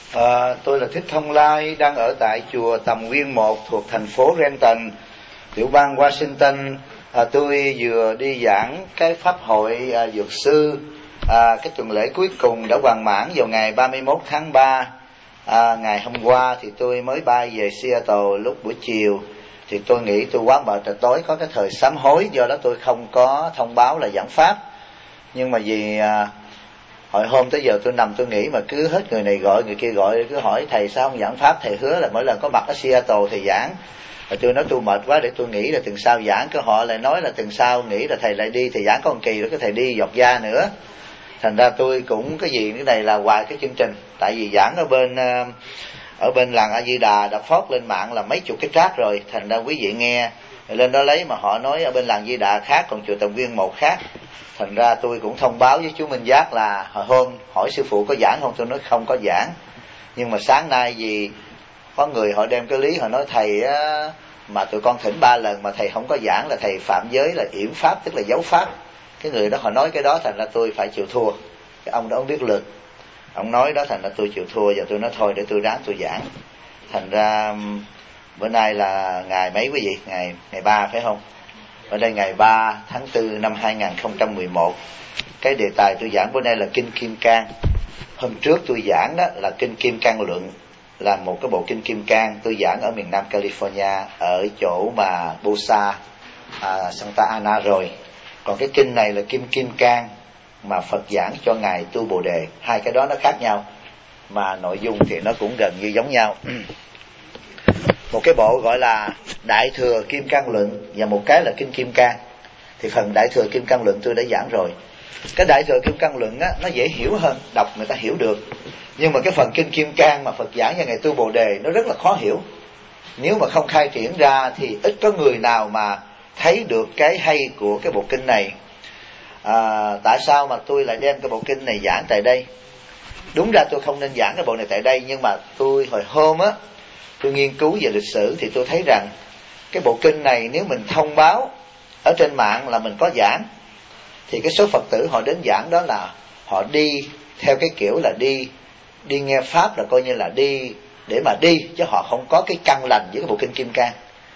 Tôi là Thích Thông Lai, đang ở tại chùa Tầm Nguyên 1 thuộc thành phố Renton, tiểu bang Washington. Tôi vừa đi giảng cái pháp hội dược sư. Cái tuần lễ cuối cùng đã hoàn mãn vào ngày 31 tháng 3. Ngày hôm qua thì tôi mới bay về Seattle lúc buổi chiều. Thì tôi nghĩ tôi quá mệt rồi, tối có cái thời sám hối, do đó tôi không có thông báo là giảng pháp. Nhưng mà vì hồi hôm tới giờ tôi nằm tôi nghĩ mà cứ hết người này gọi người kia gọi, cứ hỏi thầy sao không giảng pháp. Thầy hứa là mỗi lần có mặt ở Seattle thầy giảng. Rồi tôi nói tôi mệt quá để tôi nghỉ, là tuần sau giảng. Cái họ lại nói là tuần sau nghỉ là thầy lại đi, thầy giảng có một kỳ rồi cái thầy đi giọt da nữa. Thành ra tôi cũng cái gì cái này là hoài cái chương trình. Tại vì giảng ở bên làng A Di Đà đã phót lên mạng là mấy chục cái track rồi, thành ra quý vị nghe lên đó lấy, mà họ nói ở bên làng Di Đà khác, còn chùa Tầm Nguyên 1 khác. Thành ra tôi cũng thông báo với chú Minh Giác là hồi hôm hỏi sư phụ có giảng không, tôi nói không có giảng. Nhưng mà sáng nay vì có người họ đem cái lý, họ nói thầy mà tụi con thỉnh 3 lần mà thầy không có giảng là thầy phạm giới, là yểm pháp, tức là giấu pháp. Cái người đó họ nói cái đó, thành ra tôi phải chịu thua. Cái ông đó ông biết luật, ông nói đó, thành ra tôi chịu thua. Và tôi nói thôi để tôi ráng tôi giảng. Thành ra bữa nay là ngày mấy quý vị? Ngày 3 phải không? Ở đây ngày 3 tháng 4 năm 2011. Cái đề tài tôi giảng bữa nay là Kinh Kim Cang. Hôm trước tôi giảng đó là Kinh Kim Cang Luận, là một cái bộ Kinh Kim Cang tôi giảng ở miền Nam California, ở chỗ mà Bosa, Santa Ana rồi. Còn cái kinh này là Kim Kim Cang mà Phật giảng cho Ngài Tu Bồ Đề. Hai cái đó nó khác nhau, mà nội dung thì nó cũng gần như giống nhau. Một cái bộ gọi là Đại Thừa Kim Cang Luận và một cái là Kinh Kim Cang. Thì phần Đại Thừa Kim Cang Luận tôi đã giảng rồi. Cái Đại Thừa Kim Cang Luận á, nó dễ hiểu hơn, đọc người ta hiểu được. Nhưng mà cái phần Kinh Kim Cang mà Phật giảng cho Ngài Tu Bồ Đề nó rất là khó hiểu. Nếu mà không khai triển ra thì ít có người nào mà thấy được cái hay của cái bộ kinh này. Tại sao mà tôi lại đem cái bộ kinh này giảng tại đây? Đúng ra tôi không nên giảng cái bộ này tại đây, nhưng mà tôi hồi hôm á, tôi nghiên cứu về lịch sử thì tôi thấy rằng cái bộ kinh này nếu mình thông báo ở trên mạng là mình có giảng, thì cái số Phật tử họ đến giảng đó là họ đi theo cái kiểu là đi nghe pháp, là coi như là đi để mà đi, chứ họ không có cái căn lành với cái bộ Kinh Kim Cang.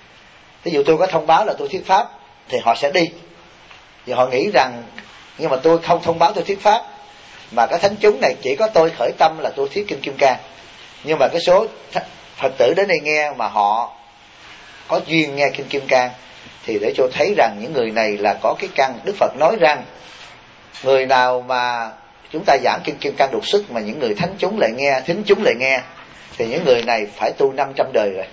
Ví dụ tôi có thông báo là tôi thuyết pháp thì họ sẽ đi, và họ nghĩ rằng, nhưng mà tôi không thông báo tôi thuyết pháp, mà cái thánh chúng này chỉ có tôi khởi tâm là tôi thuyết Kinh Kim Cang. Nhưng mà cái số Phật tử đến đây nghe mà họ có duyên nghe Kinh Kim Cang, thì để cho thấy rằng những người này là có cái căn. Đức Phật nói rằng người nào mà chúng ta giảng Kinh Kim Cang đột xuất mà những người thánh chúng lại nghe, thính chúng lại nghe, thì những người này phải tu 500 đời rồi,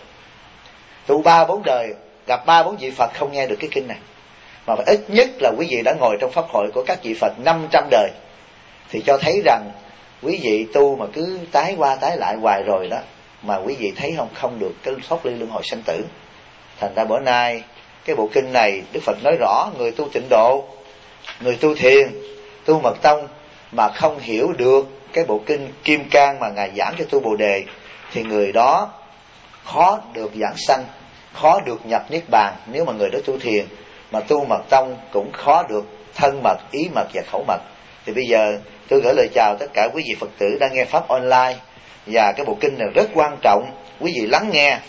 tu 3-4 đời, gặp 3-4 vị Phật không nghe được cái kinh này. Mà ít nhất là quý vị đã ngồi trong pháp hội của các vị Phật 500 đời, thì cho thấy rằng quý vị tu mà cứ tái qua tái lại hoài rồi đó, mà quý vị thấy không được cái thoát ly luân hồi sanh tử. Thành ra bữa nay cái bộ kinh này Đức Phật nói rõ, người tu tịnh độ, người tu thiền, tu mật tông mà không hiểu được cái bộ kinh Kim Cang mà Ngài giảng cho Tu Bồ Đề, thì người đó khó được giảng sanh, khó được nhập niết bàn. Nếu mà người đó tu thiền mà tu mật tông cũng khó được thân mật, ý mật và khẩu mật. Thì bây giờ tôi gửi lời chào tất cả quý vị Phật tử đang nghe pháp online, và cái bộ kinh này rất quan trọng, quý vị lắng nghe.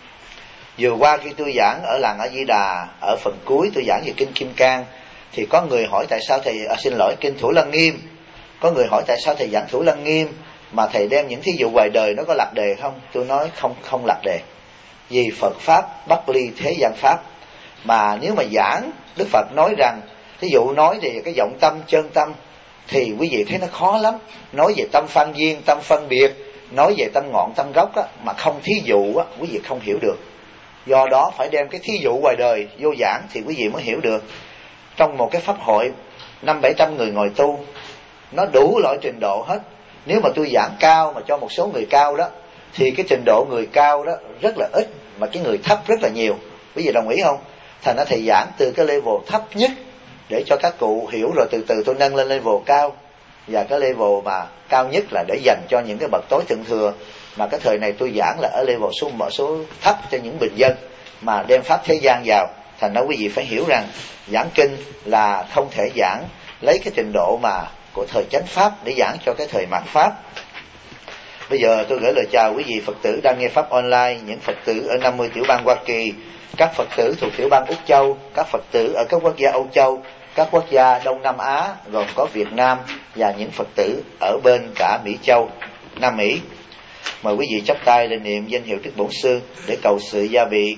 Vừa qua khi tôi giảng ở làng A Di Đà, ở phần cuối tôi giảng về Kinh Kim Cang, thì có người hỏi tại sao thầy Kinh Thủ Lăng Nghiêm. Có người hỏi tại sao thầy giảng Thủ Lăng Nghiêm mà thầy đem những thí dụ ngoài đời nó có lạc đề không? Tôi nói không lạc đề. Vì Phật pháp bất ly thế gian pháp. Mà nếu mà giảng, Đức Phật nói rằng, thí dụ nói về cái vọng tâm, chân tâm, thì quý vị thấy nó khó lắm. Nói về tâm phân duyên, tâm phân biệt, nói về tâm ngọn, tâm gốc á, mà không thí dụ á, quý vị không hiểu được. Do đó phải đem cái thí dụ ngoài đời vô giảng thì quý vị mới hiểu được. Trong một cái pháp hội 500-700 người ngồi tu, nó đủ loại trình độ hết. Nếu mà tôi giảng cao mà cho một số người cao đó, thì cái trình độ người cao đó rất là ít, mà cái người thấp rất là nhiều. Quý vị đồng ý không? Thành ra thầy giảng từ cái level thấp nhất để cho các cụ hiểu, rồi từ từ tôi nâng lên level cao, và cái level mà cao nhất là để dành cho những cái bậc tối thượng thừa. Mà cái thời này tôi giảng là ở level số thấp cho những bình dân mà đem pháp thế gian vào. Thành ra quý vị phải hiểu rằng giảng kinh là không thể giảng lấy cái trình độ mà của thời chánh pháp để giảng cho cái thời mạt pháp. Bây giờ tôi gửi lời chào quý vị Phật tử đang nghe Pháp online, những Phật tử ở 50 tiểu bang Hoa Kỳ, các Phật tử thuộc tiểu bang Úc Châu, các Phật tử ở các quốc gia Âu Châu, các quốc gia Đông Nam Á, gồm có Việt Nam, và những Phật tử ở bên cả Mỹ Châu, Nam Mỹ. Mời quý vị chắp tay lên niệm danh hiệu Đức Bổn Sư để cầu sự gia bị.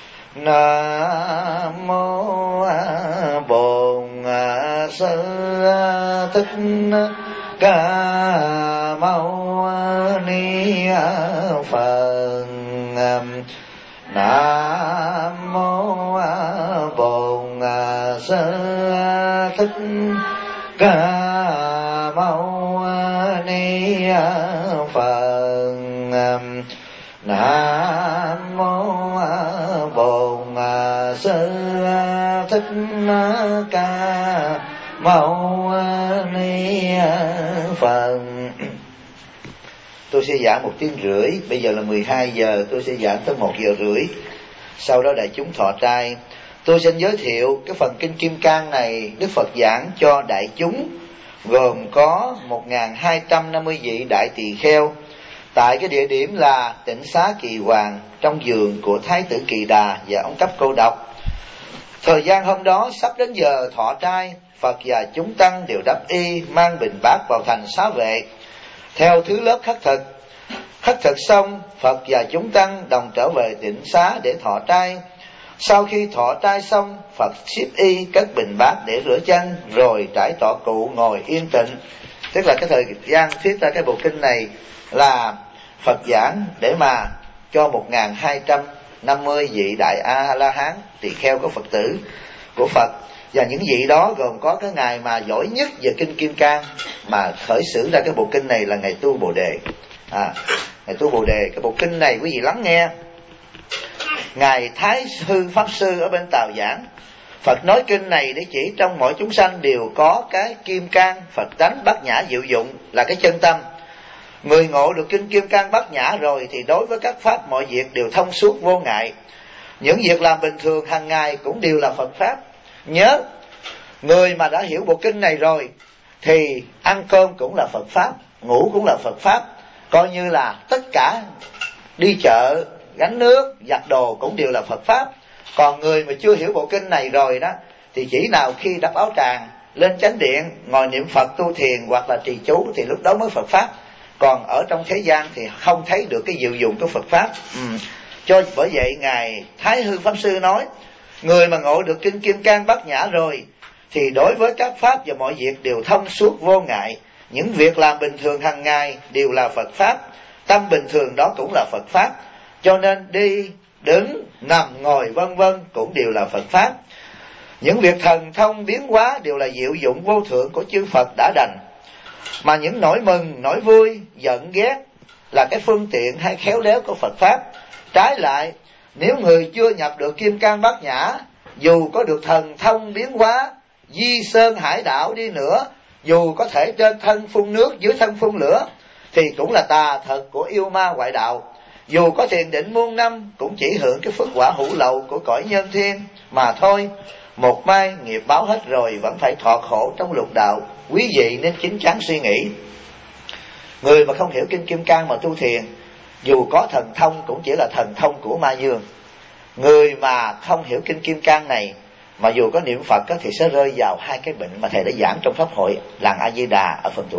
Nam mô Bổn Sư Thích Ca Mâu Ni Phật. Nam mô Bổn Sư Thích Ca Mâu Ni Phật. Nam mô Bổn Sư Thích Ca Mâu Ni Phật. Tôi sẽ giảng 1 tiếng rưỡi, bây giờ là 12 giờ, tôi sẽ giảng tới 1 giờ rưỡi. Sau đó đại chúng thọ trai. Tôi xin giới thiệu cái phần Kinh Kim Cang này Đức Phật giảng cho đại chúng, gồm có 1250 vị đại tỳ kheo, tại cái địa điểm là Tịnh Xá Kỳ Hoàng, trong giường của Thái tử Kỳ Đà và ông Cấp Cô Độc. Thời gian hôm đó sắp đến giờ thọ trai, Phật và chúng tăng đều đắp y, mang bình bát vào thành Xá Vệ, theo thứ lớp khất thực. Khất thực xong, Phật và chúng tăng đồng trở về Tịnh Xá để thọ trai. Sau khi thọ trai xong, Phật xếp y, cất bình bát để rửa chân, rồi trải tọa cụ ngồi yên tịnh. Tức là cái thời gian viết ra cái bộ kinh này là Phật giảng để mà cho 1250 vị đại A-la-hán tỳ kheo của Phật tử của Phật. Và những vị đó gồm có cái ngài mà giỏi nhất về Kinh Kim Cang, mà khởi xướng ra cái bộ kinh này là ngài Tu Bồ Đề. Ngài Tu Bồ Đề, cái bộ kinh này quý vị lắng nghe. Ngài Thái Hư Pháp Sư ở bên Tàu giảng, Phật nói kinh này để chỉ trong mỗi chúng sanh đều có cái Kim Cang Phật tánh bát nhã diệu dụng là cái chân tâm. Người ngộ được kinh Kim Cang bát nhã rồi thì đối với các pháp mọi việc đều thông suốt vô ngại. Những việc làm bình thường hàng ngày cũng đều là Phật pháp. Nhớ, người mà đã hiểu bộ kinh này rồi thì ăn cơm cũng là Phật pháp, ngủ cũng là Phật pháp, coi như là tất cả đi chợ, gánh nước, giặt đồ cũng đều là Phật pháp. Còn người mà chưa hiểu bộ kinh này rồi đó thì chỉ nào khi đắp áo tràng, lên chánh điện, ngồi niệm Phật tu thiền hoặc là trì chú thì lúc đó mới Phật pháp. Còn ở trong thế gian thì không thấy được cái diệu dụng của Phật pháp. Cho bởi vậy ngài Thái Hư Pháp Sư nói, người mà ngộ được kinh Kim Cang bát nhã rồi thì đối với các pháp và mọi việc đều thông suốt vô ngại. Những việc làm bình thường hàng ngày đều là Phật pháp, tâm bình thường đó cũng là Phật pháp. Cho nên đi, đứng, nằm, ngồi vân vân cũng đều là Phật pháp. Những việc thần thông biến hóa đều là diệu dụng vô thượng của chư Phật đã đành. Mà những nỗi mừng, nỗi vui, giận ghét là cái phương tiện hay khéo léo của Phật pháp. Trái lại, nếu người chưa nhập được Kim Cang bát nhã, dù có được thần thông biến hóa, di sơn hải đảo đi nữa, dù có thể trên thân phun nước, dưới thân phun lửa, thì cũng là tà thật của yêu ma ngoại đạo. Dù có thiền định muôn năm, cũng chỉ hưởng cái phước quả hữu lậu của cõi nhân thiên mà thôi. Một mai nghiệp báo hết rồi vẫn phải thọ khổ trong lục đạo. Quý vị nên chín chắn suy nghĩ. Người mà không hiểu kinh Kim Cang mà tu thiền, dù có thần thông cũng chỉ là thần thông của ma dương. Người mà không hiểu kinh Kim Cang này mà dù có niệm Phật thì sẽ rơi vào hai cái bệnh mà thầy đã giảng trong pháp hội làng A Di Đà ở phần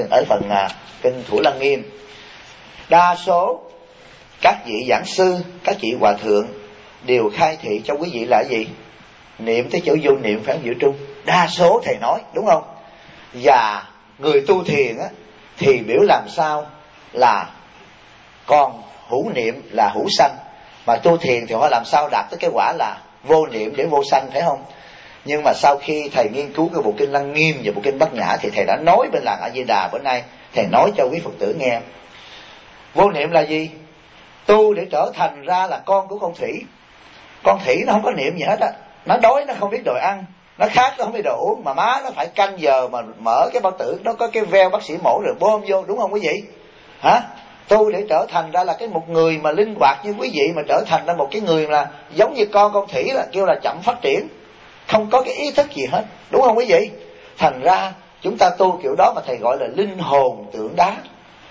kinh Thủ Lăng Nghiêm. Đa số các vị giảng sư, các vị hòa thượng đều khai thị cho quý vị là gì? Niệm tới chỗ vô niệm phải không Diệu Trung? Đa số thầy nói, đúng không? Và người tu thiền á, thì biểu làm sao là còn hữu niệm là hữu sanh, mà tu thiền thì họ làm sao đạt tới cái quả là vô niệm để vô sanh, phải không? Nhưng mà sau khi thầy nghiên cứu cái bộ kinh Lăng Nghiêm và bộ kinh Bát Nhã thì thầy đã nói bên làng A Di Đà bữa nay, thầy nói cho quý Phật tử nghe. Vô niệm là gì? Tu để trở thành ra là con của con khỉ. Con khỉ nó không có niệm gì hết á, nó đói nó không biết đồ ăn, nó khát nó không biết đồ uống, mà má nó phải canh giờ mà mở cái bao tử, nó có cái veo bác sĩ mổ rồi bơm vô, đúng không quý vị? Hả? Tu để trở thành ra là cái một người mà linh hoạt như quý vị, mà trở thành ra một cái người là giống như con khỉ là kêu là chậm phát triển, không có cái ý thức gì hết, đúng không quý vị? Thành ra chúng ta tu kiểu đó mà thầy gọi là linh hồn tượng đá.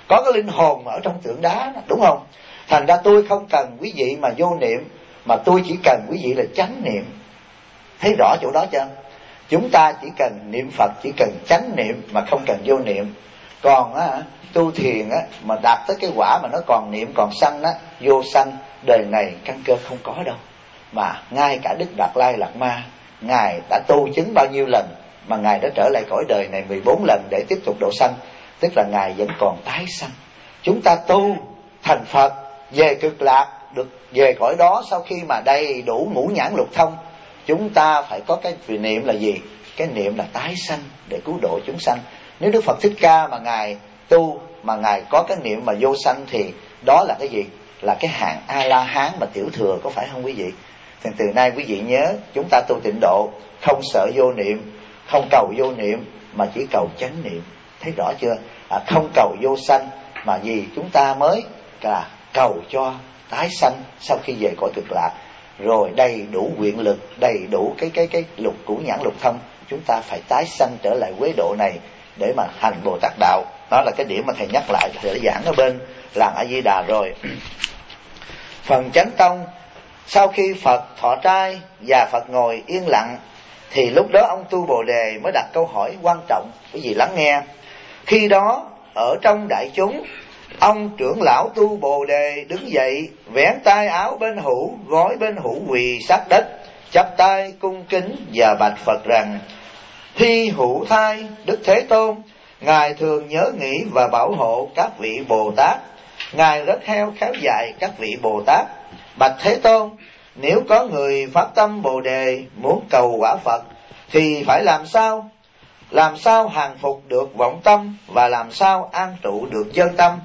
có cái linh hồn ở trong tượng đá đó, đúng không? Thành ra tôi không cần quý vị mà vô niệm, mà tôi chỉ cần quý vị là chánh niệm. Thấy rõ chỗ đó chưa? Chúng ta chỉ cần niệm Phật, chỉ cần chánh niệm mà không cần vô niệm. Còn á, tu thiền á, mà đạt tới cái quả mà nó còn niệm còn sanh á, vô sanh, đời này căn cơ không có đâu. Mà ngay cả Đức Đạt Lai Lạt Ma, Ngài đã tu chứng bao nhiêu lần mà Ngài đã trở lại cõi đời này 14 lần để tiếp tục độ sanh, tức là Ngài vẫn còn tái sanh. Chúng ta tu thành Phật, về cực lạc, được về cõi đó sau khi mà đầy đủ ngũ nhãn lục thông, chúng ta phải có cái niệm là gì? Cái niệm là tái sanh để cứu độ chúng sanh. Nếu Đức Phật Thích Ca mà Ngài tu mà Ngài có cái niệm mà vô sanh thì đó là cái gì? Là cái hạng A-la-hán mà tiểu thừa, có phải không quý vị? Thì từ nay quý vị nhớ, chúng ta tu tịnh độ không sợ vô niệm, không cầu vô niệm mà chỉ cầu chánh niệm. Thấy rõ chưa? Không cầu vô sanh mà gì? Chúng ta mới là cầu cho tái sanh sau khi về cõi cực lạc, rồi đầy đủ nguyện lực, đầy đủ cái lục cũ nhãn lục thông, chúng ta phải tái sanh trở lại quế độ này để mà hành Bồ Tát đạo. Đó là cái điểm mà thầy nhắc lại, thầy đã giảng ở bên làng A Di Đà rồi. Phần Chánh Tông, sau khi Phật thọ trai và Phật ngồi yên lặng thì lúc đó ông Tu Bồ Đề mới đặt câu hỏi quan trọng, quý vị lắng nghe. Khi đó ở trong đại chúng, ông trưởng lão Tu Bồ Đề đứng dậy, vén tay áo bên hữu, gối bên hữu quỳ sát đất, chắp tay cung kính và bạch Phật rằng: Hy hữu thai Đức Thế Tôn, Ngài thường nhớ nghĩ và bảo hộ các vị Bồ Tát. Ngài rất khéo dạy các vị Bồ Tát. Bạch Thế Tôn, nếu có người phát tâm Bồ Đề muốn cầu quả Phật thì phải làm sao? Làm sao hàng phục được vọng tâm và làm sao an trụ được chân tâm?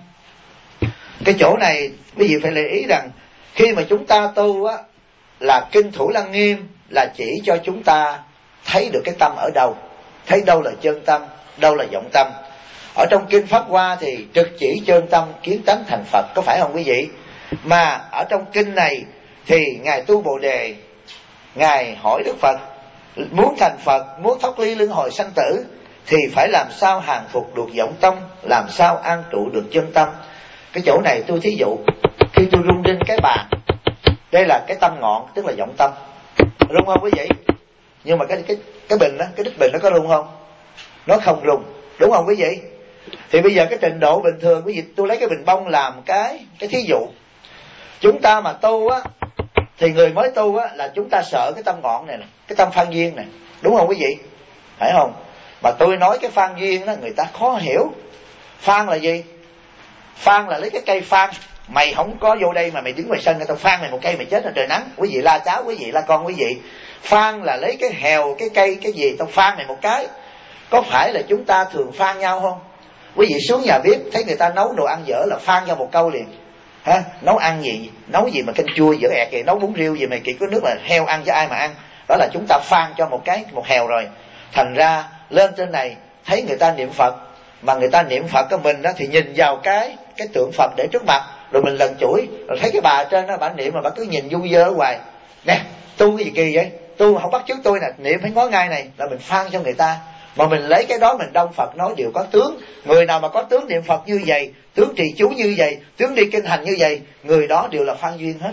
Cái chỗ này quý vị phải lưu ý rằng khi mà chúng ta tu á, là kinh Thủ Lăng Nghiêm là chỉ cho chúng ta thấy được cái tâm ở đâu, thấy đâu là chân tâm, đâu là vọng tâm. Ở trong kinh Pháp Hoa thì trực chỉ chân tâm kiến tánh thành Phật, có phải không quý vị? Mà ở trong kinh này thì Ngài Tu Bồ Đề, Ngài hỏi Đức Phật, muốn thành Phật, muốn thoát ly luân hồi sanh tử thì phải làm sao hàng phục được vọng tâm, làm sao an trụ được chân tâm. Cái chỗ này tôi thí dụ, khi tôi rung rinh cái bàn, đây là cái tâm ngọn, tức là vọng tâm, rung không quý vị? Nhưng mà cái bình đó, cái đít bình nó có rung không? Nó không rung, đúng không quý vị? Thì bây giờ cái trình độ bình thường, quý vị, tôi lấy cái bình bông làm cái thí dụ. Chúng ta mà tu á, thì người mới tu á là chúng ta sợ cái tâm ngọn này nè, cái tâm phan duyên này, đúng không quý vị? Phải không? Mà tôi nói cái phan duyên đó người ta khó hiểu. Phan là gì? Phan là lấy cái cây phan, mày không có vô đây mà mày đứng ngoài sân, người ta phan mày một cây mày chết là trời nắng. Quý vị la cháu, quý vị la con quý vị. Phan là lấy cái hèo, cái cây, cái gì tao phan mày một cái. Có phải là chúng ta thường phan nhau không? Quý vị xuống nhà bếp thấy người ta nấu đồ ăn dở là phan nhau một câu liền. Hả? Nấu ăn gì? Nấu gì mà canh chua dở ẹt vậy? Nấu bún riêu gì mày chỉ có nước là heo ăn cho ai mà ăn? Đó là chúng ta phan cho một hèo rồi. Thành ra lên trên này thấy người ta niệm Phật, mà người ta niệm Phật của mình đó thì nhìn vào cái tượng Phật để trước mặt, rồi mình lần chuỗi, rồi thấy cái bà trên đó bà niệm mà bà cứ nhìn du dơ ở ngoài. Nè, tu cái gì kỳ vậy? Tu không bắt chước tôi nè, niệm phải ngó ngay này, là mình phan cho người ta. Mà mình lấy cái đó mình đông Phật nói đều có tướng. Người nào mà có tướng niệm Phật như vậy, tướng trì chú như vậy, tướng đi kinh hành như vậy, người đó đều là phan duyên hết.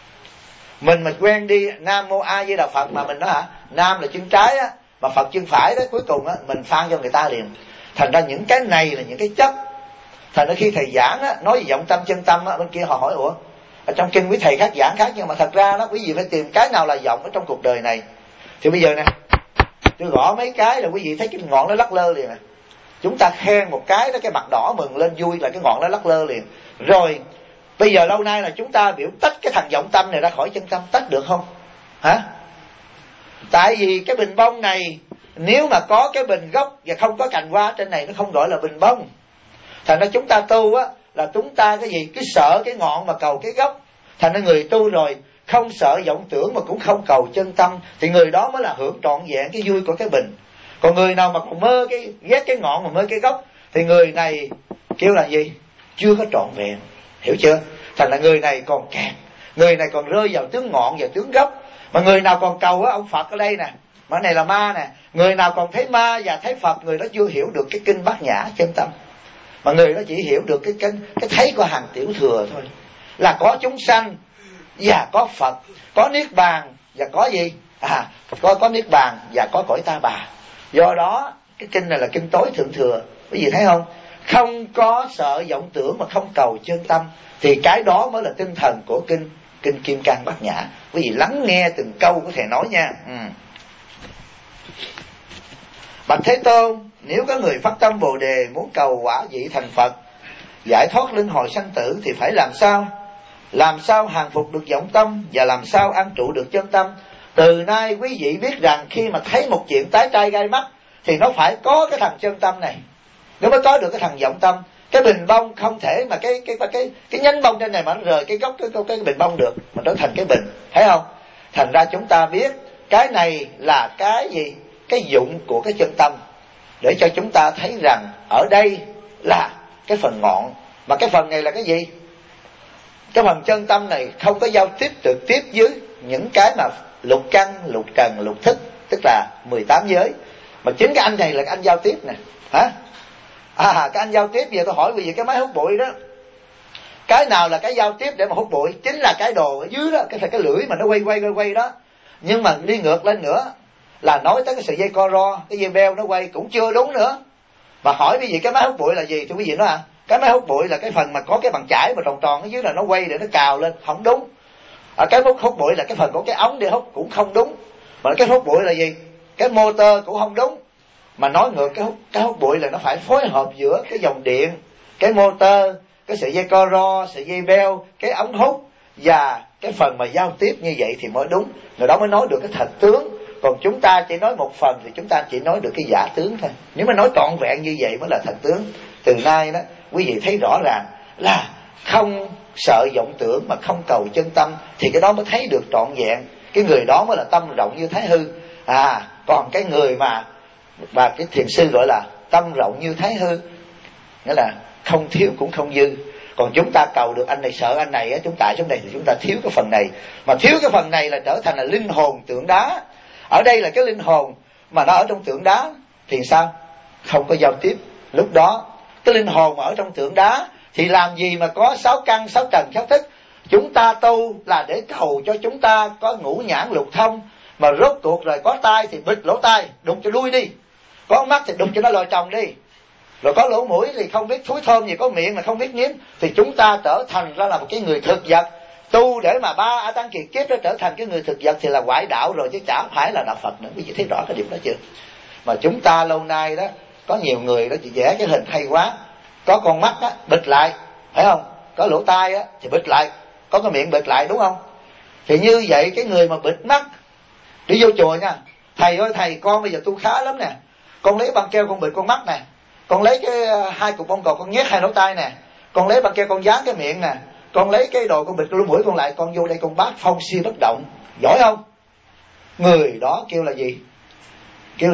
Mình quen đi Nam Mô A Di Đà Phật mà mình nói hả, Nam là chân trái á, mà Phật chân phải đó, cuối cùng á mình phan cho người ta liền. Thành ra những cái này là những cái chất. Thành ra khi thầy giảng á, nói về vọng tâm chân tâm á, bên kia họ hỏi ủa, ở trong kinh quý thầy khác giảng khác, nhưng mà thật ra đó quý vị phải tìm cái nào là vọng ở trong cuộc đời này. Thì bây giờ nè, tôi gõ mấy cái là quý vị thấy cái ngọn nó lắc lơ liền nè. Chúng ta khen một cái đó, cái mặt đỏ mừng lên vui là cái ngọn nó lắc lơ liền. Rồi bây giờ lâu nay là chúng ta biểu tách cái thằng vọng tâm này ra khỏi chân tâm, tách được không? Hả? Tại vì cái bình bông này, nếu mà có cái bình gốc và không có cành hoa trên này, nó không gọi là bình bông. Thành ra chúng ta tu á, là chúng ta cái gì? Cứ sợ cái ngọn mà cầu cái gốc. Thành ra người tu rồi không sợ vọng tưởng mà cũng không cầu chân tâm, thì người đó mới là hưởng trọn vẹn cái vui của cái bình. Còn người nào mà còn mơ ghét cái ngọn mà mơ cái gốc, thì người này kêu là gì? Chưa có trọn vẹn. Hiểu chưa? Thành ra người này còn kẹt, người này còn rơi vào tướng ngọn và tướng gốc. Mà người nào còn cầu á, ông Phật ở đây nè, mà này là ma nè. Người nào còn thấy ma và thấy Phật, người đó chưa hiểu được cái kinh Bát Nhã chân tâm. Mà người đó chỉ hiểu được cái thấy của hàng tiểu thừa thôi, là có chúng sanh và có Phật, có niết bàn và có gì? Có niết bàn và có cõi ta bà. Do đó cái kinh này là kinh tối thượng thừa. Quý vị thấy không? Không có sợ vọng tưởng mà không cầu chân tâm, thì cái đó mới là tinh thần của kinh Kim Cang Bát Nhã. Quý vị lắng nghe từng câu của thầy nói nha. Bạch Thế Tôn, nếu có người phát tâm Bồ Đề muốn cầu quả vị thành Phật, giải thoát luân hồi sanh tử, thì phải làm sao? Làm sao hàng phục được vọng tâm, và làm sao an trụ được chân tâm? Từ nay quý vị biết rằng khi mà thấy một chuyện tái trai gai mắt, thì nó phải có cái thằng chân tâm này, nó mới có được cái thằng vọng tâm. Cái bình bông không thể mà cái nhánh bông trên này mà nó rời cái gốc cái bình bông được, mà nó thành cái bình, thấy không? Thành ra chúng ta biết cái này là cái gì? Cái dụng của cái chân tâm, để cho chúng ta thấy rằng ở đây là cái phần ngọn, mà cái phần này là cái gì? Cái phần chân tâm này không có giao tiếp trực tiếp với những cái mà lục căn, lục trần, lục thức, tức là 18 giới. Mà chính cái anh này là cái anh giao tiếp nè. Cái anh giao tiếp. Giờ tôi hỏi vì cái máy hút bụi đó, cái nào là cái giao tiếp để mà hút bụi? Chính là cái đồ ở dưới đó, cái lưỡi mà nó quay đó. Nhưng mà đi ngược lên nữa là nói tới cái sợi dây co ro, cái dây beo nó quay cũng chưa đúng nữa. Mà hỏi quý vị cái máy hút bụi là gì thì quý vị nói cái máy hút bụi là cái phần mà có cái bằng chải mà tròn tròn ở dưới là nó quay để nó cào lên, không đúng. Cái hút bụi là cái phần của cái ống để hút, cũng không đúng. Mà cái hút bụi là gì? Cái motor cũng không đúng. Mà nói ngược cái hút bụi là nó phải phối hợp giữa cái dòng điện, cái motor, cái sợi dây co ro, sợi dây beo, cái ống hút và cái phần mà giao tiếp như vậy thì mới đúng. Người đó mới nói được cái thật tướng. Còn chúng ta chỉ nói một phần thì chúng ta chỉ nói được cái giả tướng thôi. Nếu mà nói trọn vẹn như vậy mới là thật tướng. Từ nay đó quý vị thấy rõ ràng là không sợ vọng tưởng mà không cầu chân tâm, thì cái đó mới thấy được trọn vẹn. Cái người đó mới là tâm rộng như Thái Hư. Còn cái người mà cái thiền sư gọi là tâm rộng như Thái Hư, nghĩa là không thiếu cũng không dư. Còn chúng ta cầu được anh này sợ anh này, chúng ta trong này thì chúng ta thiếu cái phần này. Mà thiếu cái phần này là trở thành là linh hồn tượng đá. Ở đây là cái linh hồn mà nó ở trong tượng đá thì sao? Không có giao tiếp. Lúc đó cái linh hồn mà ở trong tượng đá thì làm gì mà có 6 căn, 6 trần, 6 thức. Chúng ta tu là để cầu cho chúng ta có ngũ nhãn lục thông. Mà rốt cuộc rồi có tai thì bịt lỗ tai, đụng cho đuôi đi. Có mắt thì đụng cho nó lòi tròng đi. Rồi có lỗ mũi thì không biết thúi thơm gì, có miệng mà không biết nếm. Thì chúng ta trở thành ra là một cái người thực vật. Tu để mà 3 A Tăng kiệt kiếp đó trở thành cái người thực vật thì là ngoại đạo rồi, chứ chả phải là đạo Phật nữa. Quý vị thấy rõ cái điểm đó chưa? Mà chúng ta lâu nay đó, có nhiều người đó chỉ vẽ cái hình hay quá. Có con mắt á, bịt lại, phải không? Có lỗ tai á, thì bịt lại. Có cái miệng bịt lại, đúng không? Thì như vậy cái người mà bịt mắt đi vô chùa nha, thầy ơi thầy, con bây giờ tu khá lắm nè, con lấy băng keo con bịt con mắt nè, con lấy cái 2 cục bông cò con nhét 2 lỗ tai nè, con lấy băng keo con dán cái miệng nè, con lấy cái đồ con bịt cái lỗ mũi con lại, con vô đây con bát phong siêu bất động, giỏi không? Người đó kêu là gì? Kêu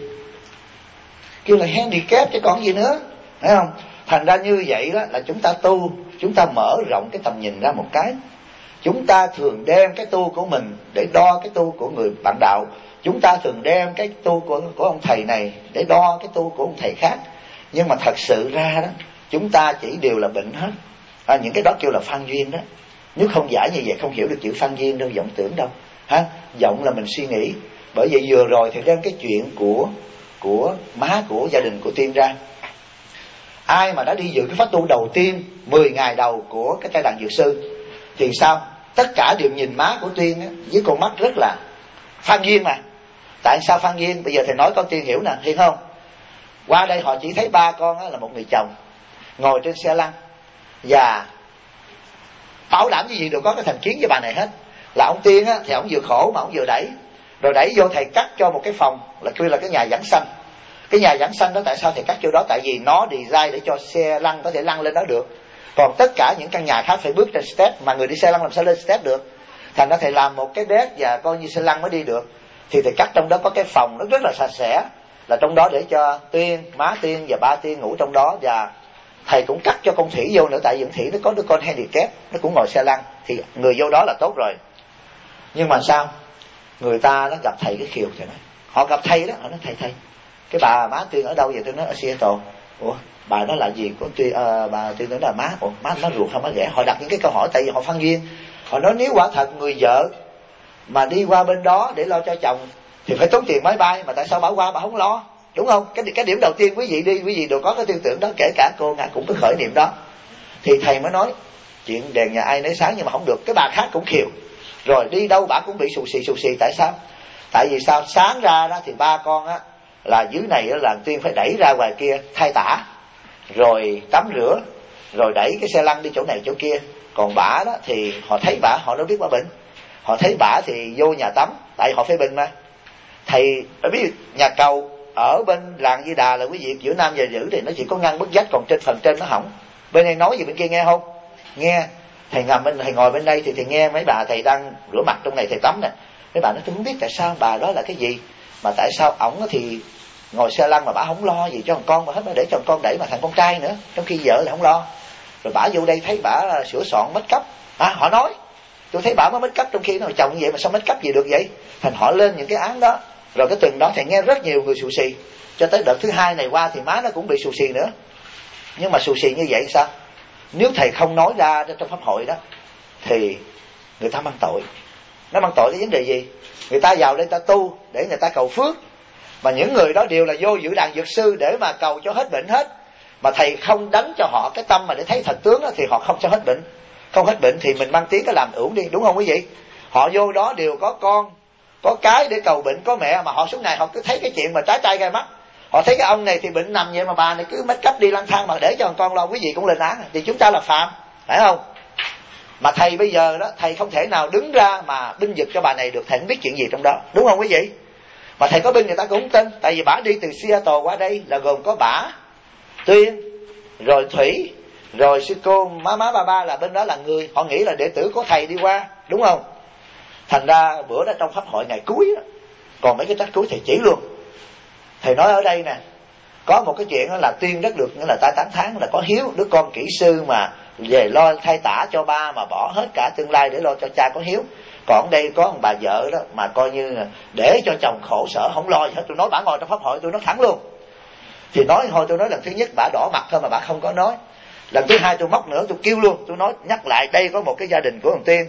là handicap chứ còn gì nữa, thấy không? Thành ra như vậy đó là chúng ta tu, chúng ta mở rộng cái tầm nhìn ra một cái. Chúng ta thường đem cái tu của mình để đo cái tu của người bạn đạo. Chúng ta thường đem cái tu của ông thầy này để đo cái tu của ông thầy khác. Nhưng mà thật sự ra đó, chúng ta chỉ đều là bệnh hết. Những cái đó kêu là phan duyên đó. Nếu không giải như vậy không hiểu được chữ phan duyên đâu, vọng tưởng đâu. Vọng là mình suy nghĩ. Bởi vậy vừa rồi thì đem cái chuyện của má của gia đình của Tiên ra. Ai mà đã đi dự cái pháp tu đầu tiên 10 ngày đầu của cái trai đàn dược sư thì sao? Tất cả đều nhìn má của Tiên á, với con mắt rất là phan duyên mà. Tại sao phan duyên? Bây giờ thầy nói con Tiên hiểu nè, hiểu không? Qua đây họ chỉ thấy 3 con á, là một người chồng ngồi trên xe lăn, và bảo đảm gì đều có cái thành kiến với bà này hết. Là ông Tiên á, thì ông vừa khổ mà ông vừa đẩy. Rồi đẩy vô thầy cắt cho một cái phòng là kêu là cái nhà giảng sanh. Cái nhà giảng sanh đó tại sao thầy cắt vô đó? Tại vì nó design để cho xe lăn có thể lăn lên đó được. Còn tất cả những căn nhà khác phải bước trên step, mà người đi xe lăn làm sao lên step được. Thành ra thầy làm một cái deck và coi như xe lăn mới đi được. Thì thầy cắt trong đó có cái phòng nó rất là sạch sẽ, là trong đó để cho Tiên, má Tiên và ba Tiên ngủ trong đó. Và thầy cũng cắt cho con Thủy vô nữa, tại vì con Thủy nó có đứa con handicap, nó cũng ngồi xe lăn, thì người vô đó là tốt rồi. Nhưng mà sao? Người ta nó gặp thầy cái khiều thì nói, họ gặp thầy đó, họ nói thầy cái bà má Tiên ở đâu vậy? Tôi nói ở Seattle. Ủa Bà nói là gì của bà Tuyên nói là má ruột không má ghẻ. Họ đặt những cái câu hỏi tại vì họ phân duyên. Họ nói nếu quả thật người vợ mà đi qua bên đó để lo cho chồng thì phải tốn tiền máy bay, mà tại sao bà qua bà không lo, đúng không? Cái điểm đầu tiên quý vị đi, quý vị đều có cái tư tưởng đó, kể cả cô ngài cũng có khởi niệm đó. Thì thầy mới nói chuyện đèn nhà ai nấy sáng, nhưng mà không được. Cái bà khác cũng khiều, rồi đi đâu bà cũng bị xù xì. Tại sao? Tại vì sao? Sáng ra đó thì ba con á là dưới này đó là Tuyên phải đẩy ra ngoài kia thay tả, rồi tắm rửa, rồi đẩy cái xe lăn đi chỗ này chỗ kia. Còn bả đó thì họ thấy bả, họ đâu biết bả bệnh. Họ thấy bả thì vô nhà tắm, tại họ phê bình mà. Thầy biết nhà cầu ở bên làng Di Đà là quý vị giữa nam và nữ thì nó chỉ có ngăn bức vách, còn trên phần trên nó hỏng. Bên này nói gì bên kia nghe không? Nghe. Thầy thầy ngồi bên đây thì thầy nghe mấy bà thầy đang rửa mặt trong này thầy tắm nè. Mấy bà nói tôi không biết tại sao bà đó là cái gì, mà tại sao ổng thì ngồi xe lăn mà bả không lo gì cho thằng con mà hết, mà để cho thằng con đẩy mà thằng con trai nữa, trong khi vợ là không lo. Rồi bả vô đây thấy bả sửa soạn make up. Họ nói tôi thấy bả mới make up trong khi nó chồng như vậy mà sao make up gì được vậy. Thành họ lên những cái án đó. Rồi cái tuần đó thầy nghe rất nhiều người xù xì, cho tới đợt thứ hai này qua thì má nó cũng bị xù xì nữa. Nhưng mà xù xì như vậy sao? Nếu thầy không nói ra trong pháp hội đó thì người ta mang tội. Nó mang tội cái vấn đề gì? Người ta vào đây ta tu để người ta cầu phước, mà những người đó đều là vô dự đàn dược sư để mà cầu cho hết bệnh hết. Mà thầy không đánh cho họ cái tâm mà để thấy thật tướng đó, thì họ không cho hết bệnh. Không hết bệnh thì mình mang tiếng cái làm ưởng đi, đúng không quý vị? Họ vô đó đều có con có cái để cầu bệnh, có mẹ, mà họ suốt ngày họ cứ thấy cái chuyện mà trái tay gai mắt. Họ thấy cái ông này thì bệnh nằm vậy mà bà này cứ make up đi lang thang mà để cho con lo, quý vị cũng lên án. Thì chúng ta là phạm, phải không? Mà thầy bây giờ đó, thầy không thể nào đứng ra mà binh vực cho bà này được, thầy không biết chuyện gì trong đó, đúng không quý vị? Mà thầy có binh người ta cũng không tin, tại vì bả đi từ Seattle qua đây là gồm có bả, Tuyên, rồi Thủy, rồi sư cô má ba là bên đó là người, họ nghĩ là đệ tử của thầy đi qua, đúng không? Thành ra bữa đó trong pháp hội ngày cuối đó, còn mấy cái trách cuối thầy chỉ luôn. Thầy nói ở đây nè, có một cái chuyện đó là Tuyên rất được, nghĩa là ta tán thán là có hiếu, đứa con kỹ sư mà về lo thay tả cho ba mà bỏ hết cả tương lai để lo cho cha, có hiếu. Còn đây có một bà vợ đó mà coi như để cho chồng khổ sở không lo gì hết. Tôi nói bả ngồi trong pháp hội tôi nói thẳng luôn. Thì nói thôi, tôi nói lần thứ nhất bả đỏ mặt thôi mà bả không có nói. Lần thứ hai tôi móc nữa, tôi kêu luôn, tôi nói nhắc lại đây có một cái gia đình của thằng Tuyên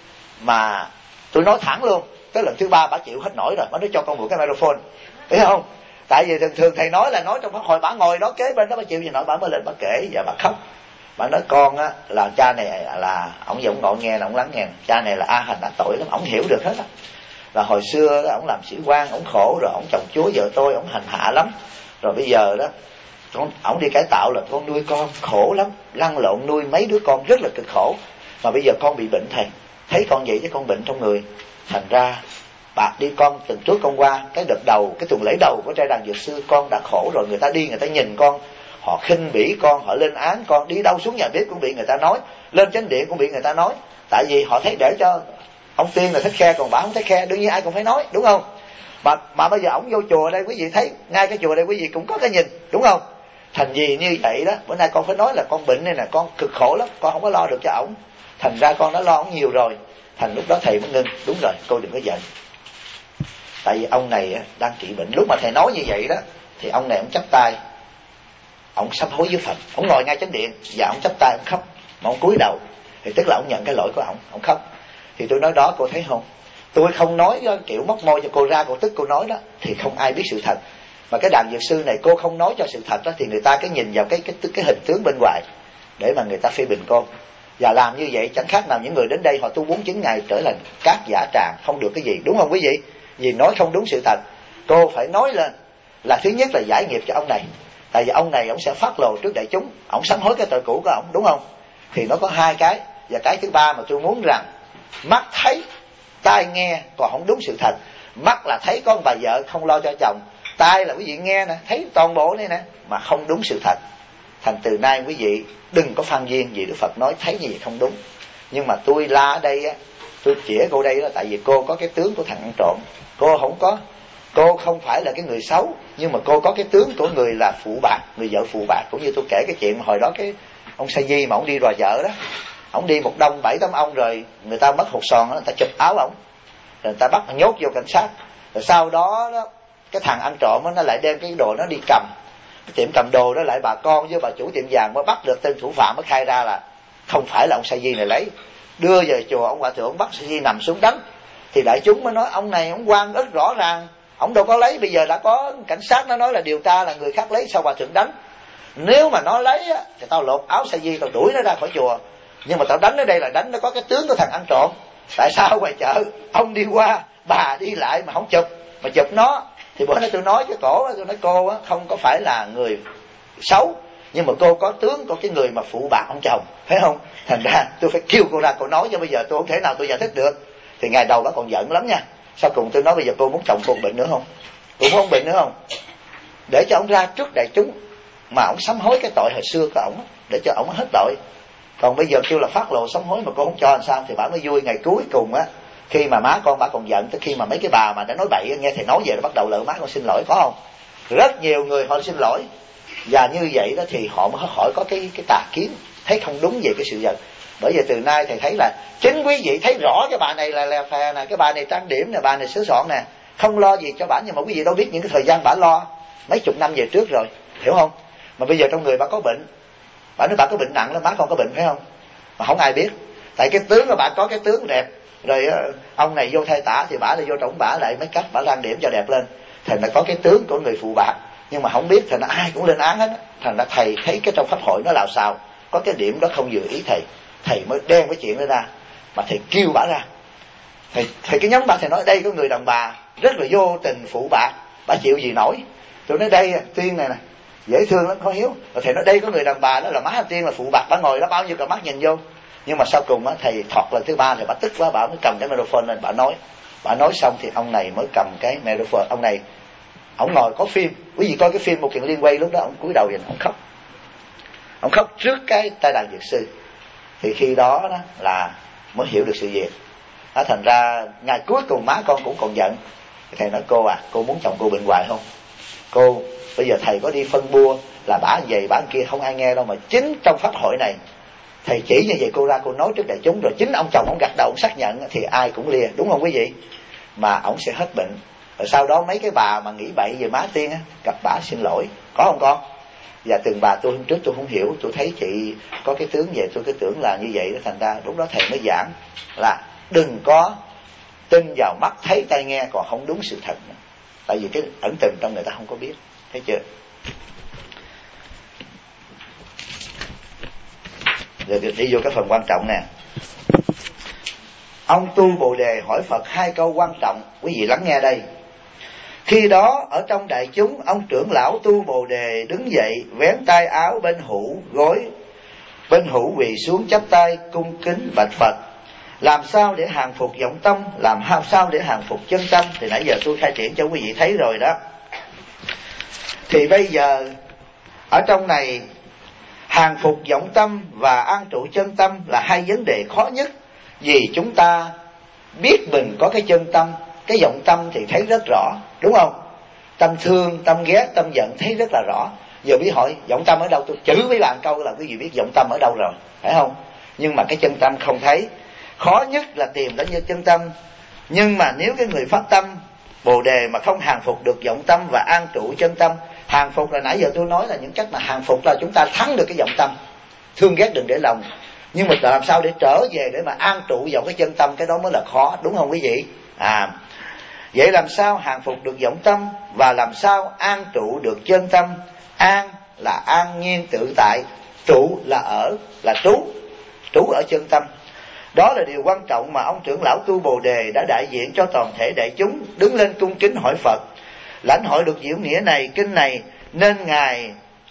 mà tôi nói thẳng luôn. Tới lần thứ ba bả chịu hết nổi rồi, bả nói cho con mượn cái microphone, thấy không? Tại vì thường thầy nói là nói trong pháp hội, bả ngồi đó kế bên đó, bả chịu gì nổi, bả mới lên bả kể và bả khóc. Bả nói con á là cha này là ổng giờ ổng ngồi nghe là ổng lắng nghe, cha này là A Hành đã tội lắm, ổng hiểu được hết á. Là hồi xưa đó ổng làm sĩ quan, ổng khổ rồi ổng chồng chúa vợ tôi ổng hành hạ lắm. Rồi bây giờ đó ổng đi cải tạo là con nuôi con khổ lắm, lăn lộn nuôi mấy đứa con rất là cực khổ. Mà bây giờ con bị bệnh thầy, thấy con vậy chứ con bệnh trong người. Thành ra bà đi con tuần trước con qua cái đợt đầu, cái tuần lễ đầu của trai đàn dược sư, con đã khổ rồi, người ta đi người ta nhìn con, họ khinh bỉ con, họ lên án con, đi đâu xuống nhà bếp cũng bị người ta nói, lên chánh điện cũng bị người ta nói. Tại vì họ thấy để cho ông Tiên là thích khe, còn bà không thích khe, đương nhiên ai cũng phải nói, đúng không? Mà bây giờ ổng vô chùa đây quý vị thấy, ngay cái chùa đây quý vị cũng có cái nhìn, đúng không? Thành vì như vậy đó, bữa nay con phải nói là con bệnh này nè, con cực khổ lắm, con không có lo được cho ổng. Thành ra con đã lo ổng nhiều rồi. Thành lúc đó thầy mới ngưng, đúng rồi, cô đừng có giận. Tại vì ông này đang trị bệnh. Lúc mà thầy nói như vậy đó, thì ông này ông chắp tay, ông sám hối với Phật, ông ngồi ngay chánh điện và ông chắp tay ông khóc, mà ông cúi đầu, thì tức là ông nhận cái lỗi của ông khóc. Thì tôi nói đó, cô thấy không? Tôi không nói kiểu móc môi cho cô ra, cô tức cô nói đó, thì không ai biết sự thật. Mà cái đàn dược sư này cô không nói cho sự thật đó, thì người ta cái nhìn vào cái hình tướng bên ngoài để mà người ta phê bình cô. Và làm như vậy chẳng khác nào những người đến đây họ tu 49 ngày trở thành các giả tràng, không được cái gì, đúng không quý vị? Vì nói không đúng sự thật. Cô phải nói lên là thứ nhất là giải nghiệp cho ông này, tại vì ông này ông sẽ phát lộ trước đại chúng, ông sám hối cái tội cũ của ông, đúng không? Thì nó có hai cái. Và cái thứ ba mà tôi muốn rằng, mắt thấy tai nghe còn không đúng sự thật. Mắt là thấy con bà vợ không lo cho chồng, tai là quý vị nghe nè, thấy toàn bộ này nè, mà không đúng sự thật. Thành từ nay quý vị đừng có phan duyên vì Đức Phật nói thấy như vậy không đúng. Nhưng mà tôi la ở đây á, tôi chĩa cô đây đó, tại vì cô có cái tướng của thằng ăn trộm. Cô không phải là cái người xấu, nhưng mà cô có cái tướng của người là phụ bạc, người vợ phụ bạc. Cũng như tôi kể cái chuyện mà hồi đó cái ông Sa Di mà ông đi đòi vợ đó, ông đi một đông 7-8 ông, rồi người ta mất hột sòn đó, người ta chụp áo ổng, rồi người ta bắt nhốt vô cảnh sát. Rồi sau đó, cái thằng ăn trộm đó, nó lại đem cái đồ nó đi cầm, tiệm cầm đồ đó lại bà con với bà chủ tiệm vàng mới bắt được tên thủ phạm, mới khai ra là không phải là ông Sa Di này lấy. Đưa về chùa, ông hòa thượng bắt Sa Di nằm xuống đánh, thì đại chúng mới nói ông này ông quan rất rõ ràng, ông đâu có lấy. Bây giờ đã có cảnh sát nó nói là điều tra là người khác lấy, sao hòa thượng đánh? Nếu mà nó lấy á, thì tao lột áo Sa Di, tao đuổi nó ra khỏi chùa. Nhưng mà tao đánh ở đây là đánh nó có cái tướng của thằng ăn trộm. Tại sao ngoài chợ ông đi qua, bà đi lại mà không chụp, mà chụp nó? Thì bữa nay tôi nói với cổ, tôi nói cô á, không có phải là người xấu, nhưng mà cô có tướng, có cái người mà phụ bạc ông chồng, phải không? Thành ra tôi phải kêu cô ra, cô nói, cho bây giờ tôi không thể nào tôi giải thích được. Thì ngày đầu bà còn giận lắm nha. Sau cùng tôi nói bây giờ cô muốn chồng cô bệnh nữa không? Cô muốn ông bệnh nữa không? Để cho ông ra trước đại chúng mà ông sám hối cái tội hồi xưa của ông, để cho ông hết tội. Còn bây giờ kêu là phát lộ sám hối mà cô không cho làm sao? Thì bà mới vui. Ngày cuối cùng á, khi mà má con bà còn giận, tới khi mà mấy cái bà mà đã nói bậy nghe thầy nói về, nó bắt đầu lỡ má con xin lỗi, có không? Rất nhiều người họ xin lỗi, và như vậy đó thì họ mới khỏi có cái tà kiến, thấy không đúng về cái sự giận. Bởi vì từ nay thầy thấy là chính quý vị thấy rõ cái bà này là lè phè nè, cái bà này trang điểm nè, bà này sửa soạn nè, không lo gì cho bà. Nhưng mà quý vị đâu biết những cái thời gian bà lo mấy chục năm về trước rồi, hiểu không? Mà bây giờ trong người bà có bệnh, bà nói bà có bệnh nặng lắm, má con có bệnh phải không? Mà không ai biết, tại cái tướng của bà có cái tướng đẹp. Rồi ông này vô thay tả thì bả lại vô trọng bả lại mấy cách bả trang điểm cho đẹp lên, thành là có cái tướng của người phụ bạc. Nhưng mà không biết, thành ra ai cũng lên án hết. Thành ra thầy thấy cái trong pháp hội nó lào xào, có cái điểm đó không vừa ý thầy, thầy mới đem cái chuyện đó ra, mà thầy kêu bả ra. Thầy cái nhóm bà thầy nói đây có người đàn bà rất là vô tình phụ bạc, bả chịu gì nổi. Tôi nói đây Tiên này nè, dễ thương lắm, khó hiếu. Rồi thầy nói đây có người đàn bà đó là má Tiên là phụ bạc, bả ngồi đó bao nhiêu cả mắt nhìn vô. Nhưng mà sau cùng á, thầy thọt lần thứ ba thì bà tức quá, bà mới cầm cái microphone lên, bà nói xong thì ông này mới cầm cái microphone. Ông này ông ngồi có phim, quý vị coi cái phim Một Kiện Liên Quay, lúc đó ông cúi đầu nhìn ông khóc trước cái tai đàn Dược Sư. Thì khi đó là mới hiểu được sự việc. Thành ra ngày cuối cùng má con cũng còn giận. Thầy nói cô à, cô muốn chồng cô bệnh hoài không? Cô bây giờ thầy có đi phân bua là bả vậy bả kia không ai nghe đâu, mà chính trong pháp hội này thầy chỉ như vậy cô ra cô nói trước đại chúng, rồi chính ông chồng ông gật đầu ông xác nhận thì ai cũng lìa, đúng không quý vị? Mà ông sẽ hết bệnh. Rồi sau đó mấy cái bà mà nghĩ bậy về má Tiên á, gặp bả xin lỗi, có không con? Và từng bà tôi hôm trước tôi không hiểu, tôi thấy chị có cái tướng vậy, tôi cứ tưởng là như vậy đó. Thành ra lúc đó thầy mới giảng là đừng có tin vào mắt thấy tai nghe còn không đúng sự thật nữa. Tại vì cái ẩn tình trong người ta không có biết, thấy chưa? Rồi đi vô cái phần quan trọng nè. Ông Tu Bồ Đề hỏi Phật hai câu quan trọng, quý vị lắng nghe đây. Khi đó ở trong đại chúng, ông trưởng lão Tu Bồ Đề đứng dậy, vén tay áo bên hữu gối, bên hữu quỳ xuống chắp tay cung kính bạch Phật. Làm sao để hàng phục vọng tâm, làm sao để hàng phục chân tâm? Thì nãy giờ tôi khai triển cho quý vị thấy rồi đó. Thì bây giờ ở trong này, hàng phục vọng tâm và an trụ chân tâm là hai vấn đề khó nhất. Vì chúng ta biết mình có cái chân tâm, cái vọng tâm thì thấy rất rõ, đúng không? Tâm thương, tâm ghét, tâm giận thấy rất là rõ. Giờ biết hỏi vọng tâm ở đâu, tôi chữ với bạn câu là quý vị biết vọng tâm ở đâu rồi, phải không? Nhưng mà cái chân tâm không thấy. Khó nhất là tìm đến chân tâm. Nhưng mà nếu cái người phát tâm Bồ Đề mà không hàng phục được vọng tâm và an trụ chân tâm, hàng phục là nãy giờ tôi nói là những cách mà hàng phục là chúng ta thắng được cái vọng tâm, thương ghét đừng để lòng. Nhưng mà làm sao để trở về để mà an trụ vào cái chân tâm, cái đó mới là khó, đúng không quý vị? Vậy làm sao hàng phục được vọng tâm và làm sao an trụ được chân tâm? An là an nhiên tự tại, trụ là trú ở chân tâm. Đó là điều quan trọng mà ông trưởng lão Tu Bồ Đề đã đại diện cho toàn thể đại chúng đứng lên cung kính hỏi Phật. Lãnh hội được diệu nghĩa này, kinh này, nên ngài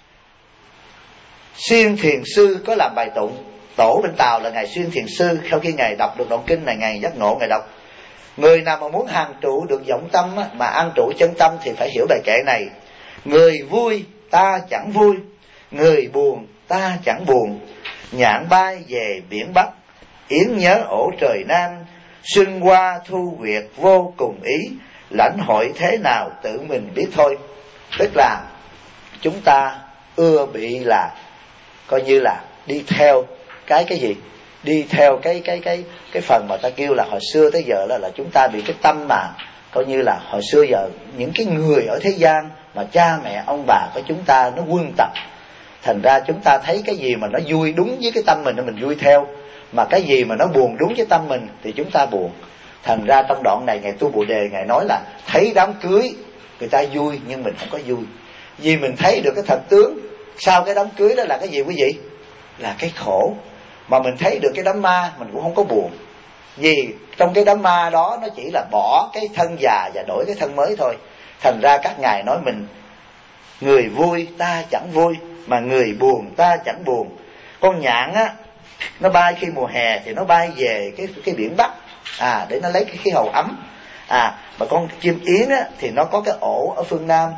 Xuyên Thiền Sư có làm bài tụng. Tổ bên Tàu là ngài Xuyên Thiền Sư, sau khi ngài đọc được đoạn kinh này, ngài giác ngộ, ngài đọc: người nào mà muốn hàng trụ được vọng tâm mà an trụ chân tâm thì phải hiểu bài kệ này. Người vui ta chẳng vui, người buồn ta chẳng buồn. Nhạn bay về biển Bắc, yến nhớ ổ trời Nam. Xuân qua thu nguyệt vô cùng ý, lãnh hội thế nào tự mình biết thôi. Tức là chúng ta ưa bị là coi như là đi theo cái gì, đi theo cái phần mà ta kêu là hồi xưa tới giờ là chúng ta bị cái tâm mà coi như là hồi xưa giờ những cái người ở thế gian mà cha mẹ ông bà của chúng ta nó quân tập. Thành ra chúng ta thấy cái gì mà nó vui đúng với cái tâm mình vui theo, mà cái gì mà nó buồn đúng với tâm mình thì chúng ta buồn. Thành ra trong đoạn này Ngài Tu Bồ Đề Ngài nói là thấy đám cưới người ta vui nhưng mình không có vui, vì mình thấy được cái thật tướng sau cái đám cưới đó là cái gì quý vị? Là cái khổ. Mà mình thấy được cái đám ma mình cũng không có buồn, vì trong cái đám ma đó nó chỉ là bỏ cái thân già và đổi cái thân mới thôi. Thành ra các ngài nói mình người vui ta chẳng vui, mà người buồn ta chẳng buồn. Con nhạn á, nó bay khi mùa hè thì nó bay về cái biển Bắc để nó lấy cái khí hậu ấm. Mà con chim yến á thì nó có cái ổ ở phương Nam,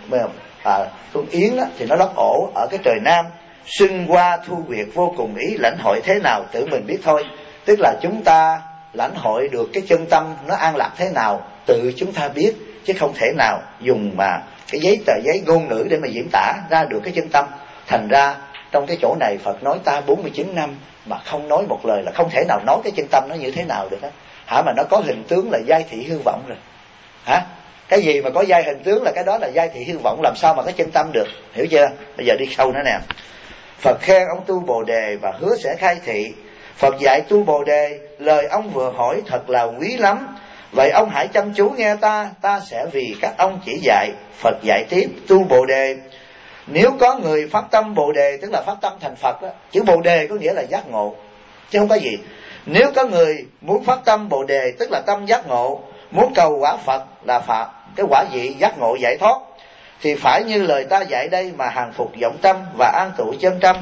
con yến á thì nó lót ổ ở cái trời Nam. Xuân qua thu nguyệt vô cùng ý, lãnh hội thế nào tự mình biết thôi. Tức là chúng ta lãnh hội được cái chân tâm nó an lạc thế nào tự chúng ta biết, chứ không thể nào dùng mà cái tờ giấy ngôn ngữ để mà diễn tả ra được cái chân tâm. Thành ra trong cái chỗ này Phật nói ta 49 năm mà không nói một lời, là không thể nào nói cái chân tâm nó như thế nào được đó. Mà nó có hình tướng là giai thị hư vọng rồi. Cái gì mà có giai hình tướng là cái đó là giai thị hư vọng, làm sao mà có chân tâm được, hiểu chưa? Bây giờ đi sâu nữa nè. Phật khen ông Tu Bồ Đề và hứa sẽ khai thị. Phật dạy Tu Bồ Đề, lời ông vừa hỏi thật là quý lắm. Vậy ông hãy chăm chú nghe ta sẽ vì các ông chỉ dạy. Phật dạy tiếp: Tu Bồ Đề, nếu có người phát tâm Bồ Đề, tức là phát tâm thành Phật đó. Chữ Bồ Đề có nghĩa là giác ngộ, chứ không có gì. Nếu có người muốn phát tâm Bồ Đề, tức là tâm giác ngộ, muốn cầu quả Phật là Phật, cái quả vị giác ngộ giải thoát, thì phải như lời ta dạy đây mà hàng phục vọng tâm và an trụ chân tâm.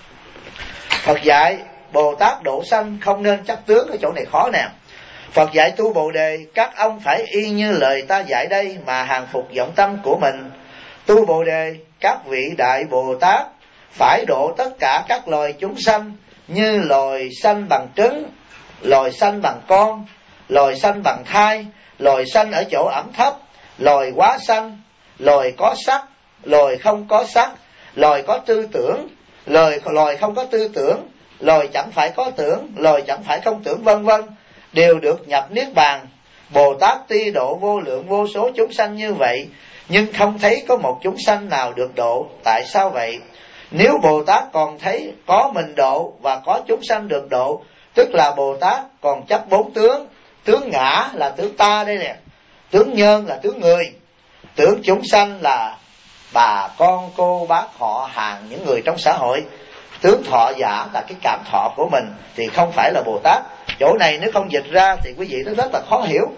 Phật dạy Bồ Tát độ sanh không nên chấp tướng, ở chỗ này khó nè. Phật dạy Tu Bồ Đề, các ông phải y như lời ta dạy đây mà hàng phục vọng tâm của mình. Tu Bồ Đề, các vị đại Bồ Tát phải độ tất cả các loài chúng sanh, như loài sanh bằng trứng, loài sanh bằng con, loài sanh bằng thai, loài sanh ở chỗ ẩm thấp, loài quá sanh, loài có sắc, loài không có sắc, loài có tư tưởng, loài không có tư tưởng, loài chẳng phải có tưởng, loài chẳng phải không tưởng, vân vân, đều được nhập niết bàn. Bồ Tát tuy độ vô lượng vô số chúng sanh như vậy, nhưng không thấy có một chúng sanh nào được độ. Tại sao vậy? Nếu Bồ Tát còn thấy có mình độ và có chúng sanh được độ, tức là Bồ Tát còn chấp 4 tướng. Tướng ngã là tướng ta đây nè, tướng nhân là tướng người, tướng chúng sanh là bà con cô bác họ hàng, những người trong xã hội. Tướng thọ giả là cái cảm thọ của mình, thì không phải là Bồ Tát. Chỗ này nếu không dịch ra thì quý vị nó rất là khó hiểu.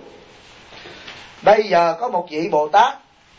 Bây giờ có một vị Bồ Tát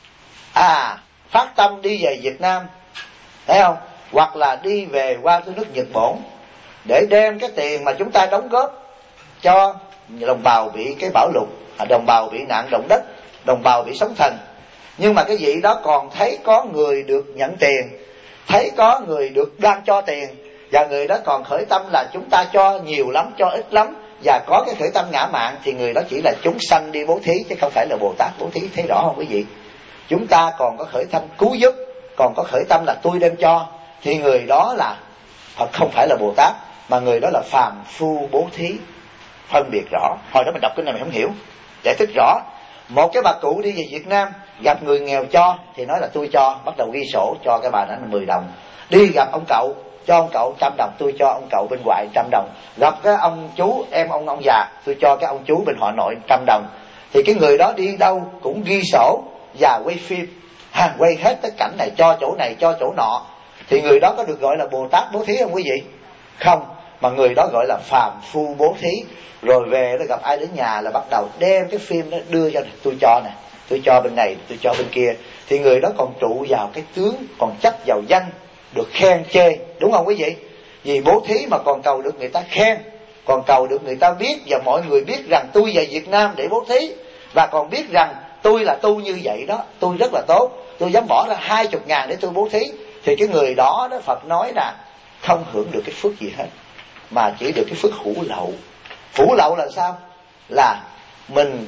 phát tâm đi về Việt Nam, thấy không? Hoặc là đi về qua nước Nhật Bản, để đem cái tiền mà chúng ta đóng góp cho đồng bào bị cái bão lụt, đồng bào bị nạn động đất, đồng bào bị sóng thần. Nhưng mà cái vị đó còn thấy có người được nhận tiền, thấy có người được đang cho tiền, và người đó còn khởi tâm là chúng ta cho nhiều lắm, cho ít lắm, và có cái khởi tâm ngã mạn, thì người đó chỉ là chúng sanh đi bố thí, chứ không phải là Bồ Tát bố thí. Thấy rõ không quý vị? Chúng ta còn có khởi tâm cứu giúp, còn có khởi tâm là tôi đem cho, thì người đó là Phật, không phải là Bồ Tát, mà người đó là phàm phu bố thí. Phân biệt rõ. Hồi đó mình đọc cái này mình không hiểu, giải thích rõ. Một cái bà cụ đi về Việt Nam, gặp người nghèo cho thì nói là tôi cho, bắt đầu ghi sổ cho cái bà đó là 10 đồng. Đi gặp ông cậu, cho ông cậu 100 đồng, tôi cho ông cậu bên ngoại 100 đồng. Gặp cái ông chú em ông già, tôi cho cái ông chú bên họ nội 100 đồng. Thì cái người đó đi đâu cũng ghi sổ và quay phim, quay hết tất cảnh này, cho chỗ này cho chỗ nọ. Thì người đó có được gọi là Bồ Tát bố thí không quý vị? Không, mà người đó gọi là phàm phu bố thí. Rồi về nó gặp ai đến nhà là bắt đầu đem cái phim đó đưa cho tôi cho nè, tôi cho bên này, tôi cho bên kia. Thì người đó còn trụ vào cái tướng, còn chấp vào danh, được khen chê, đúng không quý vị? Vì bố thí mà còn cầu được người ta khen, còn cầu được người ta biết, và mọi người biết rằng tôi về Việt Nam để bố thí, và còn biết rằng tôi là tu như vậy đó, tôi rất là tốt, tôi dám bỏ ra 20.000 để tôi bố thí. Thì cái người đó Phật nói là không hưởng được cái phước gì hết, mà chỉ được cái phước hữu lậu. Hữu lậu là sao? Là mình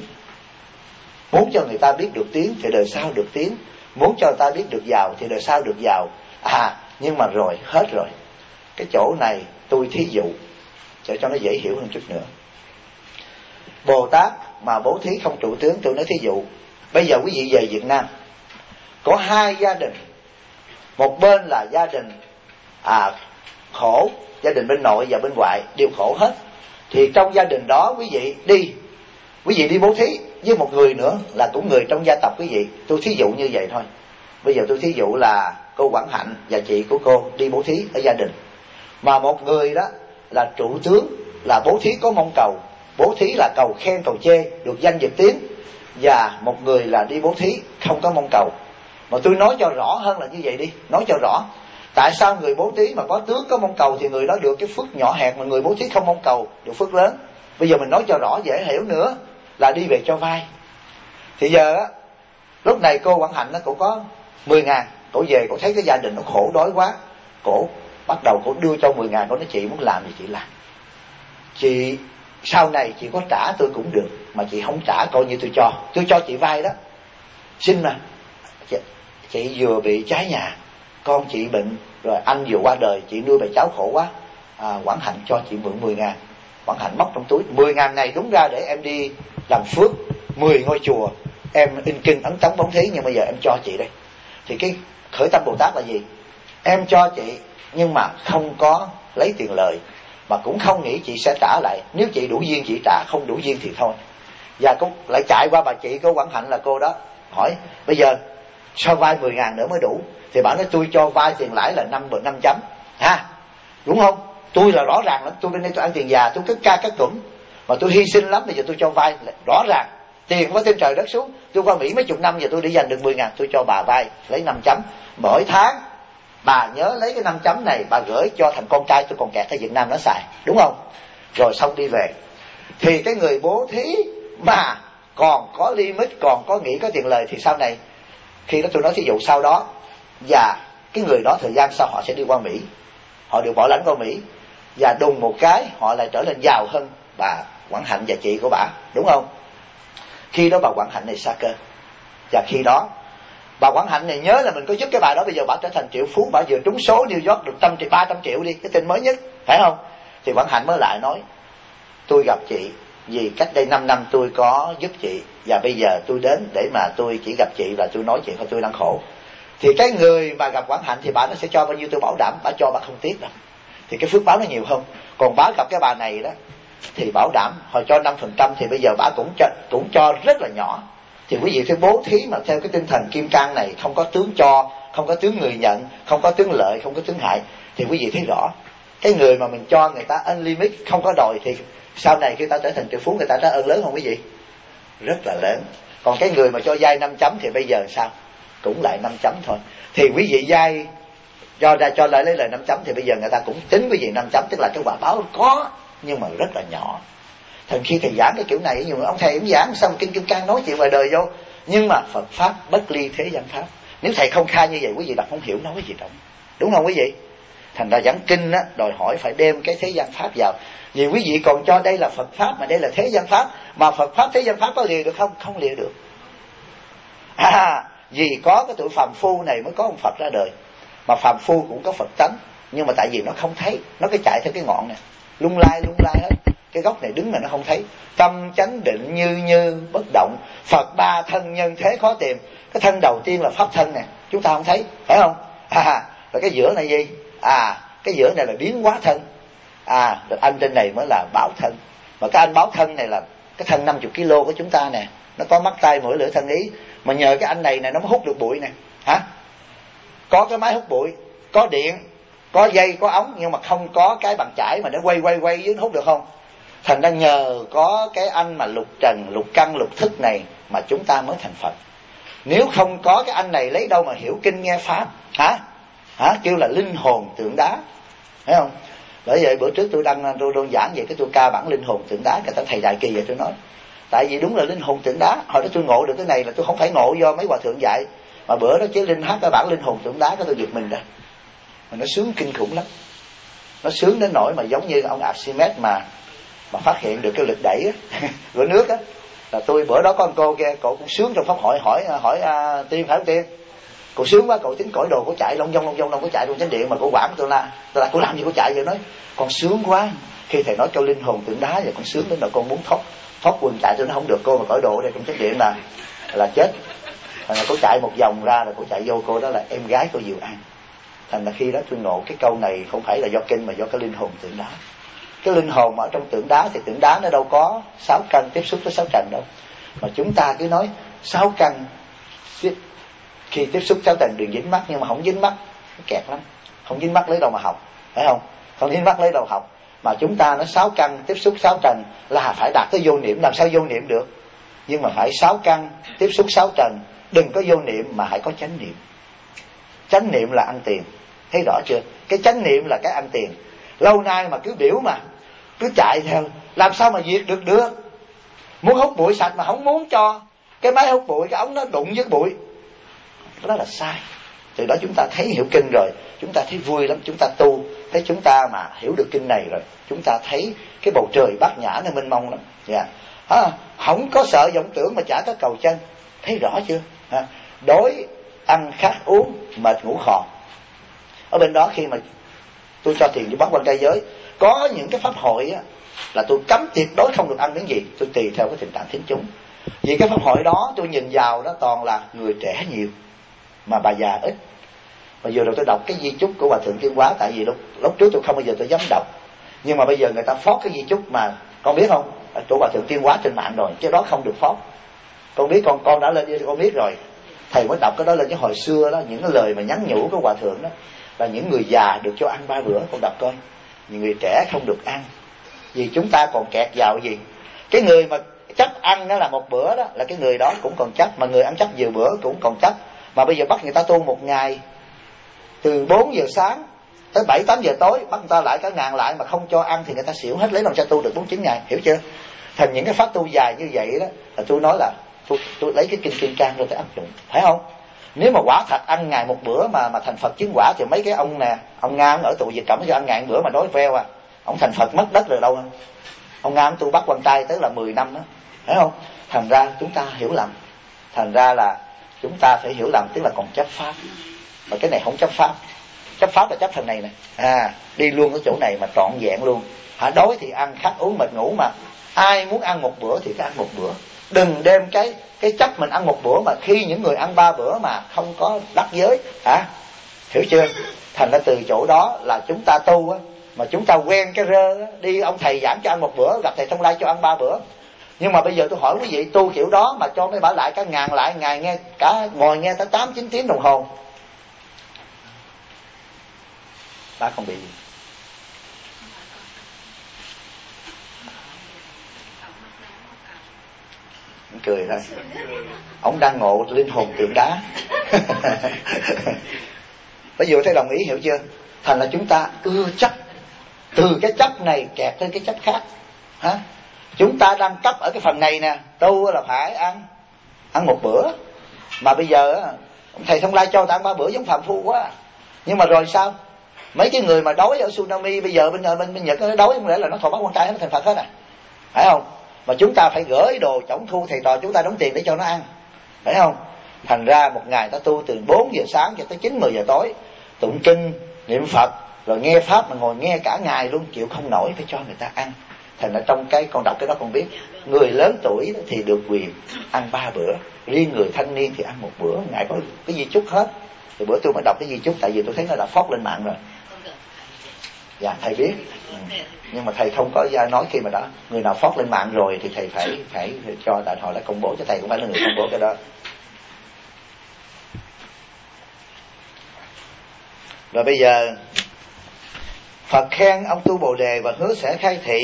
muốn cho người ta biết được tiếng thì đời sau được tiếng, muốn cho người ta biết được giàu thì đời sau được giàu. Nhưng mà rồi hết rồi. Cái chỗ này tôi thí dụ để cho nó dễ hiểu hơn chút nữa. Bồ Tát mà bố thí không trụ tướng, tôi nói thí dụ. Bây giờ quý vị về Việt Nam, có hai gia đình, một bên là gia đình khổ, gia đình bên nội và bên ngoại đều khổ hết. Thì trong gia đình đó quý vị đi bố thí với một người nữa là cũng người trong gia tộc quý vị. Tôi thí dụ như vậy thôi. Bây giờ tôi thí dụ là cô Quảng Hạnh và chị của cô đi bố thí ở gia đình, mà một người đó là trụ tướng, là bố thí có mong cầu, bố thí là cầu khen cầu chê, được danh được tiếng, và một người là đi bố thí không có mong cầu. Mà tôi nói cho rõ hơn là như vậy đi, nói cho rõ. Tại sao người bố thí mà có tướng có mong cầu thì người đó được cái phước nhỏ hẹp, mà người bố thí không mong cầu được phước lớn? Bây giờ mình nói cho rõ dễ hiểu nữa là đi về cho vay. Thì giờ á, lúc này cô Quảng Hạnh nó cũng có 10.000, cổ về cổ thấy cái gia đình nó khổ đói quá, cổ bắt đầu cổ đưa cho 10.000, cổ nói chị muốn làm gì chị làm, chị sau này chị có trả tôi cũng được, mà chị không trả coi như tôi cho chị vay đó. Xin mà chị vừa bị cháy nhà, con chị bệnh rồi, anh vừa qua đời, chị nuôi bà cháu khổ quá, Quảng Hạnh cho chị mượn 10.000. Quảng Hạnh móc trong túi 10.000 này đúng ra để em đi làm phước 10 ngôi chùa, em in kinh ấn tống bóng thí, nhưng bây giờ em cho chị đây. Thì cái khởi tâm Bồ Tát là gì? Em cho chị nhưng mà không có lấy tiền lời, mà cũng không nghĩ chị sẽ trả lại. Nếu chị đủ duyên chị trả, không đủ duyên thì thôi. Và cũng lại chạy qua bà chị của Quảng Hạnh là cô đó, hỏi bây giờ sao vay 10.000 nữa mới đủ? Thì bảo nói tôi cho vay tiền lãi là 5 chấm ha, đúng không? Tôi là rõ ràng lắm, tôi bên đây tôi ăn tiền già, tôi cất ca cất cụm, mà tôi hy sinh lắm, bây giờ tôi cho vay rõ ràng, tiền có trên trời đất xuống. Tôi qua Mỹ mấy chục năm giờ tôi để dành được 10.000, tôi cho bà vay lấy 5 chấm. Mỗi tháng bà nhớ lấy cái 5 chấm này bà gửi cho thằng con trai tôi còn kẹt ở Việt Nam nó xài, đúng không? Rồi xong đi về. Thì cái người bố thí mà còn có limit, còn có nghĩ có tiền lời, thì sau này khi đó tôi nói thí dụ sau đó, và cái người đó thời gian sau họ sẽ đi qua Mỹ, họ được bảo lãnh qua Mỹ, và đùng một cái họ lại trở nên giàu hơn bà Quảng Hạnh và chị của bà, đúng không? Khi đó bà Quảng Hạnh này xa cơ, và khi đó bà Quảng Hạnh này nhớ là mình có giúp cái bà đó, bây giờ bà trở thành triệu phú, bà vừa trúng số New York được 300 triệu đi, cái tin mới nhất, phải không? Thì Quảng Hạnh mới lại nói tôi gặp chị vì cách đây 5 năm tôi có giúp chị, và bây giờ tôi đến để mà tôi chỉ gặp chị và tôi nói chuyện thôi, tôi đang khổ. Thì cái người mà gặp Quảng Hạnh thì bà nó sẽ cho bao nhiêu tôi bảo đảm bà cho bà không tiếc đâu, thì cái phước báo nó nhiều hơn. Còn bà gặp cái bà này đó thì bảo đảm hồi cho 5%, thì bây giờ bà cũng cho rất là nhỏ. Thì quý vị thấy bố thí mà theo cái tinh thần kim cang này, không có tướng cho, không có tướng người nhận, không có tướng lợi, không có tướng hại, thì quý vị thấy rõ cái người mà mình cho người ta unlimit không có đòi, thì sau này khi ta trở thành triệu phú, người ta trả ơn lớn không quý vị? Rất là lớn. Còn cái người mà cho vay 5 chấm thì bây giờ sao? Cũng lại 5 chấm thôi. Thì quý vị vay cho lại lấy lời 5 chấm, thì bây giờ người ta cũng tính quý vị 5 chấm, tức là cái quả báo có nhưng mà rất là nhỏ. Thần khi thầy giảng cái kiểu này, nhiều ông thầy cũng giảng xong kinh kim cang nói chuyện ngoài đời vô, nhưng mà Phật pháp bất ly thế gian pháp. Nếu thầy không khai như vậy, quý vị đọc không hiểu nói gì đâu, đúng không quý vị? Thành ra giảng kinh á, đòi hỏi phải đem cái thế gian pháp vào. Vì quý vị còn cho đây là Phật pháp mà đây là thế gian pháp, mà Phật pháp thế gian pháp có lìa được không? Không lìa được. Vì có cái tụi phàm phu này mới có ông Phật ra đời. Mà phàm phu cũng có Phật tánh, nhưng mà tại vì nó không thấy, nó cứ chạy theo cái ngọn này, lung lay hết. Cái gốc này đứng là nó không thấy. Tâm chánh định như bất động, Phật ba thân nhân thế khó tìm. Cái thân đầu tiên là pháp thân nè, chúng ta không thấy, phải không? Rồi cái giữa này gì? Cái giữa này là biến hóa thân. Rồi anh trên này mới là bảo thân. Mà cái anh bảo thân này là cái thân 50 kg của chúng ta nè, nó có mắt tay mũi lưỡi thân ý, mà nhờ cái anh này nó mới hút được bụi nè. Có cái máy hút bụi, có điện, có dây, có ống, nhưng mà không có cái bàn chải mà nó quay dưới nó hút được không? Thành ra nhờ có cái anh mà lục trần, lục căn, lục thức này mà chúng ta mới thành Phật. Nếu không có cái anh này lấy đâu mà hiểu kinh nghe pháp? Kêu là linh hồn tượng đá, thấy không? Bởi vậy bữa trước tôi giảng về cái tôi ca bản linh hồn tượng đá, cái thầy Đại Kỳ vậy tôi nói. Tại vì đúng là linh hồn tượng đá. Hồi đó tôi ngộ được cái này là tôi không phải ngộ do mấy hòa thượng dạy, mà bữa đó chế Linh hát cái bản linh hồn tượng đá, cái tôi giật mình ra. Mà nó sướng kinh khủng lắm. Nó sướng đến nỗi mà giống như ông Archimedes mà phát hiện được cái lực đẩy của nước á. Là tôi bữa đó có con cô kia, cậu cũng sướng trong pháp hội, hỏi Tiên phải không Tiên? Cậu sướng quá, cậu tính cõi đồ, cậu chạy long dong đâu có chạy trong chánh điện, mà cậu quản tôi là cậu làm gì cậu chạy vậy? Nói con sướng quá. Khi thầy nói cho linh hồn tượng đá vậy, con sướng đến nỗi con muốn thoát quân chạy, tôi nó không được cô, mà cõi đồ ở đây trong chánh điện là chết. Thành là cô chạy một vòng ra rồi cô chạy vô, cô đó là em gái của Diệu An. Thành là khi đó tôi ngộ cái câu này không phải là do kinh mà do cái linh hồn tượng đá. Cái linh hồn mà ở trong tượng đá thì tượng đá nó đâu có 6 căn tiếp xúc với 6 trần đâu, mà chúng ta cứ nói 6 căn khi tiếp xúc 6 trần đừng dính mắt, nhưng mà không dính mắt kẹt lắm. Không dính mắt lấy đâu mà học, phải không? Không dính mắt lấy đâu học. Mà chúng ta nói 6 căn tiếp xúc 6 trần là phải đạt tới vô niệm. Làm sao vô niệm được? Nhưng mà phải 6 căn tiếp xúc 6 trần, đừng có vô niệm mà hãy có chánh niệm. Chánh niệm là ăn tiền, thấy rõ chưa? Cái chánh niệm là cái ăn tiền. Lâu nay mà cứ biểu mà cứ chạy theo, làm sao mà diệt được? Muốn hút bụi sạch mà không muốn cho cái máy hút bụi, cái ống nó đụng với bụi, đó là sai. Từ đó chúng ta thấy hiểu kinh rồi, chúng ta thấy vui lắm. Chúng ta tu, thấy chúng ta mà hiểu được kinh này rồi, chúng ta thấy cái bầu trời bát nhã nó mênh mông lắm. Không có sợ vọng tưởng mà chả có cầu chân, thấy rõ chưa? Đói ăn khát uống mệt ngủ khò. Ở bên đó khi mà tôi cho tiền cho bác quan trai giới, có những cái pháp hội á, là tôi cấm tuyệt đối không được ăn miếng gì. Tôi tùy theo cái tình trạng thính chúng. Vì cái pháp hội đó tôi nhìn vào đó toàn là người trẻ nhiều mà bà già ít. Và vừa rồi tôi đọc cái di chúc của Hòa Thượng Tiên Hóa, tại vì lúc trước tôi không bao giờ tôi dám đọc, nhưng mà bây giờ người ta phót cái di chúc mà con biết không, của Hòa Thượng Tiên Hóa trên mạng rồi, chứ đó không được phót. Con biết, con đã lên con biết rồi. Thầy mới đọc cái đó lên, cái hồi xưa đó, những cái lời mà nhắn nhủ của Hòa Thượng đó là những người già được cho ăn 3 bữa. Con đọc coi, những người trẻ không được ăn. Vì chúng ta còn kẹt vào gì? Cái người mà chấp ăn đó là một bữa đó, là cái người đó cũng còn chấp, mà người ăn chấp nhiều bữa cũng còn chấp. Mà bây giờ bắt người ta tu một ngày từ 4 giờ sáng tới 7-8 giờ tối, bắt người ta lại cả ngàn lại mà không cho ăn thì người ta xỉu hết, lấy làm sao tu được 49 ngày, hiểu chưa? Thành những cái pháp tu dài như vậy đó là tôi nói là tôi lấy cái kinh Kim Cang rồi tôi áp dụng, phải không? Nếu mà quả thật ăn ngày một bữa mà thành Phật chứng quả thì mấy cái ông nè, ông Nga ông ở tù Việt Cộng cho ăn ngày một bữa mà đói veo à, ông thành Phật mất đất rồi đâu. Ông Nga ông tu bắt quan trai tới là 10 năm đó, phải không? Thành ra chúng ta hiểu lầm, thành ra là chúng ta phải hiểu lầm, tức là còn chấp pháp, mà cái này không chấp pháp. Chấp pháp là chấp thằng này nè, đi luôn cái chỗ này mà trọn vẹn luôn. Đói thì ăn, khát uống mệt ngủ, mà ai muốn ăn một bữa thì cứ ăn một bữa. Đừng đem cái chấp mình ăn một bữa mà khi những người ăn 3 bữa mà không có đắc giới, hiểu chưa? Thành ra từ chỗ đó là chúng ta tu á, mà chúng ta quen cái rơ á, đi ông thầy giảng cho ăn một bữa, gặp thầy Thông Lai cho ăn 3 bữa. Nhưng mà bây giờ tôi hỏi quý vị, tu kiểu đó mà cho mấy bà lại cả ngàn lại ngày nghe, cả ngồi nghe tới 8-9 tiếng đồng hồ, bà không bị gì? Cười thôi, ông đang ngộ linh hồn tượng đá. Bây giờ thấy đồng ý, hiểu chưa? Thành là chúng ta ưa chấp, từ cái chấp này kẹt tới cái chấp khác. Chúng ta đang chấp ở cái phần này nè, tu là phải ăn một bữa. Mà bây giờ thầy Thông Lai cho ta ăn 3 bữa giống phàm phu quá. Nhưng mà rồi sao? Mấy cái người mà đói ở tsunami bây giờ bên Nhật nó đói, không lẽ là nó thọ bắt quan trai nó thành Phật hết phải không? Mà chúng ta phải gửi đồ tổng thu thầy trò chúng ta đóng tiền để cho nó ăn, phải không? Thành ra một ngày ta tu từ 4 giờ sáng cho tới 9-10 giờ tối, tụng kinh niệm Phật rồi nghe pháp, mà ngồi nghe cả ngày luôn, chịu không nổi, phải cho người ta ăn. Thành ra trong cái con đọc cái đó con biết, người lớn tuổi thì được quyền ăn 3 bữa, riêng người thanh niên thì ăn một bữa. Ngài có cái di chúc hết. Thì bữa tôi mới đọc cái di chúc, tại vì tôi thấy nó đã phót lên mạng rồi. Dạ thầy biết, nhưng mà thầy không có nói khi mà đã người nào phót lên mạng rồi thì thầy phải cho đại hội là công bố, cho thầy cũng phải là người công bố cái đó. Rồi bây giờ Phật khen ông tu Bồ Đề và hứa sẽ khai thị.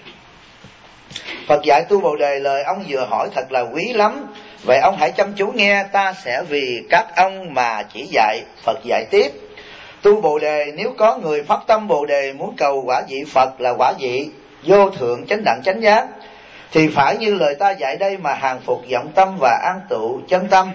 Phật dạy tu Bồ Đề, lời ông vừa hỏi thật là quý lắm, vậy ông hãy chăm chú nghe, ta sẽ vì các ông mà chỉ dạy. Phật dạy tiếp: tu Bồ Đề, nếu có người phát tâm Bồ Đề muốn cầu quả vị Phật là quả vị vô thượng chánh đẳng chánh giác, thì phải như lời ta dạy đây mà hàng phục vọng tâm và an trụ chân tâm.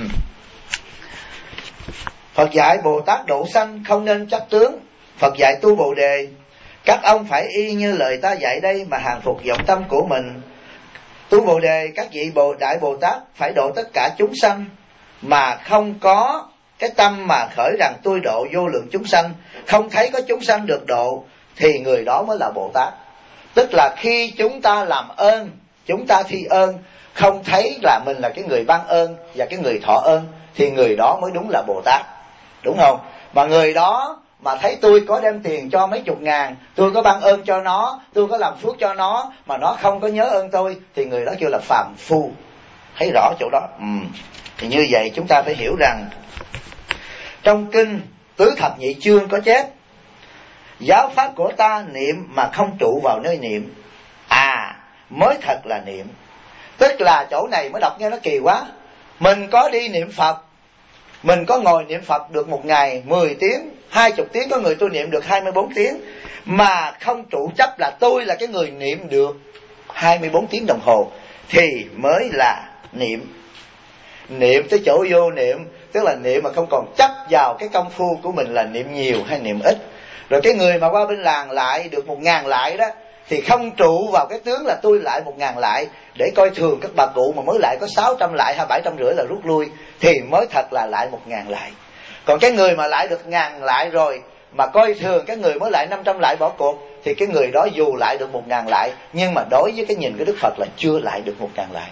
Phật dạy Bồ Tát độ sanh không nên chấp tướng. Phật dạy tu Bồ Đề, các ông phải y như lời ta dạy đây mà hàng phục vọng tâm của mình. Tu Bồ Đề, các vị Đại Bồ Tát phải độ tất cả chúng sanh, mà không có cái tâm mà khởi rằng tôi độ vô lượng chúng sanh, không thấy có chúng sanh được độ, thì người đó mới là Bồ Tát. Tức là khi chúng ta làm ơn, chúng ta thi ơn, không thấy là mình là cái người ban ơn và cái người thọ ơn, thì người đó mới đúng là Bồ Tát, đúng không? Mà người đó mà thấy tôi có đem tiền cho mấy chục ngàn, tôi có ban ơn cho nó, tôi có làm phước cho nó, mà nó không có nhớ ơn tôi, thì người đó kêu là phàm phu. Thấy rõ chỗ đó. Thì như vậy chúng ta phải hiểu rằng trong kinh Tứ Thập Nhị Chương có chép: giáo pháp của ta niệm mà không trụ vào nơi niệm, mới thật là niệm. Tức là chỗ này mới đọc nghe nó kỳ quá. Mình có đi niệm Phật, mình có ngồi niệm Phật được một ngày 10 tiếng, 20 tiếng, có người tôi niệm được 24 tiếng, mà không trụ chấp là tôi là cái người niệm được 24 tiếng đồng hồ, thì mới là niệm. Niệm tới chỗ vô niệm, tức là niệm mà không còn chấp vào cái công phu của mình là niệm nhiều hay niệm ít. Rồi cái người mà qua bên làng lại được 1000 lại đó, thì không trụ vào cái tướng là tôi lại 1000 lại, để coi thường các bà cụ mà mới lại có 600 lại hay 750 là rút lui, thì mới thật là lại 1000 lại. Còn cái người mà lại được 1000 lại rồi mà coi thường cái người mới lại 500 lại bỏ cuộc, thì cái người đó dù lại được 1000 lại, nhưng mà đối với cái nhìn của Đức Phật là chưa lại được 1000 lại.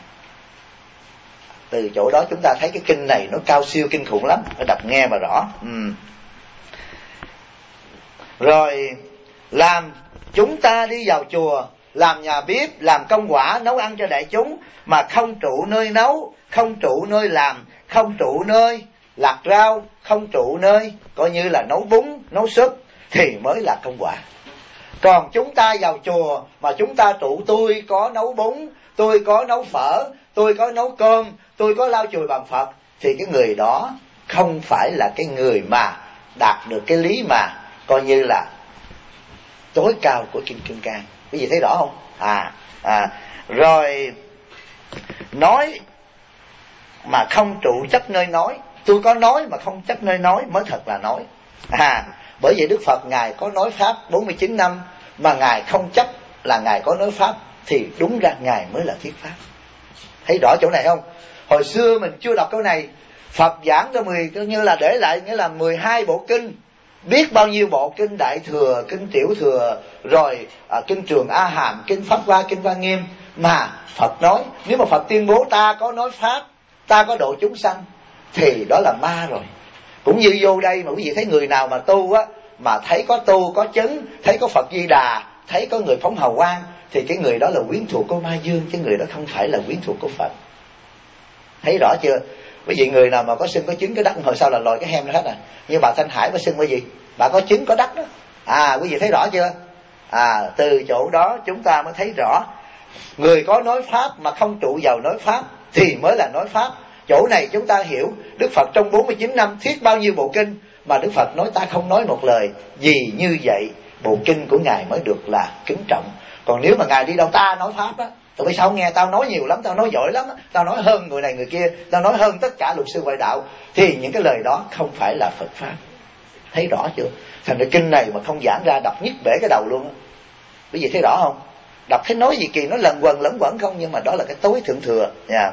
Từ chỗ đó chúng ta thấy cái kinh này nó cao siêu kinh khủng lắm, phải đọc nghe mà rõ. Rồi làm chúng ta đi vào chùa, làm nhà bếp, làm công quả, nấu ăn cho đại chúng, mà không trụ nơi nấu, không trụ nơi làm, không trụ nơi lặt rau, không trụ nơi coi như là nấu bún, nấu súp, thì mới là công quả. Còn chúng ta vào chùa mà chúng ta trụ tôi có nấu bún, tôi có nấu phở, tôi có nấu cơm, tôi có lau chùi bàn Phật, thì cái người đó không phải là cái người mà đạt được cái lý mà coi như là tối cao của Kinh Kim Cang. Quý vị thấy rõ không? Rồi nói mà không trụ chấp nơi nói, tôi có nói mà không chấp nơi nói mới thật là nói. Bởi vậy Đức Phật Ngài có nói Pháp 49 năm mà Ngài không chấp là Ngài có nói Pháp, thì đúng ra Ngài mới là thuyết Pháp. Thấy rõ chỗ này không? Hồi xưa mình chưa đọc câu này, Phật giảng cho như là để lại, nghĩa là 12 bộ kinh, biết bao nhiêu bộ kinh Đại Thừa, kinh Tiểu Thừa, rồi kinh Trường A Hàm, kinh Pháp Hoa, kinh Hoa Nghiêm, mà Phật nói, nếu mà Phật tuyên bố ta có nói Pháp, ta có độ chúng sanh, thì đó là ma rồi. Cũng như vô đây mà quý vị thấy người nào mà tu á, mà thấy có tu, có chứng, thấy có Phật Di Đà, thấy có người phóng hào quang, thì cái người đó là quyến thuộc của Ma Dương, chứ người đó không phải là quyến thuộc của Phật. Thấy rõ chưa? Quý vị người nào mà có xưng có chứng có đắc, hồi sau là lòi cái hem ra hết. Như bà Thanh Hải có xưng cái gì? Bà có chứng có đắc đó. Quý vị thấy rõ chưa? Từ chỗ đó chúng ta mới thấy rõ, người có nói Pháp mà không trụ vào nói Pháp thì mới là nói Pháp. Chỗ này chúng ta hiểu Đức Phật trong 49 năm thuyết bao nhiêu bộ kinh, mà Đức Phật nói ta không nói một lời. Vì như vậy bộ kinh của Ngài mới được là kính trọng. Còn nếu mà Ngài đi đâu ta nói Pháp á, tụi bây sao nghe tao nói nhiều lắm, tao nói giỏi lắm, tao nói hơn người này người kia, tao nói hơn tất cả luật sư ngoại đạo, thì những cái lời đó không phải là Phật Pháp. Thấy rõ chưa? Thành ra kinh này mà không giảng ra, đọc nhức bể cái đầu luôn á. Quý vị thấy rõ không? Đọc thấy nói gì kỳ, nó lẩn quẩn không, nhưng mà đó là cái tối thượng thừa nha.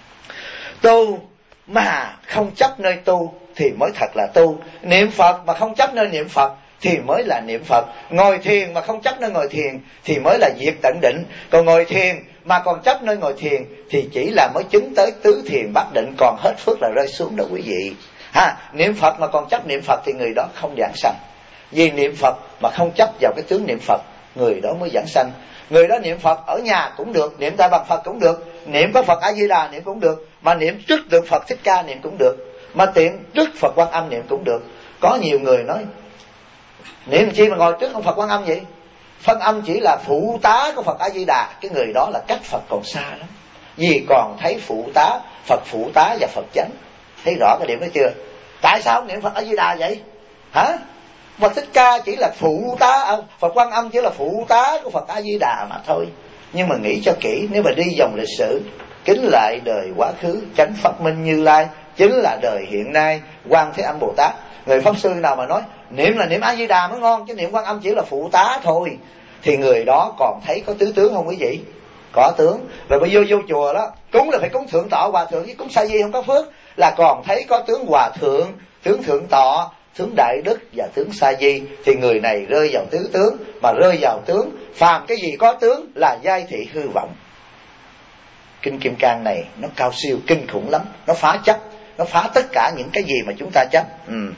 Tu mà không chấp nơi tu thì mới thật là tu. Niệm Phật mà không chấp nơi niệm Phật thì mới là niệm Phật. Ngồi thiền mà không chấp nơi ngồi thiền thì mới là diệt tận định. Còn ngồi thiền mà còn chấp nơi ngồi thiền thì chỉ là mới chứng tới tứ thiền bát định, còn hết phước là rơi xuống đó quý vị. Niệm Phật mà còn chấp niệm Phật thì người đó không giảng sanh. Vì niệm Phật mà không chấp vào cái tướng niệm Phật, người đó mới giảng sanh. Người đó niệm Phật ở nhà cũng được, niệm tại bằng Phật cũng được, niệm có Phật A Di Đà niệm cũng được, mà niệm trước tượng Phật Thích Ca niệm cũng được, mà niệm trước Phật Quan Âm niệm cũng được. Có nhiều người nói niệm chi mà ngồi trước ông Phật Quan Âm vậy? Phân âm chỉ là phụ tá của Phật A Di Đà. Cái người đó là cách Phật còn xa lắm, vì còn thấy phụ tá, Phật phụ tá và Phật chánh. Thấy rõ cái điểm đó chưa? Tại sao niệm Phật A Di Đà vậy? Phật Thích Ca chỉ là phụ tá, Phật Quan Âm chỉ là phụ tá của Phật A Di Đà mà thôi. Nhưng mà nghĩ cho kỹ, nếu mà đi dòng lịch sử, kính lại đời quá khứ chánh Pháp Minh Như Lai, chính là đời hiện nay Quan Thế Âm Bồ Tát. Người pháp sư nào mà nói niệm là niệm A Di Đà mới ngon, chứ niệm Quan Âm chỉ là phụ tá thôi, thì người đó còn thấy có tứ tướng không quý vị? Có tướng. Rồi bây giờ vô chùa đó, cúng là phải cúng thượng tọa hòa thượng, chứ cúng sa di không có phước. Là còn thấy có tướng hòa thượng, tướng thượng tọa, tướng đại đức và tướng sa di, thì người này rơi vào tứ tướng. Mà rơi vào tướng, phàm cái gì có tướng là giai thị hư vọng. Kinh Kim Cang này nó cao siêu kinh khủng lắm, nó phá chấp, nó phá tất cả những cái gì mà chúng ta chấp.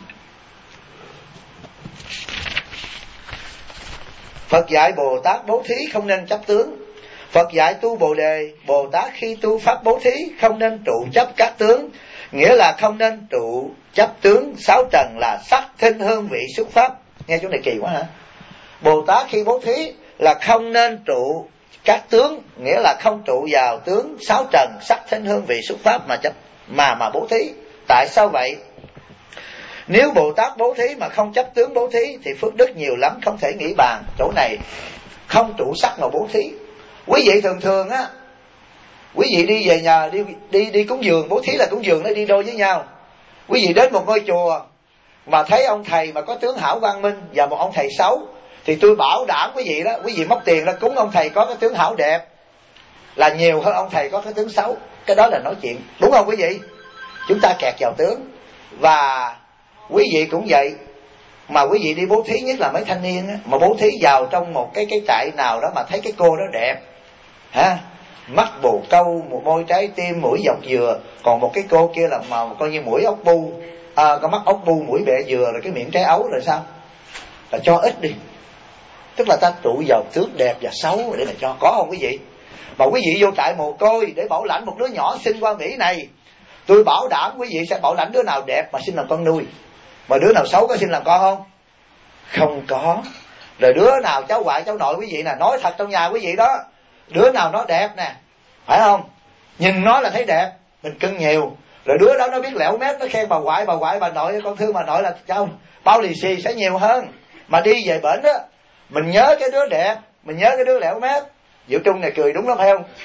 Phật dạy Bồ Tát bố thí không nên chấp tướng. Phật dạy tu Bồ Đề, Bồ Tát khi tu pháp bố thí không nên trụ chấp các tướng, nghĩa là không nên trụ chấp tướng sáu trần là sắc thinh hương vị xúc pháp. Nghe chỗ này kỳ quá hả? Bồ Tát khi bố thí là không nên trụ các tướng, nghĩa là không trụ vào tướng sáu trần sắc thinh hương vị xúc pháp mà chấp mà bố thí. Tại sao vậy? Nếu Bồ Tát bố thí mà không chấp tướng bố thí thì phước đức nhiều lắm không thể nghĩ bàn. Chỗ này không trụ sắc mà bố thí. Quý vị thường á, quý vị đi về nhà đi cúng dường, bố thí là cúng dường, nó đi đôi với nhau. Quý vị đến một ngôi chùa mà thấy ông thầy mà có tướng hảo quang minh và một ông thầy xấu, thì tôi bảo đảm quý vị đó, quý vị móc tiền ra cúng ông thầy có cái tướng hảo đẹp là nhiều hơn ông thầy có cái tướng xấu. Cái đó là nói chuyện, đúng không quý vị? Chúng ta kẹt vào tướng. Và quý vị cũng vậy, mà quý vị đi bố thí, nhất là mấy thanh niên á, mà bố thí vào trong một cái trại nào đó mà thấy cái cô đó đẹp hả, mắt bồ câu, một môi trái tim, mũi dọc dừa, còn một cái cô kia là màu coi như mũi ốc bu, con mắt ốc bu, mũi bẹ dừa, rồi cái miệng trái ấu, rồi sao? Là cho ít đi. Tức là ta trụ vào tướng đẹp và xấu để mà cho, có không quý vị? Mà quý vị vô trại mồ côi để bảo lãnh một đứa nhỏ sinh qua Mỹ này, tôi bảo đảm quý vị sẽ bảo lãnh đứa nào đẹp mà xin làm con nuôi, mà đứa nào xấu có xin làm con không? Không có. Rồi đứa nào cháu ngoại cháu nội quý vị nè, nói thật trong nhà quý vị đó, đứa nào nó đẹp nè, phải không? Nhìn nó là thấy đẹp, mình cưng nhiều. Rồi đứa đó nó biết lẻo mép, nó khen bà ngoại, bà nội, con thương bà nội là cháu bao lì xì sẽ nhiều hơn. Mà đi về bển đó, mình nhớ cái đứa đẹp, mình nhớ cái đứa lẻo mép. Diệu Trung này cười đúng lắm phải không?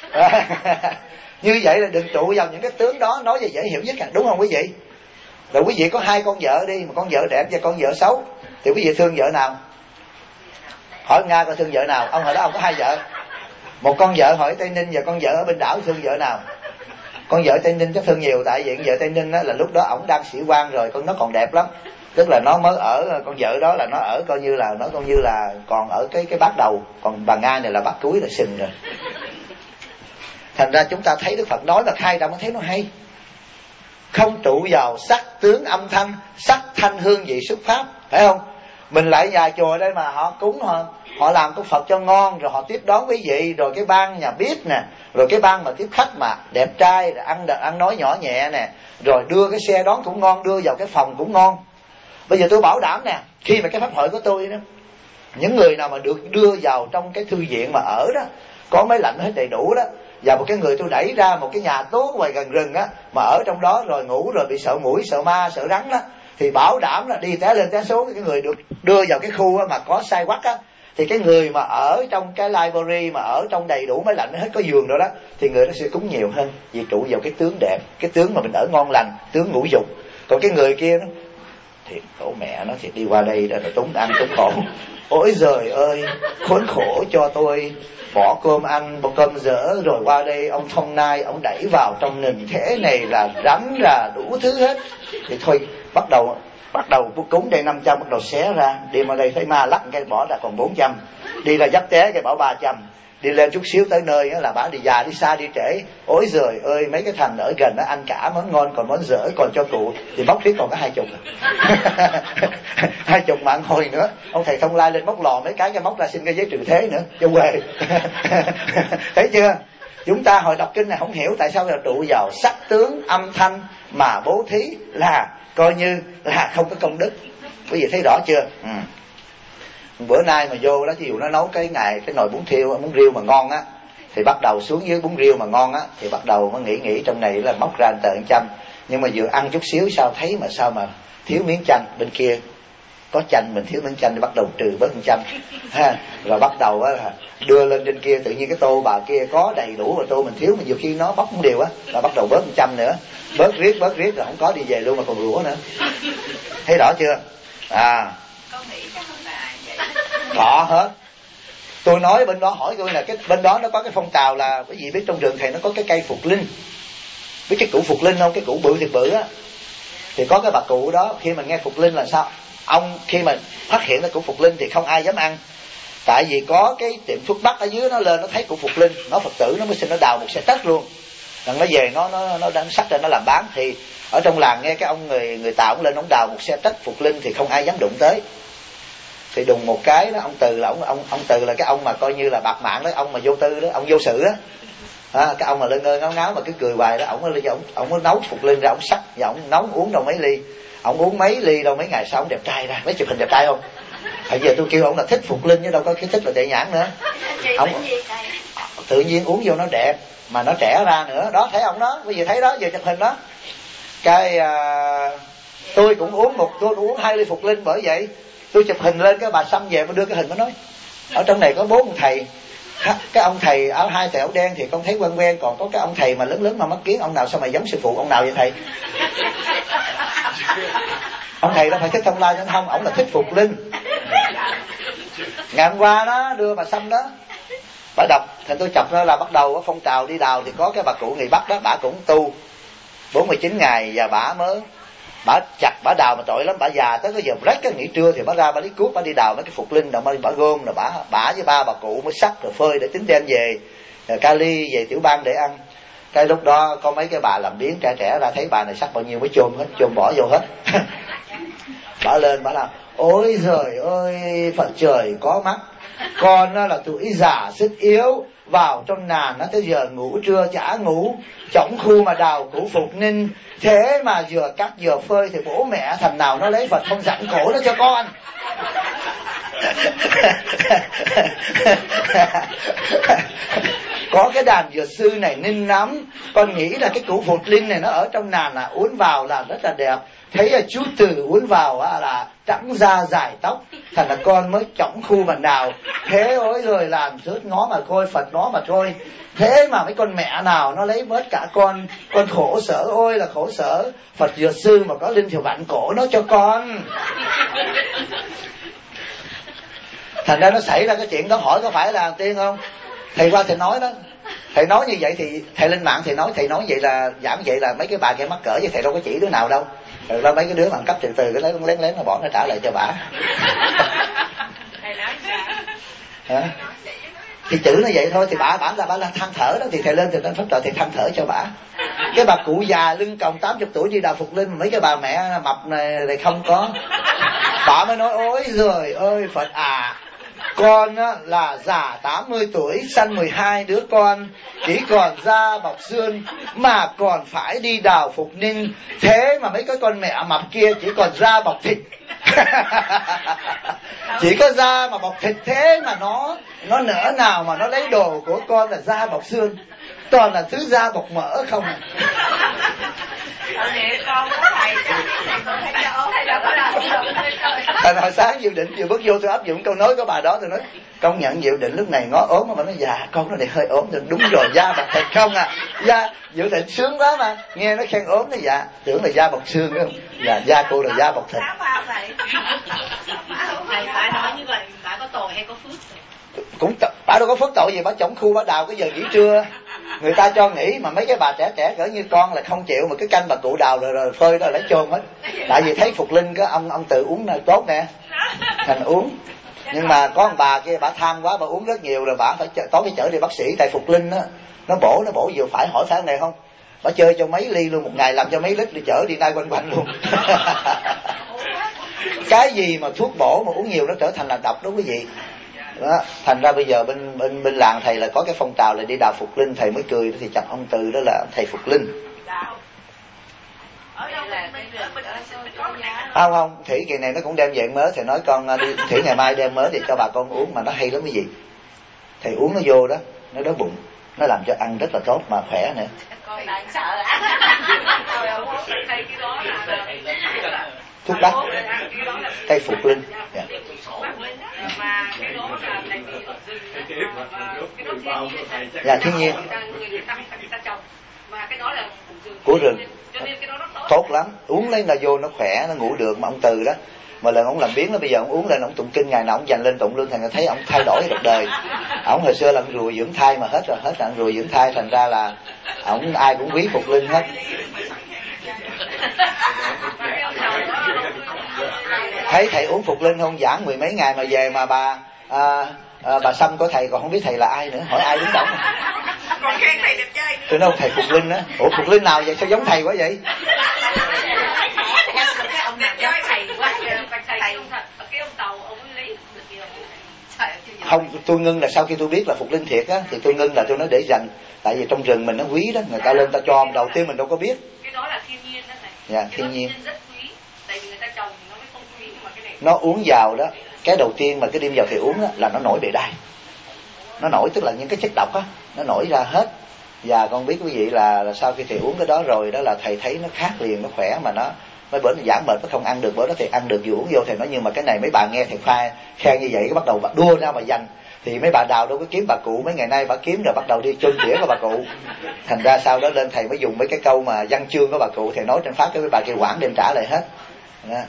Như vậy là đừng trụ vào những cái tướng đó, nói về dễ hiểu nhất, đúng không quý vị? Rồi quý vị có hai con vợ đi, một con vợ đẹp và con vợ xấu, thì quý vị thương vợ nào? Hỏi Nga coi thương vợ nào. Ông hồi đó ông có hai vợ, một con vợ hỏi Tây Ninh và con vợ ở bên đảo, thương vợ nào? Con vợ Tây Ninh chắc thương nhiều, tại vì vợ Tây Ninh đó là lúc đó ổng đang sĩ quan rồi, con nó còn đẹp lắm. Tức là nó mới ở, con vợ đó là nó ở coi như là còn ở cái bát đầu, còn bà Nga này là bát cuối là sình rồi. Thành ra chúng ta thấy Đức Phật nói là khai ra mới thấy nó hay. Không trụ vào sắc tướng âm thanh, sắc thanh hương vị xuất pháp, phải không? Mình lại nhà chùa đây mà họ cúng, họ làm cái Phật cho ngon, rồi họ tiếp đón quý vị, rồi cái ban nhà bếp nè, rồi cái ban mà tiếp khách mà đẹp trai, rồi ăn nói nhỏ nhẹ nè, rồi đưa cái xe đón cũng ngon, đưa vào cái phòng cũng ngon. Bây giờ tôi bảo đảm nè, khi mà cái pháp hội của tôi đó, những người nào mà được đưa vào trong cái thư viện mà ở đó, có máy lạnh hết đầy đủ đó, và một cái người tôi đẩy ra một cái nhà tốt ngoài gần rừng á, mà ở trong đó rồi ngủ rồi bị sợ mũi, sợ ma, sợ rắn đó, thì bảo đảm là đi té lên té xuống, cái người được đưa vào cái khu mà có sai quắc á, thì cái người mà ở trong cái library mà ở trong đầy đủ máy lạnh hết, có giường rồi đó, thì người đó sẽ cúng nhiều hơn, vì trụ vào cái tướng đẹp, cái tướng mà mình ở ngon lành, tướng ngũ dục. Còn cái người kia đó thì khổ mẹ nó, thì đi qua đây đó rồi túng ăn túng khổ, ôi giời ơi khốn khổ cho tôi, bỏ cơm ăn, bỏ cơm dở, rồi qua đây ông Thông Nai ông đẩy vào trong nền thế này là rắn là đủ thứ hết. Thì thôi bắt đầu cúng đây 500, bắt đầu xé ra, đi vào đây thấy ma lắc cái bỏ ra còn 400, đi ra dấp té cái bảo 300, đi lên chút xíu tới nơi là bả đi già, đi xa, đi trễ, ôi giời ơi mấy cái thằng ở gần nó ăn cả món ngon, còn món dở còn cho cụ, thì móc riết còn có 20. 20 mạng hồi nữa, ông thầy Thông Lai lên móc lò mấy cái móc ra xin cái giấy trừ thế nữa cho quê. Thấy chưa? Chúng ta hồi đọc kinh này không hiểu tại sao là trụ vào sắc tướng âm thanh mà bố thí là coi như là không có công đức. Quý vị thấy rõ chưa? Bữa nay mà vô đó, ví dụ nó nấu cái nồi bún riêu mà ngon á, thì bắt đầu xuống dưới bún riêu mà ngon á, thì bắt đầu mới nghĩ trong này là móc ra tờ 100, nhưng mà vừa ăn chút xíu sao thấy mà sao mà thiếu miếng chanh, bên kia có chanh mình thiếu miếng chanh, thì bắt đầu trừ bớt 100 ha, rồi bắt đầu á đưa lên trên kia, tự nhiên cái tô bà kia có đầy đủ, mà tô mình thiếu, mà nhiều khi nó bóc không đều á, là bắt đầu bớt 100 nữa, bớt riết rồi không có, đi về luôn mà còn rủa nữa. Thấy rõ chưa? Rõ hết. Tôi nói bên đó hỏi tôi là cái bên đó nó có cái phong trào là, cái gì biết trong rừng thầy nó có cái cây phục linh, biết cái củ phục linh không? Cái củ bự thiệt bự á, thì có cái bà cụ đó, khi mà nghe phục linh là sao, ông khi mà phát hiện ra củ phục linh thì không ai dám ăn, tại vì có cái tiệm thuốc bắc ở dưới nó lên, nó thấy củ phục linh, nó Phật tử nó mới xin nó đào một xe tất luôn, Nó về nó đang sắc ra nó làm bán. Thì ở trong làng nghe cái ông người Tàu ông lên ông đào một xe trắc Phục Linh thì không ai dám đụng tới. Thì đùng một cái đó, ông Từ là ông Từ là cái ông mà coi như là bạc mạng đó, ông mà vô tư đó, ông vô sự đó. Cái ông mà lơ ngơ ngáo ngáo mà cứ cười hoài đó, ông có nấu Phục Linh ra, ông sắc và ông nấu uống đâu mấy ly. Ông uống mấy ly đâu mấy ngày sau ông đẹp trai ra, mấy chụp hình đẹp trai không? Bây giờ tôi kêu ông là thích Phục Linh chứ đâu có cái thích là tệ nhãn nữa. Ông tự nhiên uống vô nó đẹp mà nó trẻ ra nữa đó, thấy ông đó, bây giờ thấy đó, giờ chụp hình đó. Cái tôi cũng uống 2 ly Phục Linh, bởi vậy tôi chụp hình lên, cái bà Sâm về mà đưa cái hình nó nói ở trong này có 4 ông thầy. Cái ông thầy áo 2 thầy áo đen thì con thấy quen quen, còn có cái ông thầy mà lớn mà mắt kiến, ông nào sao mà giống sư phụ, ông nào vậy thầy? Ông thầy đâu phải thích Thông Lai nữa không, ông là thích Phục Linh. Ngày hôm qua đó đưa bà Sâm đó, bà đọc thì tôi chọc nó là bắt đầu có phong trào đi đào. Thì có cái bà cụ người Bắc đó, bà cũng tu 49 ngày và bà chặt đào mà tội lắm. Bà già tới cái giờ break cái nghỉ trưa thì bà ra bà lấy cuốc bà đi đào mấy cái Phục Linh, rồi bà gom, rồi bà với ba bà cụ mới sắc rồi phơi để tính đem về Cali, về Tiểu Bang để ăn. Cái lúc đó có mấy cái bà làm biếng trẻ ra thấy bà này sắc bao nhiêu mới chôn bỏ vô hết. Bà lên bà là ôi giời ơi Phật trời có mắt, con là tuổi già sức yếu, vào trong nàn nó tới giờ ngủ trưa chả ngủ, chổng khu mà đào củ Phục Ninh, thế mà vừa cắt vừa phơi thì bố mẹ thằng nào nó lấy Phật không dặn cổ nó cho con. Có cái đàn dược sư này ninh lắm, con nghĩ là cái củ Phục Linh này nó ở trong nàn là uốn vào là rất là đẹp. Thấy chú Từ uốn vào là trắng da dài tóc, thành là con mới chổng khu bằng đào. Thế ôi rồi làm thước ngó mà coi, Phật nó mà coi. Thế mà mấy con mẹ nào nó lấy bớt cả con khổ sở, ôi là khổ sở. Phật dược sư mà có linh thì vặn cổ nó cho con. Thành ra nó xảy ra cái chuyện đó, hỏi có phải là tiên không? Thầy qua thầy nói đó, thầy nói như vậy thì thầy lên mạng thầy nói vậy là giảm vậy là mấy cái bà kia mắc cỡ, chứ thầy đâu có chỉ đứa nào đâu. Rồi đó mấy cái đứa mà cấp từ cái lấy lén nó bỏ nó trả lại cho bả. Hả? Thì chữ nó vậy thôi, thì bả là than thở đó, thì thầy lên thầy pháp trợ thầy than thở cho bả. Cái bà cụ già lưng còng 80 tuổi đi đào Phục Linh, mấy cái bà mẹ mập này không có. Bà mới nói ôi giời ơi Phật à, con là già 80 tuổi sanh 12 đứa con, chỉ còn da bọc xương mà còn phải đi đào Phục Ninh. Thế mà mấy cái con mẹ mập kia chỉ còn da bọc thịt. Chỉ có da mà bọc thịt, thế mà nó nỡ nào mà nó lấy đồ của con là da bọc xương, toàn là thứ da bọc mỡ không à. Thầy hồi sáng Diệu Định vừa bước vô tôi áp dụng câu nói của bà đó, tôi nói công nhận Diệu Định lúc này ngó ốm mà nó già, con nó này hơi ốm rồi. Đúng rồi, da bọc thịt không à. Da Diệu Định sướng quá mà, nghe nó khen ốm nó dạ, tưởng là da bọc xương không. Là da cô là da bọc thịt. Thầy phải nói như vậy, bà có tội hay có phước? Cũng bà đâu có phước tội gì, bà chống khu bà đào cái giờ nghỉ trưa. Người ta cho nghỉ mà mấy cái bà trẻ cỡ như con là không chịu, mà cái canh bà cụ đào rồi phơi đó lấy chôn hết. Tại vì thấy Phục Linh cái ông Tự uống là tốt nè, thành uống. Nhưng mà có một bà kia bà tham quá, bà uống rất nhiều rồi bà phải tối cái chở đi bác sĩ. Tại Phục Linh á nó bổ vừa phải, hỏi phải này không, bà chơi cho mấy ly luôn, một ngày làm cho mấy lít đi chở đi nay quanh luôn. Cái gì mà thuốc bổ mà uống nhiều nó trở thành là độc đó quý vị. Đó, thành ra bây giờ bên làng thầy là có cái phong trào là đi đào Phục Linh, thầy mới cười thì chặt ông Từ đó là thầy Phục Linh. Không, Thủy kỳ này nó cũng đem về mớ, thầy nói con đi Thủy ngày mai đem mớ thì cho bà con uống, mà nó hay lắm quý vị. Thầy uống nó vô đó, nó đói bụng, nó làm cho ăn rất là tốt mà khỏe nữa. Thuốc bắc cây Phục Linh. Dạ thiên nhiên của rừng tốt lắm, uống lấy là vô nó khỏe, nó ngủ được. Mà ông Từ đó mà lần ông làm biến nó, bây giờ ông uống lên ông tụng kinh, ngày nào ông dành lên tụng luôn, thành thấy ông thay đổi cuộc đời. Ông hồi xưa là ông rùa dưỡng thai mà hết là ông rùa dưỡng thai, thành ra là ông ai cũng quý Phục Linh hết. Thấy thầy uống Phục Linh không, giảng 10 mấy ngày mà về mà bà Sâm có thầy còn không biết thầy là ai nữa, hỏi ai đứng cổng. Còn khen thầy đẹp trai nữa. Tôi nói thầy Phục Linh á. Ủa Phục Linh nào vậy, sao giống thầy quá vậy? Cái ông đẹp trai thầy quá. Thầy cái ông Tàu ông ấy lấy được gì không? Tôi ngưng là sau khi tôi biết là Phục Linh thiệt á, thì tôi ngưng là tôi nói để dành. Tại vì trong rừng mình nó quý đó, người ta lên ta cho đầu tiên mình đâu có biết. Cái đó là thiên nhiên đó thầy. Dạ, thiên nhiên. Rất quý. Tại vì người ta trồng nó mới không quý, nhưng mà cái này Nó uống vào đó, cái đầu tiên mà cái đêm vào thì uống đó, là nó nổi bề đai. Nó nổi tức là những cái chất độc á, nó nổi ra hết. Và con biết quý vị là sau khi thầy uống cái đó rồi đó là thầy thấy nó khác liền, nó khỏe, mà nó mấy bữa nó giảm mệt nó không ăn được, bữa đó thầy ăn được vừa uống vô. Thầy nói nhưng mà cái này mấy bà nghe thầy khen như vậy cái bắt đầu đua ra mà giành, thì mấy bà đào đâu có kiếm bà cụ, mấy ngày nay bà kiếm rồi bắt đầu đi chôn tỉa của bà cụ. Thành ra sau đó lên thầy mới dùng mấy cái câu mà văn chương của bà cụ, thầy nói trên pháp cái mấy bà kia quản đem trả lại hết đó.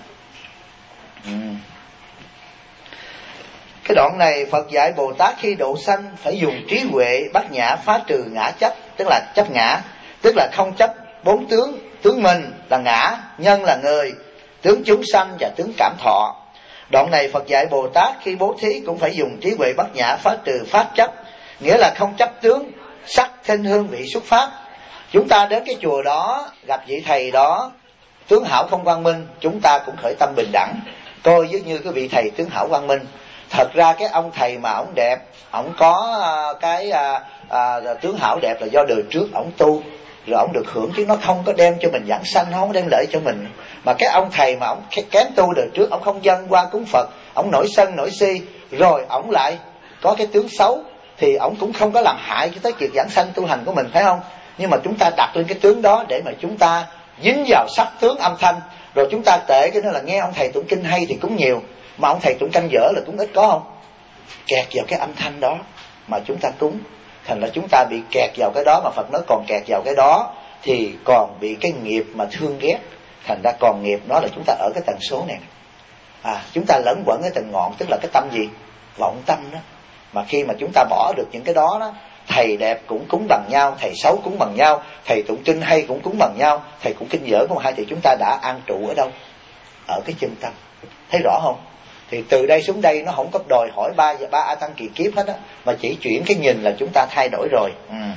Cái đoạn này Phật dạy Bồ Tát khi độ sanh phải dùng trí huệ bát nhã phá trừ ngã chấp, tức là chấp ngã, tức là không chấp bốn tướng: tướng mình là ngã, nhân là người, tướng chúng sanh và tướng cảm thọ. Đoạn này Phật dạy Bồ Tát khi bố thí cũng phải dùng trí huệ bát nhã phá trừ pháp chấp, nghĩa là không chấp tướng, sắc, thinh, hương vị xuất phát. Chúng ta đến cái chùa đó gặp vị thầy đó tướng hảo không quang minh, chúng ta cũng khởi tâm bình đẳng, coi giống như cái vị thầy tướng hảo quang minh. Thật ra cái ông thầy mà ổng đẹp, ổng có cái tướng hảo đẹp là do đời trước ổng tu rồi ổng được hưởng, chứ nó không có đem cho mình giảng sanh, nó không đem lợi cho mình. Mà cái ông thầy mà ổng kém tu đời trước, ổng không dâng qua cúng Phật, ổng nổi sân nổi si, rồi ổng lại có cái tướng xấu, thì ổng cũng không có làm hại cho tới việc giảng sanh tu hành của mình, phải không? Nhưng mà chúng ta đặt lên cái tướng đó để mà chúng ta dính vào sắc tướng âm thanh, rồi chúng ta tệ cái đó là nghe ông thầy tụng kinh hay thì cúng nhiều, mà ông thầy tụng canh dở là cúng ít, có không? Kẹt vào cái âm thanh đó mà chúng ta cúng, thành ra chúng ta bị kẹt vào cái đó. Mà Phật nói còn kẹt vào cái đó thì còn bị cái nghiệp mà thương ghét, thành ra còn nghiệp đó là chúng ta ở cái tần số này. Chúng ta lẫn quẩn cái tầng ngọn, tức là cái tâm gì? Vọng tâm đó. Mà khi mà chúng ta bỏ được những cái đó đó, thầy đẹp cũng cúng bằng nhau, thầy xấu cúng bằng nhau, thầy tụng kinh hay cũng cúng bằng nhau, thầy cũng kinh dở cũng hay, thì chúng ta đã an trụ ở đâu? Ở cái chân tâm. Thấy rõ không? Thì từ đây xuống đây nó không có đòi hỏi ba A Tăng kỳ kiếp hết á, mà chỉ chuyển cái nhìn là chúng ta thay đổi rồi.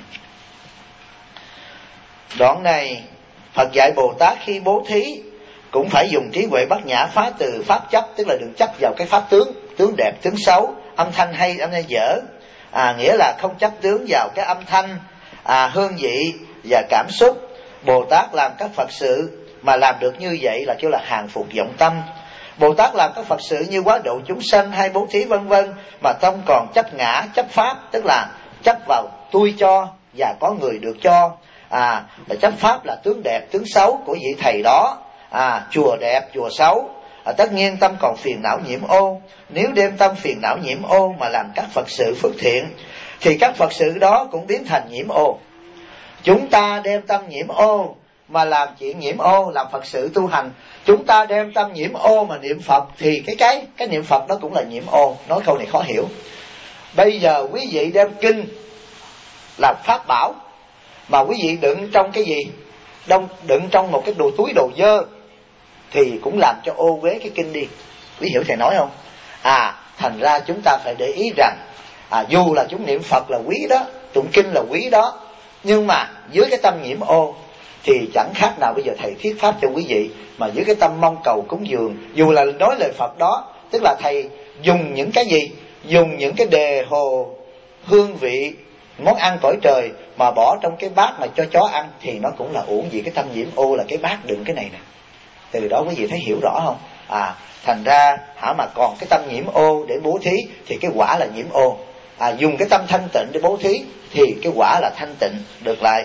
Đoạn này Phật dạy Bồ Tát khi bố thí cũng phải dùng trí huệ bát nhã phá từ pháp chấp, tức là đừng chấp vào cái pháp tướng, tướng đẹp tướng xấu, âm thanh hay âm thanh dở. Nghĩa là không chấp tướng vào cái âm thanh, hương vị và cảm xúc. Bồ Tát làm các Phật sự mà làm được như vậy là kêu là hàng phục vọng tâm. Bồ Tát làm các Phật sự như quá độ chúng sanh hay bố thí vân vân mà không còn chấp ngã, chấp pháp, tức là chấp vào tôi cho và có người được cho. Là chấp pháp là tướng đẹp tướng xấu của vị thầy đó, chùa đẹp chùa xấu. Tất nhiên tâm còn phiền não nhiễm ô. Nếu đem tâm phiền não nhiễm ô mà làm các Phật sự phước thiện thì các Phật sự đó cũng biến thành nhiễm ô. Chúng ta đem tâm nhiễm ô mà làm chuyện nhiễm ô, làm Phật sự tu hành. Chúng ta đem tâm nhiễm ô mà niệm Phật thì cái niệm Phật đó cũng là nhiễm ô. Nói câu này khó hiểu. Bây giờ quý vị đem kinh làm pháp bảo mà quý vị đựng trong cái gì? Đựng trong một cái túi đồ dơ thì cũng làm cho ô uế cái kinh đi. Quý hiểu thầy nói không? Thành ra chúng ta phải để ý rằng dù là chúng niệm Phật là quý đó, tụng kinh là quý đó, nhưng mà dưới cái tâm nhiễm ô thì chẳng khác nào bây giờ thầy thuyết pháp cho quý vị mà dưới cái tâm mong cầu cúng dường. Dù là nói lời Phật đó, tức là thầy dùng những cái gì? Dùng những cái đề hồ, hương vị, món ăn cõi trời mà bỏ trong cái bát mà cho chó ăn thì nó cũng là uổng, vì cái tâm nhiễm ô là cái bát đựng cái này nè. Từ đó quý vị thấy hiểu rõ không? Thành ra mà còn cái tâm nhiễm ô để bố thí thì cái quả là nhiễm ô. Dùng cái tâm thanh tịnh để bố thí thì cái quả là thanh tịnh được lại.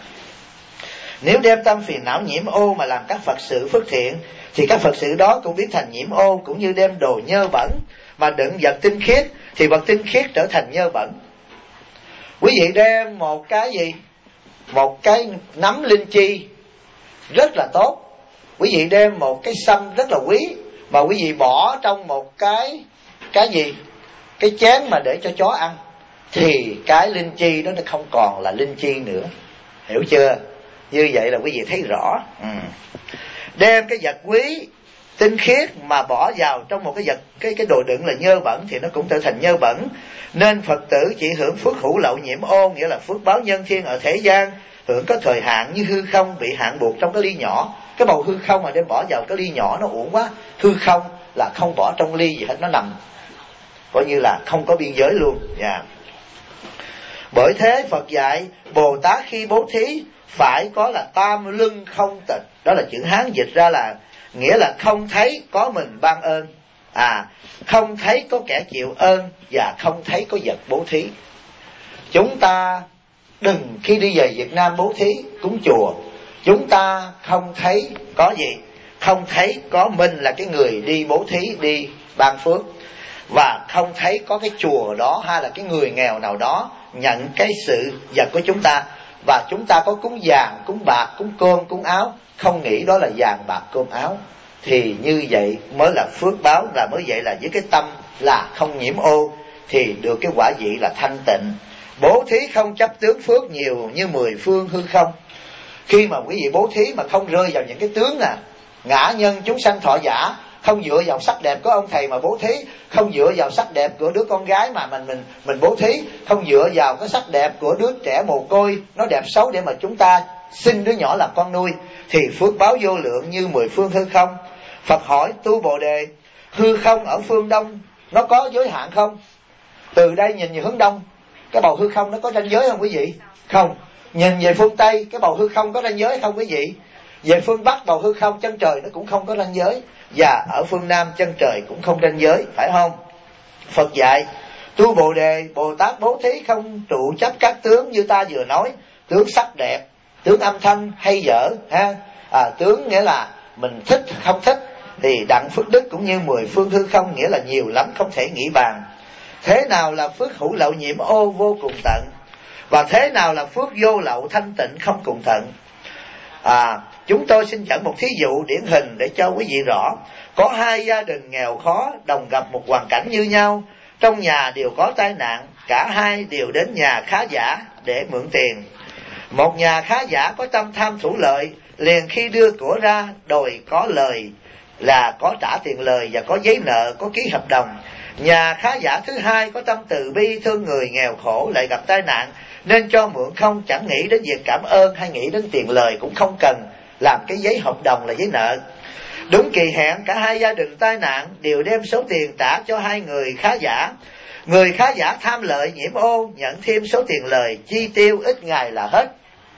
Nếu đem tâm phiền não nhiễm ô mà làm các Phật sự phước thiện thì các Phật sự đó cũng biến thành nhiễm ô, cũng như đem đồ nhơ bẩn mà đựng vật tinh khiết thì vật tinh khiết trở thành nhơ bẩn. Quý vị đem một cái gì? Một cái nắm linh chi rất là tốt. Quý vị đem một cái sâm rất là quý mà quý vị bỏ trong một cái gì? Cái chén mà để cho chó ăn thì cái linh chi đó nó không còn là linh chi nữa. Hiểu chưa? Như vậy là quý vị thấy rõ. Đem cái vật quý tinh khiết mà bỏ vào trong một cái vật, cái đồ đựng là nhơ bẩn thì nó cũng trở thành nhơ bẩn. Nên Phật tử chỉ hưởng phước hữu lậu nhiễm ô, nghĩa là phước báo nhân thiên ở thế gian, hưởng có thời hạn như hư không bị hạn buộc trong cái ly nhỏ. Cái bầu hư không mà đem bỏ vào cái ly nhỏ nó uổng quá. Hư không là không bỏ trong ly gì hết, nó nằm coi như là không có biên giới luôn. Bởi thế Phật dạy Bồ Tát khi bố thí phải có là tam lưng không tịch. Đó là chữ Hán dịch ra là nghĩa là không thấy có mình ban ơn, không thấy có kẻ chịu ơn, và không thấy có vật bố thí. Chúng ta đừng khi đi về Việt Nam bố thí cúng chùa, chúng ta không thấy có gì, không thấy có mình là cái người đi bố thí, đi ban phước, và không thấy có cái chùa đó hay là cái người nghèo nào đó nhận cái sự vật của chúng ta. Và chúng ta có cúng vàng, cúng bạc, cúng cơm, cúng áo, không nghĩ đó là vàng bạc cơm áo, thì như vậy mới là phước báo, là mới vậy là với cái tâm là không nhiễm ô thì được cái quả vị là thanh tịnh. Bố thí không chấp tướng phước nhiều như 10 phương hư không. Khi mà quý vị bố thí mà không rơi vào những cái tướng ngã nhân chúng sanh thọ giả, không dựa vào sắc đẹp của ông thầy mà bố thí, không dựa vào sắc đẹp của đứa con gái mà mình bố thí, không dựa vào cái sắc đẹp của đứa trẻ mồ côi nó đẹp xấu để mà chúng ta sinh đứa nhỏ làm con nuôi, thì phước báo vô lượng như 10 phương hư không. Phật hỏi tu Bồ Đề, hư không ở phương đông nó có giới hạn không? Từ đây nhìn về hướng đông, cái bầu hư không nó có ranh giới không quý vị? Không. Nhìn về phương Tây, cái bầu hư không có ranh giới không quý vị? Về phương Bắc, bầu hư không chân trời nó cũng không có ranh giới. Và ở phương Nam chân trời cũng không ranh giới, phải không? Phật dạy tu Bồ Đề, Bồ Tát bố thí không trụ chấp các tướng như ta vừa nói, tướng sắc đẹp, tướng âm thanh hay dở tướng nghĩa là mình thích không thích, thì đặng phước đức cũng như 10 phương hư không, nghĩa là nhiều lắm không thể nghĩ bàn. Thế nào là phước hữu lậu nhiễm ô vô cùng tận, và thế nào là phước vô lậu thanh tịnh không cùng tận? Chúng tôi xin dẫn một thí dụ điển hình để cho quý vị rõ. Có hai gia đình nghèo khó đồng gặp một hoàn cảnh như nhau, trong nhà đều có tai nạn, cả hai đều đến nhà khá giả để mượn tiền. Một nhà khá giả có tâm tham thủ lợi, liền khi đưa của ra đòi có lời, là có trả tiền lời và có giấy nợ, có ký hợp đồng. Nhà khá giả thứ hai có tâm từ bi thương người nghèo khổ, lại gặp tai nạn nên cho mượn không, chẳng nghĩ đến việc cảm ơn hay nghĩ đến tiền lời, cũng không cần làm cái giấy hợp đồng là giấy nợ. Đúng kỳ hẹn cả hai gia đình tai nạn đều đem số tiền trả cho hai người khá giả. Người khá giả tham lợi nhiễm ô, nhận thêm số tiền lời, chi tiêu ít ngày là hết.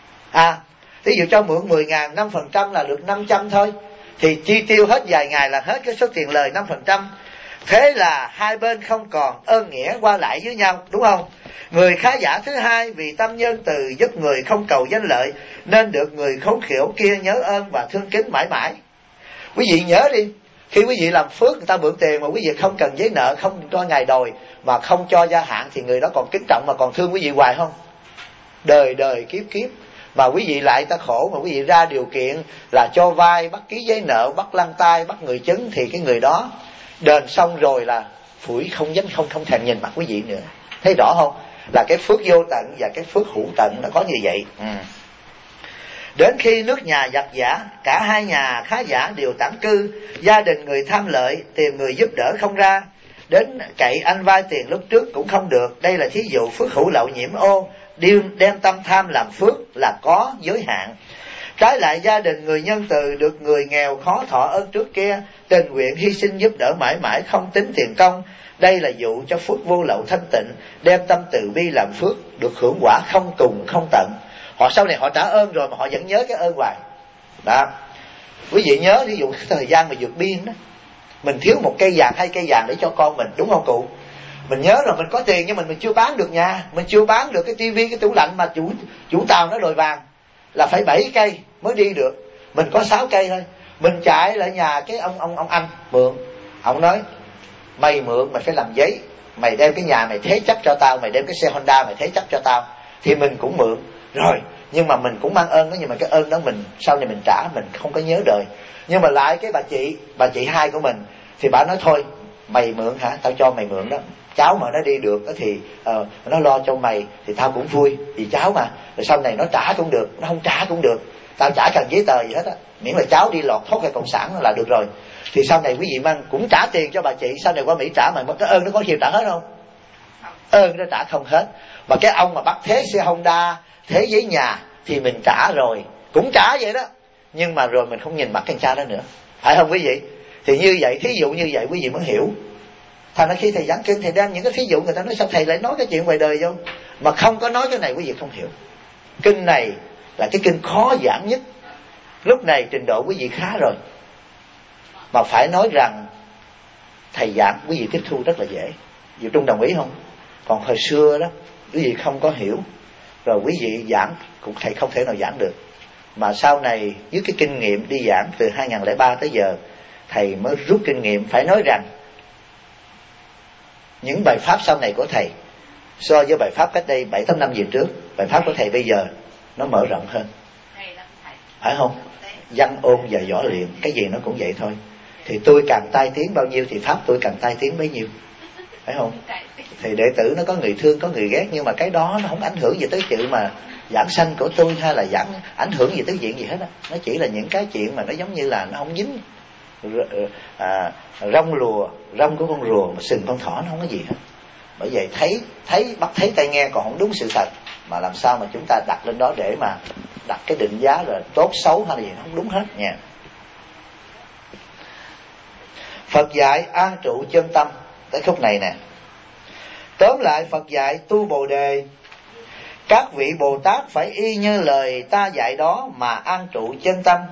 Ví dụ cho mượn 10.000, 5% là được 500 thôi, thì chi tiêu hết vài ngày là hết cái số tiền lời 5%. Thế là hai bên không còn ơn nghĩa qua lại với nhau, đúng không? Người khá giả thứ hai vì tâm nhân từ, giúp người không cầu danh lợi, nên được người khốn khổ kia nhớ ơn và thương kính mãi mãi. Quý vị nhớ đi, khi quý vị làm phước người ta mượn tiền mà quý vị không cần giấy nợ, không cho ngày đòi, mà không cho gia hạn, thì người đó còn kính trọng mà còn thương quý vị hoài không? Đời đời kiếp kiếp. Mà quý vị lại ta khổ, mà quý vị ra điều kiện là cho vay, bắt ký giấy nợ, bắt lăn tay, bắt người chứng, thì cái người đó đền xong rồi là phủi không dám không thèm nhìn mặt quý vị nữa. Thấy rõ không? Là cái phước vô tận và cái phước hữu tận nó có như vậy. Đến khi nước nhà giặc giả, cả hai nhà khá giả đều tản cư, gia đình người tham lợi tìm người giúp đỡ không ra, đến cậy anh vay tiền lúc trước cũng không được. Đây là thí dụ phước hữu lậu nhiễm ô, đem tâm tham làm phước là có giới hạn. Trái lại gia đình người nhân từ được người nghèo khó thọ ơn trước kia, tình nguyện hy sinh giúp đỡ mãi mãi không tính tiền công. Đây là dụ cho phước vô lậu thanh tịnh, đem tâm từ bi làm phước, được hưởng quả không cùng không tận. Họ sau này họ trả ơn rồi mà họ vẫn nhớ cái ơn hoài. Đó. Quý vị nhớ ví dụ thời gian mà vượt biên đó, mình thiếu một cây vàng, 2 cây vàng để cho con mình, đúng không cụ? Mình nhớ là mình có tiền nhưng mình chưa bán được nhà, mình chưa bán được cái tivi, cái tủ lạnh mà chủ tàu nó đòi vàng là phải 7 cây mới đi được. Mình có 6 cây thôi. Mình chạy lại nhà cái ông anh mượn. Ông nói mày mượn mày phải làm giấy, mày đem cái nhà mày thế chấp cho tao, mày đem cái xe Honda mày thế chấp cho tao. Thì mình cũng mượn rồi, nhưng mà mình cũng mang ơn đó, nhưng mà cái ơn đó mình sau này mình trả mình không có nhớ đời. Nhưng mà lại cái bà chị hai của mình thì bà nói thôi mày mượn hả, tao cho mày mượn đó, cháu mà nó đi được thì nó lo cho mày thì tao cũng vui, vì cháu mà, rồi sau này nó trả cũng được, nó không trả cũng được, tao chả cần giấy tờ gì hết á, miễn là cháu đi lọt thoát cái cộng sản là được rồi. thì sau này quý vị mang cũng trả tiền cho bà chị, sau này qua Mỹ trả mà cái ơn nó có chịu trả hết không? Ơn nó trả không hết. Mà cái ông mà bắt thế xe Honda, thế giấy nhà thì mình trả rồi, cũng trả vậy đó, nhưng mà rồi mình không nhìn mặt con cha đó nữa, phải không quý vị? Thì như vậy, thí dụ như vậy quý vị mới hiểu. Thành ra khi thầy giảng kinh, thầy đem những cái thí dụ, người ta nói sao thầy lại nói cái chuyện ngoài đời vô, mà không có nói cái này quý vị không hiểu. Kinh này là cái kinh khó giảng nhất. Lúc này trình độ quý vị khá rồi, mà phải nói rằng thầy giảng quý vị tiếp thu rất là dễ. Vị Trung đồng ý không? Còn hồi xưa đó quý vị không có hiểu, rồi quý vị giảng cũng thầy không thể nào giảng được. Mà sau này với cái kinh nghiệm đi giảng từ 2003 tới giờ, thầy mới rút kinh nghiệm. Phải nói rằng những bài pháp sau này của thầy so với bài pháp cách đây 7-8 năm về trước, bài pháp của thầy bây giờ nó mở rộng hơn, phải không? Văn ôn và võ luyện, cái gì nó cũng vậy thôi. Thì tôi càng tai tiếng bao nhiêu thì pháp tôi càng tai tiếng bấy nhiêu, phải không? Thì đệ tử nó có người thương có người ghét, nhưng mà cái đó nó không ảnh hưởng gì tới chuyện mà giảng sanh của tôi, hay là giảng ảnh hưởng gì tới chuyện gì hết á. Nó chỉ là những cái chuyện mà nó giống như là nó không dính rong lùa, rong của con rùa mà sừng con thỏ, nó không có gì hết. Bởi vậy thấy bắt thấy tai nghe còn không đúng sự thật, mà làm sao mà chúng ta đặt lên đó để mà đặt cái định giá rồi tốt xấu hay là gì, nó không đúng hết nha. Phật dạy an trụ chân tâm, tới khúc này nè. Tóm lại Phật dạy tu Bồ đề, các vị Bồ Tát phải y như lời ta dạy đó mà an trụ chân tâm.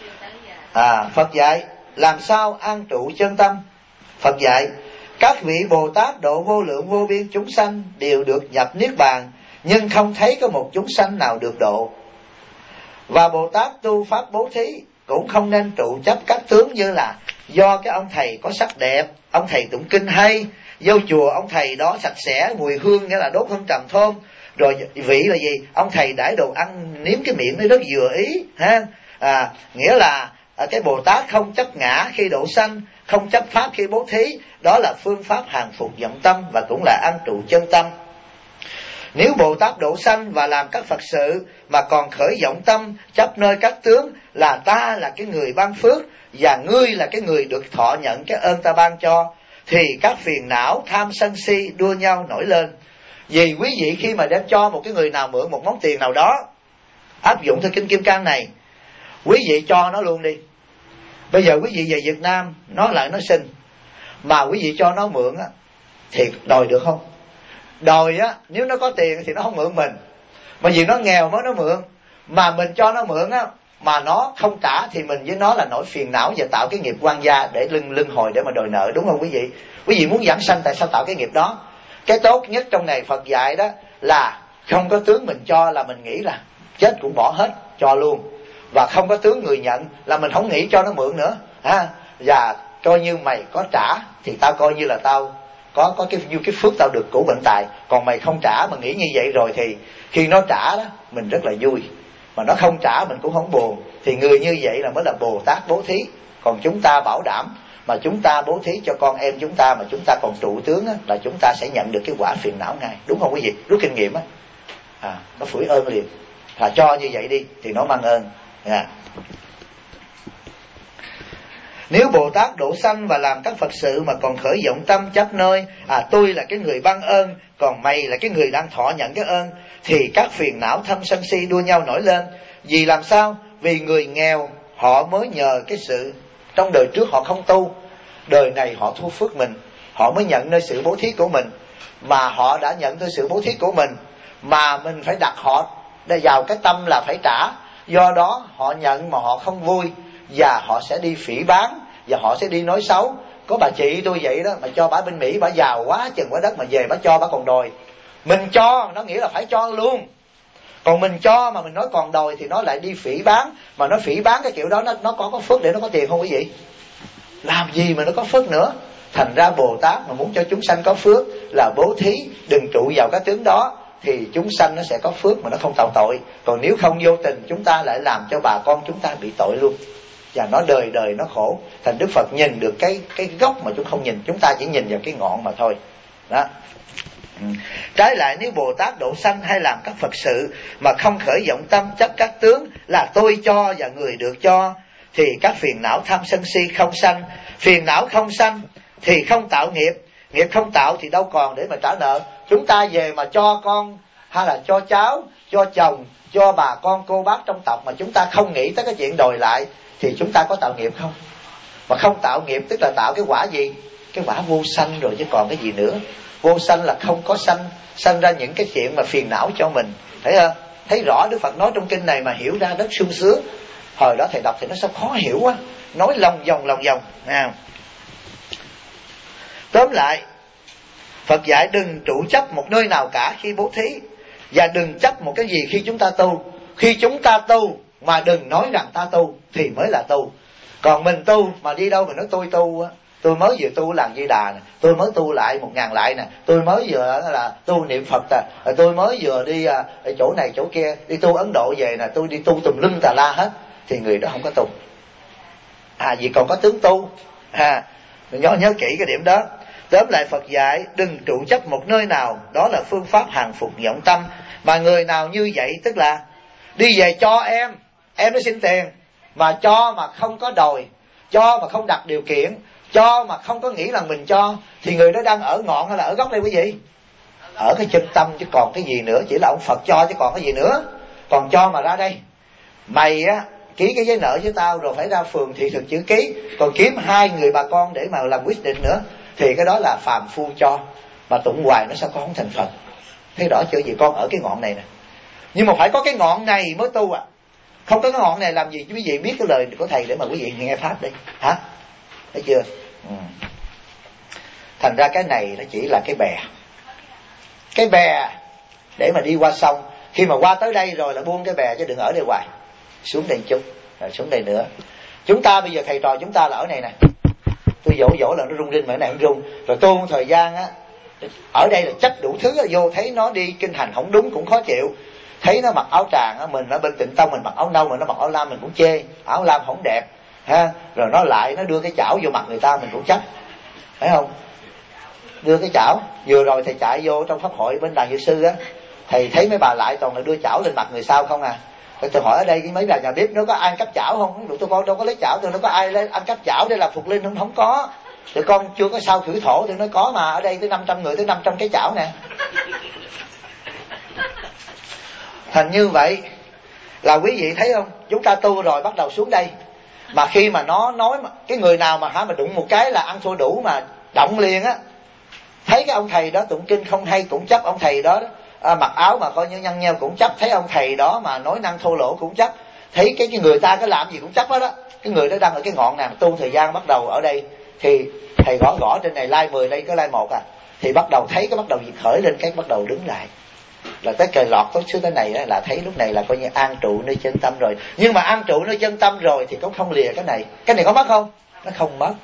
Phật dạy làm sao an trụ chân tâm? Phật dạy các vị Bồ Tát độ vô lượng vô biên chúng sanh đều được nhập niết bàn, nhưng không thấy có một chúng sanh nào được độ. Và Bồ Tát tu pháp bố thí cũng không nên trụ chấp các tướng như là do cái ông thầy có sắc đẹp, ông thầy tụng kinh hay, vô chùa ông thầy đó sạch sẽ, mùi hương nghĩa là đốt hương trầm thơm, rồi vị là gì, ông thầy đãi đồ ăn nếm cái miệng nó rất vừa ý ha. Nghĩa là cái Bồ Tát không chấp ngã khi độ sanh, không chấp pháp khi bố thí, đó là phương pháp hàng phục vọng tâm và cũng là an trụ chân tâm. Nếu Bồ Tát độ sanh và làm các Phật sự mà còn khởi vọng tâm chấp nơi các tướng là ta là cái người ban phước và ngươi là cái người được thọ nhận cái ơn ta ban cho, thì các phiền não tham sân si đua nhau nổi lên. Vì quý vị khi mà đem cho một cái người nào mượn một món tiền nào đó, áp dụng theo kinh Kim Cang này, quý vị cho nó luôn đi. Bây giờ quý vị về Việt Nam, nó lại nó xin, mà quý vị cho nó mượn á, thì đòi được không? Đòi á, nếu nó có tiền thì nó không mượn mình. Mà vì nó nghèo mới nó mượn, mà mình cho nó mượn á, mà nó không trả thì mình với nó là nỗi phiền não và tạo cái nghiệp quan gia để lưng hồi để mà đòi nợ, đúng không quý vị? Quý vị muốn giảng sanh tại sao tạo cái nghiệp đó? Cái tốt nhất trong này Phật dạy đó là không có tướng mình cho là mình nghĩ là chết cũng bỏ hết, cho luôn. Và không có tướng người nhận là mình không nghĩ cho nó mượn nữa ha. Và coi như mày có trả thì tao coi như là tao có cái phước tao được cũ bệnh tài. Còn mày không trả mà nghĩ như vậy rồi thì khi nó trả đó mình rất là vui, mà nó không trả mình cũng không buồn. Thì người như vậy là mới là Bồ Tát bố thí. Còn chúng ta bảo đảm mà chúng ta bố thí cho con em chúng ta mà chúng ta còn trụ tướng á, là chúng ta sẽ nhận được cái quả phiền não ngay, đúng không quý vị? Rút kinh nghiệm á, nó phủi ơn liền. Là cho như vậy đi thì nó mang ơn. Nếu Bồ Tát độ sanh và làm các Phật sự mà còn khởi vọng tâm chấp nơi tôi là cái người ban ơn, còn mày là cái người đang thọ nhận cái ơn, thì các phiền não tham sân si đua nhau nổi lên. Vì làm sao? Vì người nghèo họ mới nhờ cái sự trong đời trước họ không tu, đời này họ thu phước mình, họ mới nhận nơi sự bố thí của mình. Mà họ đã nhận nơi sự bố thí của mình, mà mình phải đặt họ vào cái tâm là phải trả. Do đó họ nhận mà họ không vui, và họ sẽ đi phỉ báng, và họ sẽ đi nói xấu. Có bà chị tôi vậy đó, mà cho bà bên Mỹ, bà giàu quá chừng quá đất, mà về bà cho bà còn đòi. Mình cho nó nghĩa là phải cho luôn, còn mình cho mà mình nói còn đòi thì nó lại đi phỉ báng. Mà nó phỉ báng cái kiểu đó nó có phước để nó có tiền không quý vị? Làm gì mà nó có phước nữa. Thành ra Bồ Tát mà muốn cho chúng sanh có phước là bố thí, đừng trụ vào cái tướng đó, thì chúng sanh nó sẽ có phước mà nó không tạo tội. Còn nếu không vô tình chúng ta lại làm cho bà con chúng ta bị tội luôn, và nó đời đời nó khổ. Thành Đức Phật nhìn được cái gốc mà chúng không nhìn, chúng ta chỉ nhìn vào cái ngọn mà thôi đó. Trái lại nếu Bồ Tát độ sanh hay làm các Phật sự mà không khởi vọng tâm chấp các tướng là tôi cho và người được cho, thì các phiền não tham sân si không sanh. Phiền não không sanh thì không tạo nghiệp, nghiệp không tạo thì đâu còn để mà trả nợ. Chúng ta về mà cho con hay là cho cháu, cho chồng, cho bà con cô bác trong tộc mà chúng ta không nghĩ tới cái chuyện đòi lại thì chúng ta có tạo nghiệp không? Mà không tạo nghiệp tức là tạo cái quả gì? Cái quả vô sanh rồi chứ còn cái gì nữa. Vô sanh là không có sanh ra những cái chuyện mà phiền não cho mình. Thấy không? Thấy rõ Đức Phật nói trong kinh này mà hiểu ra rất sung sướng. Hồi đó thầy đọc thì nó sao khó hiểu quá, nói lòng vòng Tóm lại, Phật dạy đừng trụ chấp một nơi nào cả khi bố thí, và đừng chấp một cái gì khi chúng ta tu. Khi chúng ta tu mà đừng nói rằng ta tu thì mới là tu. Còn mình tu mà đi đâu mà nói tôi tu á, tôi mới vừa tu Làng Di Đà nè, tôi mới tu lại 1000 lại nè, tôi mới vừa là tu niệm Phật nè, tôi mới vừa đi chỗ này chỗ kia, đi tu Ấn Độ về nè, tôi đi tu tùm lum tà la hết, thì người đó không có tu. Vì còn có tướng tu. Nhớ kỹ cái điểm đó. Tóm lại Phật dạy đừng trụ chấp một nơi nào, đó là phương pháp hàng phục vọng tâm. Mà người nào như vậy tức là đi về cho em nó xin tiền, mà cho mà không có đòi, cho mà không đặt điều kiện, cho mà không có nghĩ là mình cho, thì người đó đang ở ngọn hay là ở gốc đây quý vị? Ở cái chân tâm chứ còn cái gì nữa. Chỉ là ông Phật cho chứ còn cái gì nữa. Còn cho mà ra đây, mày á ký cái giấy nợ với tao rồi phải ra phường thị thực chữ ký, còn kiếm 2 người bà con để mà làm quyết định nữa, thì cái đó là phàm phu cho. Mà tụng hoài nó sao con không thành Phật? Thấy rõ chưa gì? Con ở cái ngọn này nè, nhưng mà phải có cái ngọn này mới tu à. Không có cái ngọn này làm gì quý vị biết cái lời của thầy để mà quý vị nghe pháp đi hả? Thấy chưa? Thành ra cái này nó chỉ là cái bè để mà đi qua sông. Khi mà qua tới đây rồi là buông cái bè chứ đừng ở đây hoài. Xuống đây chút, rồi xuống đây nữa. Chúng ta bây giờ thầy trò chúng ta là ở này nè, tôi dỗ là nó rung rinh mà cái này không rung. Rồi tu một thời gian á, ở đây là chấp đủ thứ, vô thấy nó đi kinh hành không đúng cũng khó chịu. Thấy nó mặc áo tràng á, mình ở bên Tịnh Tông mình mặc áo nâu, mà nó mặc áo lam mình cũng chê, áo lam không đẹp ha. Rồi nó lại nó đưa cái chảo vô mặt người ta mình cũng chấp, phải không? Đưa cái chảo. Vừa rồi thầy chạy vô trong pháp hội bên Đàn Dược Sư á, thầy thấy mấy bà lại toàn là đưa chảo lên mặt người sau không à. Tôi hỏi ở đây cái mấy bà nhà bếp nó có ai ăn cắp chảo không? Tôi con đâu có lấy chảo, tôi nó có ai lấy ăn cắp chảo để làm Phục Linh không có. Tụi con chưa có sao khử thổ tôi nói có mà, ở đây tới 500 người tới 500 cái chảo nè. Thành như vậy là quý vị thấy không? Chúng ta tu rồi bắt đầu xuống đây, mà khi mà nó nói mà, cái người nào mà đụng một cái là ăn thua đủ mà động liền á. Thấy cái ông thầy đó tụng kinh không hay cũng chấp ông thầy đó, mặc áo mà coi như nhăn nheo cũng chấp. Thấy ông thầy đó mà nói năng thô lỗ cũng chấp. Thấy cái người ta có làm gì cũng chấp hết đó. Cái người đó đang ở cái ngọn nào tu thời gian bắt đầu ở đây thì thầy gõ trên này like 10 đây có like 1 à, thì bắt đầu thấy cái bắt đầu khởi lên, cái bắt đầu đứng lại là tới cài lọt tới xuống tới này đó, là thấy lúc này là coi như an trụ nơi chân tâm rồi. Nhưng mà an trụ nơi chân tâm rồi thì cũng không lìa cái này có mất không? Nó không mất.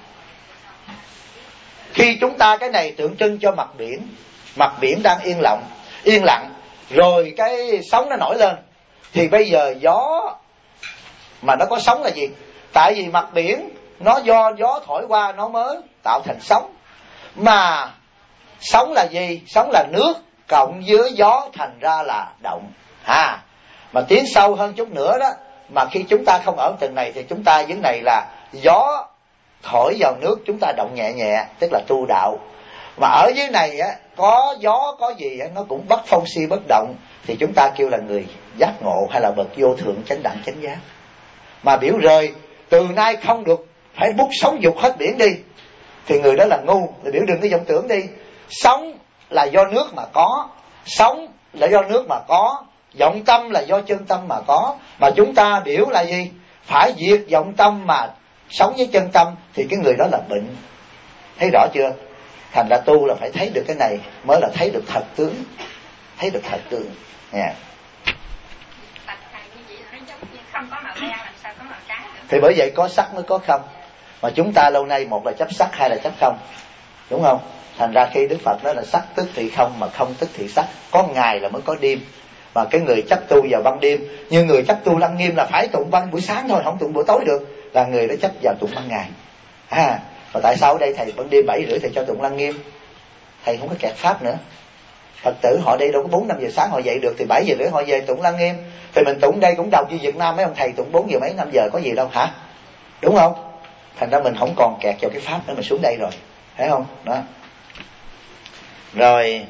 Khi chúng ta cái này tượng trưng cho mặt biển đang yên lặng rồi cái sóng nó nổi lên, thì bây giờ gió mà nó có sóng là gì? Tại vì mặt biển nó do gió thổi qua nó mới tạo thành sóng. Mà sóng là gì? Sóng là nước cộng với gió thành ra là động. Mà tiến sâu hơn chút nữa đó, mà khi chúng ta không ở tầng này thì chúng ta dưới này là gió thổi vào nước, chúng ta động nhẹ nhẹ, tức là tu đạo. Mà ở dưới này á, có gió có gì á, nó cũng bất phong si bất động, thì chúng ta kêu là người giác ngộ hay là bậc vô thượng chánh đẳng chánh giác. Mà biểu rời từ nay không được, phải bút sóng dục hết biển đi, thì người đó là ngu. Thì biểu đừng có vọng tưởng đi. Sóng là do nước mà có, sóng là do nước mà có, vọng tâm là do chân tâm mà có. Mà chúng ta biểu là gì? Phải diệt vọng tâm mà sống với chân tâm, thì cái người đó là bệnh. Thấy rõ chưa? Thành ra tu là phải thấy được cái này mới là thấy được thật tướng. Thấy được thật tướng nha. Thì bởi vậy có sắc mới có không. Mà chúng ta lâu nay một là chấp sắc, hai là chấp không, đúng không? Thành ra khi Đức Phật nói là sắc tức thì không, mà không tức thì sắc. Có ngày là mới có đêm. Mà cái người chấp tu vào ban đêm, như người chấp tu Lăng Nghiêm là phải tụng ban buổi sáng thôi, không tụng buổi tối được, là người đó chấp vào tụng ban ngày. Mà tại sao ở đây thầy ban đêm 7:30 thầy cho tụng Lăng Nghiêm? Thầy không có kẹt pháp nữa. Phật tử họ đây đâu có 4-5 giờ sáng họ dậy được, thì 7:30 họ về tụng Lăng Nghiêm. Thì mình tụng đây cũng đầu như Việt Nam mấy ông thầy tụng 4 giờ mấy 5 giờ có gì đâu hả? đúng không? Thành ra mình không còn kẹt vào cái pháp nữa, mình xuống đây rồi, thấy không? Đó. Rồi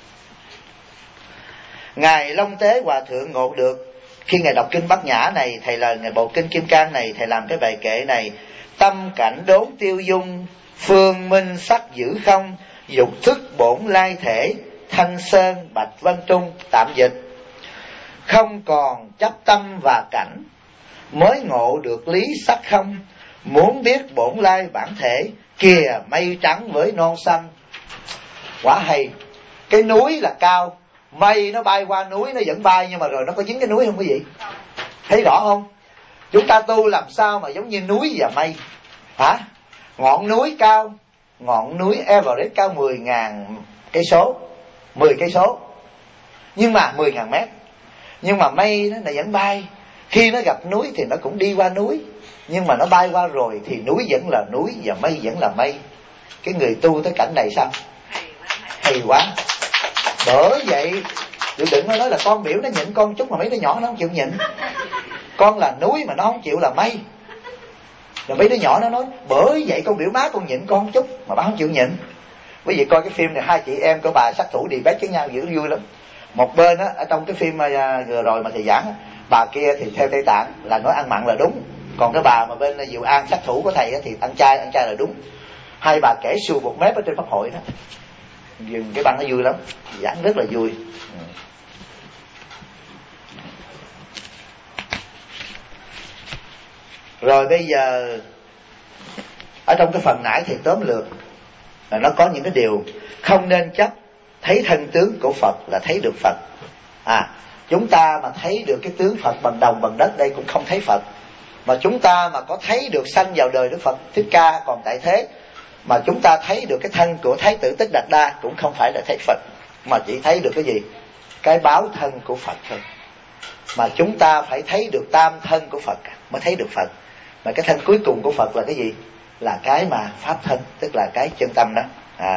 Ngài Long Tế Hòa Thượng ngộ được, khi Ngài đọc kinh Bát Nhã này, Thầy là Ngài bộ kinh Kim Cang này, Thầy làm cái bài kệ này: tâm cảnh đốn tiêu dung, phương minh sắc giữ không, dục thức bổn lai thể, thanh sơn bạch vân trung. Tạm dịch: không còn chấp tâm và cảnh, mới ngộ được lý sắc không, muốn biết bổn lai bản thể, kìa mây trắng với non xanh. Quá hay. Cái núi là cao, mây nó bay qua núi nó vẫn bay, nhưng mà rồi nó có dính cái núi không quý vị? Thấy rõ không? Chúng ta tu làm sao mà giống như núi và mây hả? Ngọn núi cao, ngọn núi Everest cao 10.000 cây số, 10 cây số, nhưng mà 10.000 mét, nhưng mà mây nó vẫn bay. Khi nó gặp núi thì nó cũng đi qua núi, nhưng mà nó bay qua rồi thì núi vẫn là núi và mây vẫn là mây. Cái người tu tới cảnh này sao? Hay quá. Bởi vậy đừng có nói là con biểu nó nhịn con chút mà mấy đứa nhỏ nó không chịu nhịn. Con là núi mà nó không chịu là mây. Rồi mấy đứa nhỏ nó nói bởi vậy con biểu má con nhịn con chút mà bà không chịu nhịn. Quý vị coi cái phim này, hai chị em của bà sát thủ đi bét với nhau dữ vui lắm. Một bên á, ở trong cái phim vừa rồi mà thầy giảng, bà kia thì theo Tây Tạng là nói ăn mặn là đúng, còn cái bà mà bên Diệu An sát thủ của thầy á, thì ăn chay là đúng. Hai bà kể xù một mép ở trên pháp hội đó, dừng cái băng nó vui lắm, giảng rất là vui. Rồi bây giờ ở trong cái phần nãy thì tóm lược là nó có những cái điều không nên chấp. Thấy thân tướng của Phật là thấy được Phật. Chúng ta mà thấy được cái tướng Phật bằng đồng bằng đất đây cũng không thấy Phật. Mà chúng ta mà có thấy được sanh vào đời Đức Phật Thích Ca còn tại thế, mà chúng ta thấy được cái thân của Thái tử Tích Đạt Đa cũng không phải là thấy Phật, mà chỉ thấy được cái gì? Cái báo thân của Phật thôi. Mà chúng ta phải thấy được tam thân của Phật mới thấy được Phật. Mà cái thân cuối cùng của Phật là cái gì? Là cái mà pháp thân, tức là cái chân tâm đó.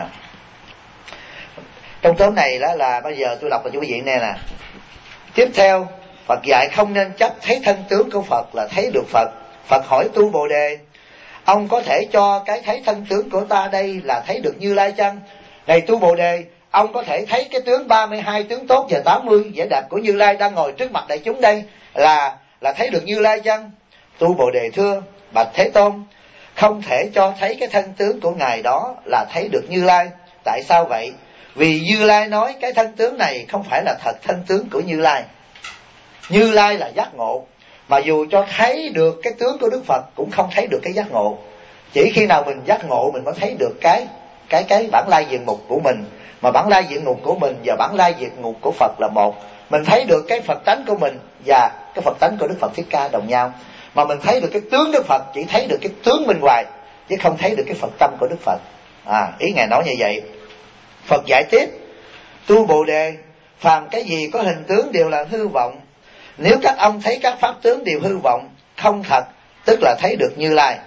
Trong tóm này đó là bây giờ tôi đọc cho quý vị nghe nè. Tiếp theo, Phật dạy không nên chấp thấy thân tướng của Phật là thấy được Phật. Phật hỏi Tu Bồ Đề: ông có thể cho cái thấy thân tướng của ta đây là thấy được Như Lai chăng? Này Tu Bồ Đề, ông có thể thấy cái tướng 32 tướng tốt và 80 vẻ đẹp của Như Lai đang ngồi trước mặt đại chúng đây là thấy được Như Lai chăng? Tu Bồ Đề thưa: bạch Thế Tôn, không thể cho thấy cái thân tướng của ngài đó là thấy được Như Lai. Tại sao vậy? Vì Như Lai nói cái thân tướng này không phải là thật thân tướng của Như Lai. Như Lai là giác ngộ, mà dù cho thấy được cái tướng của Đức Phật cũng không thấy được cái giác ngộ. Chỉ khi nào mình giác ngộ mình mới thấy được cái bản lai diện mục của mình. Mà bản lai diện mục của mình và bản lai diện mục của Phật là một. Mình thấy được cái Phật tánh của mình và cái Phật tánh của Đức Phật Thích Ca đồng nhau. Mà mình thấy được cái tướng Đức Phật chỉ thấy được cái tướng bên ngoài, chứ không thấy được cái Phật tâm của Đức Phật. Ý Ngài nói như vậy. Phật giải tiếp: Tu Bồ Đề, phàm cái gì có hình tướng đều là hư vọng. Nếu các ông thấy các pháp tướng đều hư vọng, không thật, tức là thấy được Như Lai.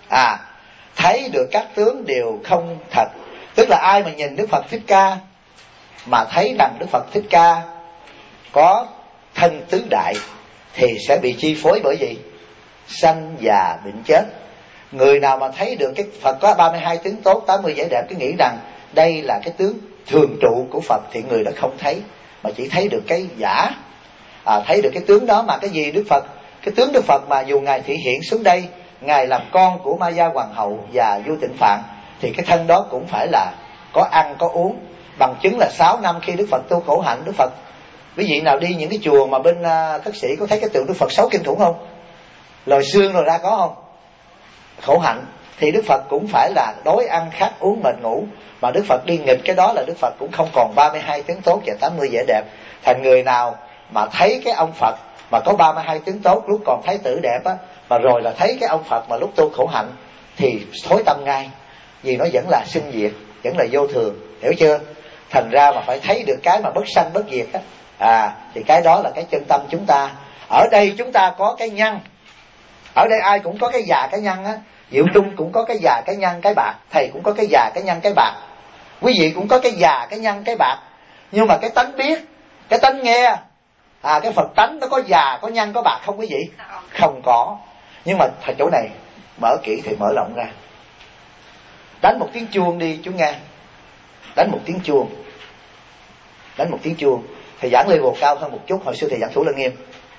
Thấy được các tướng đều không thật, tức là ai mà nhìn Đức Phật Thích Ca mà thấy rằng Đức Phật Thích Ca có thân tứ đại thì sẽ bị chi phối bởi gì? Sanh già bệnh chết. Người nào mà thấy được cái Phật có 32 tướng tốt, 80 vẻ đẹp, cứ nghĩ rằng đây là cái tướng thường trụ của Phật thì người đó không thấy, mà chỉ thấy được cái giả. Thấy được cái tướng đó mà cái gì Đức Phật, cái tướng Đức Phật mà dù Ngài thị hiện xuống đây, Ngài làm con của Ma Gia Hoàng hậu và vua Tịnh Phạn, thì cái thân đó cũng phải là có ăn có uống. Bằng chứng là 6 năm khi Đức Phật tu khổ hạnh, Đức Phật, quý vị nào đi những cái chùa mà bên Thất Sĩ có thấy cái tượng Đức Phật 6 kinh khủng không? Lòi xương rồi ra có không? Khổ hạnh thì Đức Phật cũng phải là đói ăn khát uống mệt ngủ, mà Đức Phật đi nghịch cái đó là Đức Phật cũng không còn 32 tướng tốt và 80 vẻ đẹp. Thành người nào mà thấy cái ông Phật mà có 32 tướng tốt lúc còn thái tử đẹp á, mà rồi là thấy cái ông Phật mà lúc tu khổ hạnh thì thối tâm ngay, vì nó vẫn là sinh diệt, vẫn là vô thường, hiểu chưa? Thành ra mà phải thấy được cái mà bất sanh bất diệt á, thì cái đó là cái chân tâm chúng ta. Ở đây chúng ta có cái nhân, ở đây ai cũng có cái già cái nhân á. Diệu Trung cũng có cái già cái nhân cái bạc, thầy cũng có cái già cái nhân cái bạc, quý vị cũng có cái già cái nhân cái bạc. Nhưng mà cái tánh biết, cái tánh nghe, cái Phật tánh nó có già có nhân có bạc không quý vị? Không có. Nhưng mà thời chỗ này mở kỹ thì mở rộng ra. Đánh một tiếng chuông đi chú nghe. Đánh một tiếng chuông. Đánh một tiếng chuông. Thầy giảng level cao hơn một chút. Hồi xưa thầy giảng Thủ Lăng Nghiêm.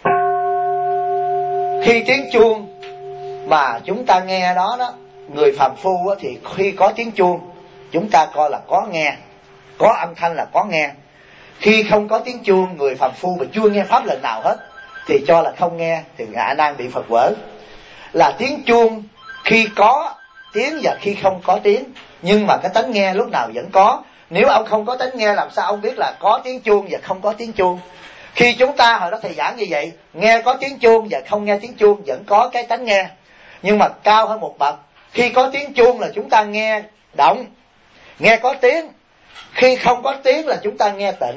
Khi tiếng chuông mà chúng ta nghe đó đó, người phàm phu á, thì khi có tiếng chuông chúng ta coi là có nghe, có âm thanh là có nghe. Khi không có tiếng chuông, người phàm phu mà chưa nghe pháp lần nào hết thì cho là không nghe, thì ngạ nan bị Phật vỡ. Là tiếng chuông khi có tiếng và khi không có tiếng, nhưng mà cái tánh nghe lúc nào vẫn có. Nếu ông không có tánh nghe làm sao ông biết là có tiếng chuông và không có tiếng chuông? Khi chúng ta hồi đó thầy giảng như vậy, nghe có tiếng chuông và không nghe tiếng chuông vẫn có cái tánh nghe. Nhưng mà cao hơn một bậc, khi có tiếng chuông là chúng ta nghe động, nghe có tiếng. Khi không có tiếng là chúng ta nghe tịnh.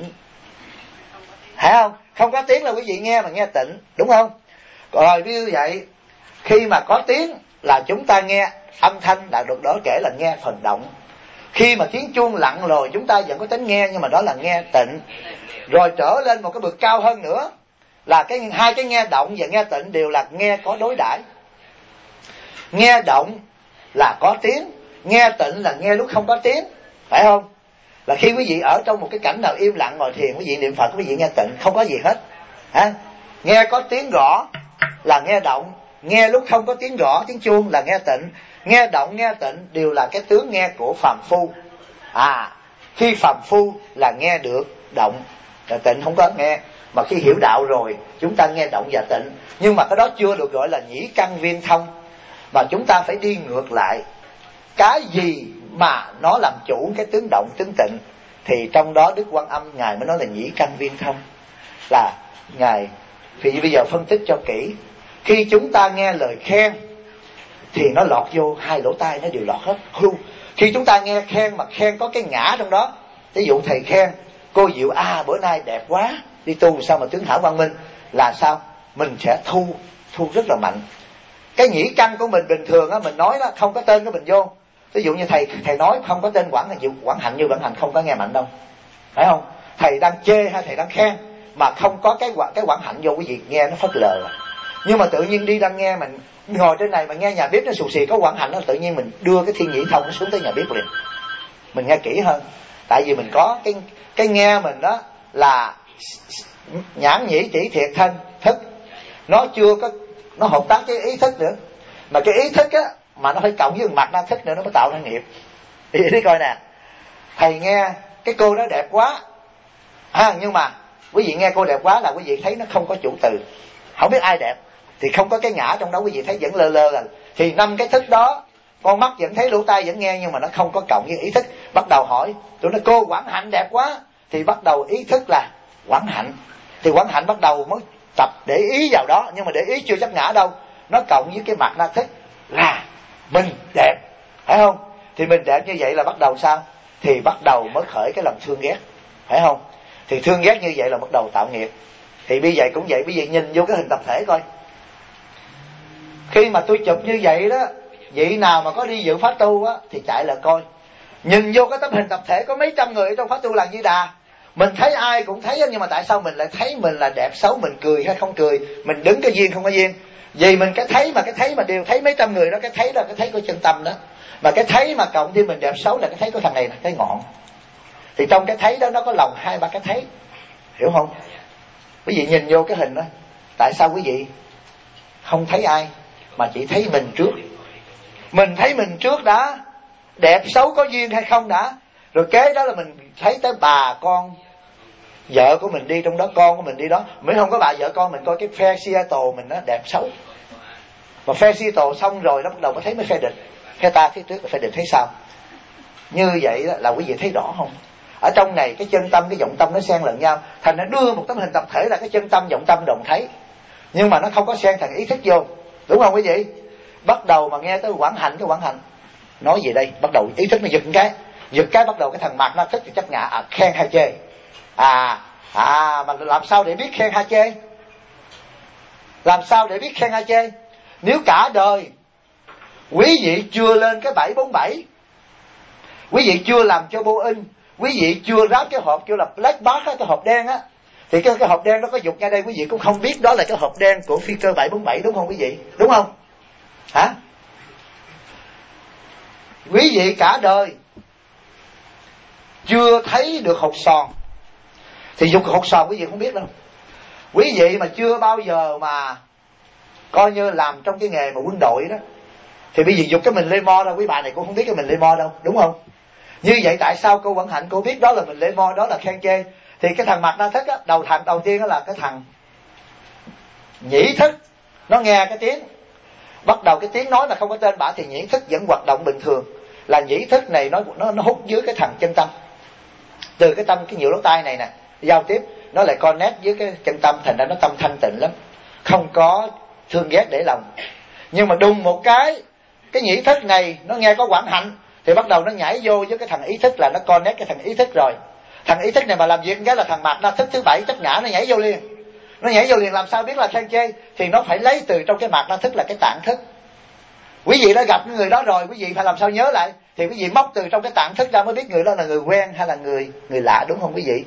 Phải không? Không có tiếng là quý vị nghe mà nghe tịnh, đúng không? Rồi như vậy, khi mà có tiếng là chúng ta nghe âm thanh, đã được đó kể là nghe phần động. Khi mà tiếng chuông lặng rồi chúng ta vẫn có tính nghe, nhưng mà đó là nghe tịnh. Rồi trở lên một cái bậc cao hơn nữa là hai cái nghe động và nghe tịnh đều là nghe có đối đãi. Nghe động là có tiếng, nghe tịnh là nghe lúc không có tiếng, phải không? Là khi quý vị ở trong một cái cảnh nào im lặng ngồi thiền, quý vị niệm Phật, quý vị nghe tịnh, không có gì hết. Nghe có tiếng rõ là nghe động, nghe lúc không có tiếng rõ, tiếng chuông là nghe tịnh. Nghe động, nghe tịnh đều là cái tướng nghe của phàm phu. Khi phàm phu là nghe được động, là tịnh không có nghe. Mà khi hiểu đạo rồi, chúng ta nghe động và tịnh. Nhưng mà cái đó chưa được gọi là nhĩ căn viên thông. Mà chúng ta phải đi ngược lại. Cái gì mà nó làm chủ cái tướng động, tướng tịnh, thì trong đó Đức Quan Âm Ngài mới nói là nhĩ căn viên thông. Là Ngài, thì bây giờ phân tích cho kỹ. Khi chúng ta nghe lời khen thì nó lọt vô hai lỗ tai, nó đều lọt hết. Khi chúng ta nghe khen mà khen có cái ngã trong đó, ví dụ thầy khen cô Diệu bữa nay đẹp quá, đi tu sao mà tướng hảo quang minh, là sao? Mình sẽ thu rất là mạnh. Cái nhĩ căn của mình bình thường á, mình nói đó không có tên của mình vô. Ví dụ như thầy nói không có tên Quảng Hạnh, như Quảng Hạnh không có nghe mạnh đâu, phải không? Thầy đang chê hay thầy đang khen mà không có cái Quảng Hạnh vô, quý vị nghe nó phớt lờ. Nhưng mà tự nhiên đi đang nghe, mình ngồi trên này mà nghe nhà bếp nó xù xì có Quảng Hạnh đó, tự nhiên mình đưa cái thiên nhĩ thông nó xuống tới nhà bếp liền. Mình nghe kỹ hơn, tại vì mình có cái nghe mình đó là nhãn nhĩ chỉ thiệt thân thức, nó chưa có, nó hợp tác với ý thức nữa. Mà cái ý thức á mà nó phải cộng với mặt na thức nữa, nó mới tạo ra nghiệp. Đi coi nè, thầy nghe cái cô đó đẹp quá, nhưng mà quý vị nghe cô đẹp quá là quý vị thấy nó không có chủ từ, không biết ai đẹp, thì không có cái ngã trong đó, quý vị thấy vẫn lơ lơ. Thì 5 cái thức đó, con mắt vẫn thấy, lỗ tai vẫn nghe, nhưng mà nó không có cộng với ý thức. Bắt đầu hỏi tụi nó cô Quảng Hạnh đẹp quá, thì bắt đầu ý thức là Quảng Hạnh, thì Quảng Hạnh bắt đầu mới tập để ý vào đó, nhưng mà để ý chưa chấp ngã đâu, nó cộng với cái mặt na thức là mình đẹp, phải không? Thì mình đẹp như vậy là bắt đầu sao? Thì bắt đầu mới khởi cái lòng thương ghét, phải không? Thì thương ghét như vậy là bắt đầu tạo nghiệp. Thì bây giờ cũng vậy, bây giờ nhìn vô cái hình tập thể coi. Khi mà tôi chụp như vậy đó, vị nào mà có đi dự pháp tu á thì chạy lại coi. Nhìn vô cái tấm hình tập thể có mấy trăm người ở trong pháp tu Làng Di Đà, mình thấy ai cũng thấy, nhưng mà tại sao mình lại thấy mình là đẹp xấu, mình cười hay không cười, mình đứng cái duyên không có duyên? Vì mình cái thấy mà đều thấy mấy trăm người đó, cái thấy là cái thấy của chân tâm đó. Mà cái thấy mà cộng thêm mình đẹp xấu là cái thấy của thằng này là cái ngọn. Thì trong cái thấy đó nó có lòng 2-3 cái thấy, hiểu không? Quý vị nhìn vô cái hình đó, tại sao quý vị không thấy ai mà chỉ thấy mình trước? Mình thấy mình trước đã, đẹp xấu có duyên hay không đã, rồi kế đó là mình thấy tới bà con vợ của mình đi trong đó, con của mình đi đó. Mới không có bà vợ con mình coi cái phe Seattle mình nó đẹp xấu, mà phe Seattle xong rồi nó bắt đầu mới thấy mấy phe địch, phe ta phía trước, phe địch thấy sao. Như vậy đó, là quý vị thấy rõ không? Ở trong này cái chân tâm, cái vọng tâm nó xen lẫn nhau, thành nó đưa một tấm hình tập thể là cái chân tâm, vọng tâm đồng thấy, nhưng mà nó không có xen thành ý thức vô, đúng không quý vị? Bắt đầu mà nghe tới Quảng Hạnh, cái Quảng Hạnh nói gì đây, bắt đầu ý thức nó giật cái bắt đầu cái thằng mặt nó thức chấp ngã, khen hay chê. Mà làm sao để biết khen hay chê? Làm sao để biết khen hay chê? Nếu cả đời quý vị chưa lên cái 747, quý vị chưa làm cho Boeing, quý vị chưa ráp cái hộp kêu là Black Box, cái hộp đen á, thì cái hộp đen nó có dục ngay đây, quý vị cũng không biết đó là cái hộp đen của phi cơ 747, đúng không quý vị? Đúng không? Hả? Quý vị cả đời chưa thấy được hột sòn thì dục hột sòn quý vị không biết đâu. Quý vị mà chưa bao giờ mà coi như làm trong cái nghề mà quân đội đó, thì bây giờ dục cái mình lê mo đâu, quý bà này cũng không biết cái mình lê mo đâu, đúng không? Như vậy tại sao cô Vẫn Hạnh cô biết đó là mình lê mo, đó là khen chê? Thì cái thằng Mạt Na Thức á, đầu tiên đó là cái thằng nhĩ thức, nó nghe cái tiếng, bắt đầu cái tiếng nói mà không có tên bả thì nhĩ thức vẫn hoạt động bình thường. Là nhĩ thức này nó hút dưới cái thằng chân tâm, từ cái tâm, cái nhựa lỗ tai này nè, giao tiếp nó lại connect với cái chân tâm, thành ra nó tâm thanh tịnh lắm, không có thương ghét để lòng. Nhưng mà đùng một cái nhĩ thức này nó nghe có Quảng Hạnh thì bắt đầu nó nhảy vô với cái thằng ý thức, là nó connect cái thằng ý thức rồi. Thằng ý thức này mà làm việc cái là thằng Mạt Na Thức thứ 7 chấp ngã nó nhảy vô liền. Nó nhảy vô liền làm sao biết là khen chê? Thì nó phải lấy từ trong cái Mạt Na Thức là cái tạng thức. Quý vị đã gặp cái người đó rồi, quý vị phải làm sao nhớ lại? Thì quý vị móc từ trong cái tạng thức ra mới biết người đó là người quen hay là người lạ, đúng không quý vị?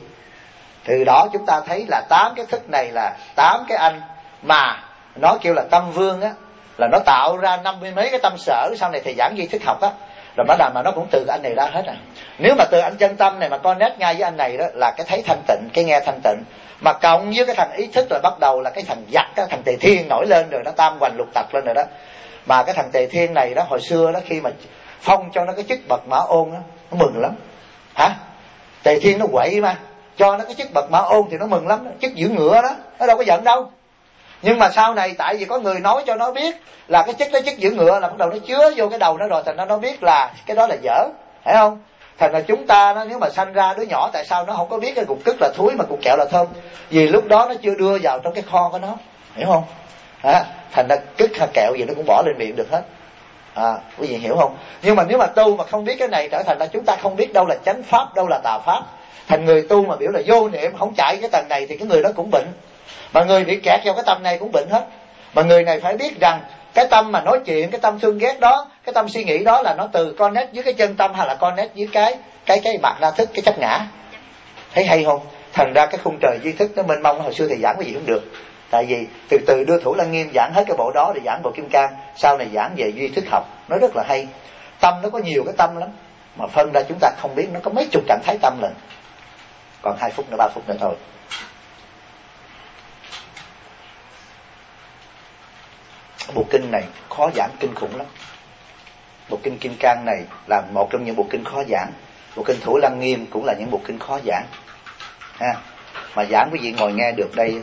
Từ đó chúng ta thấy là 8 cái thức này là 8 cái anh mà nó kêu là tâm vương á, là nó tạo ra 50 mấy cái tâm sở. Sau này thầy giảng duy thức học á, rồi nó làm mà nó cũng từ cái anh này ra hết à. Nếu mà từ anh chân tâm này mà connect ngay với anh này đó là cái thấy thanh tịnh, cái nghe thanh tịnh, mà cộng với cái thằng ý thức là bắt đầu là cái thằng giặc, cái thằng Tề Thiên nổi lên rồi, nó tam hoành lục tặc lên rồi đó. Mà cái thằng Tề Thiên này đó, hồi xưa đó khi mà phong cho nó cái chức bậc Mã Ôn đó, nó mừng lắm. Hả? Tề Thiên nó quậy mà cho nó cái chức bậc Mã Ôn thì nó mừng lắm, chức giữ ngựa đó, nó đâu có giận đâu. Nhưng mà sau này tại vì có người nói cho nó biết là cái chức đó chức giữ ngựa, là bắt đầu nó chứa vô cái đầu nó rồi, thành nó biết là cái đó là dở, phải không? Thành ra chúng ta nó, nếu mà sanh ra đứa nhỏ, tại sao nó không có biết cái cục cứt là thúi mà cục kẹo là thơm? Vì lúc đó nó chưa đưa vào trong cái kho của nó, hiểu không? Thành ra cứt hay kẹo gì nó cũng bỏ lên miệng được hết. Quý vị hiểu không? Nhưng mà nếu mà tu mà không biết cái này, trở thành là chúng ta không biết đâu là chánh pháp, đâu là tà pháp. Thành người tu mà biểu là vô niệm không chạy cái tầng này thì cái người đó cũng bệnh. Mà người bị kẹt vào cái tâm này cũng bệnh hết. Mà người này phải biết rằng cái tâm mà nói chuyện, cái tâm thương ghét đó, cái tâm suy nghĩ đó là nó từ connect với cái chân tâm hay là connect với cái Mạt Na Thức, cái chấp ngã. Thấy hay không? Thành ra cái khung trời duy thức nó mênh mông. Hồi xưa thầy giảng cái gì cũng được, tại vì từ từ đưa Thủ Lăng Nghiêm giảng hết cái bộ đó để giảng bộ Kim Cang, sau này giảng về duy thức học, nó rất là hay. Tâm nó có nhiều cái tâm lắm, mà phân ra chúng ta không biết, nó có mấy chục trạng thái tâm lần. Còn 2 phút nữa, 3 phút nữa thôi. Bộ kinh này khó giảng kinh khủng lắm. Bộ kinh Kim Cang này là một trong những bộ kinh khó giảng. Bộ kinh Thủ Lăng Nghiêm cũng là những bộ kinh khó giảng. Mà giảng quý vị ngồi nghe được đây.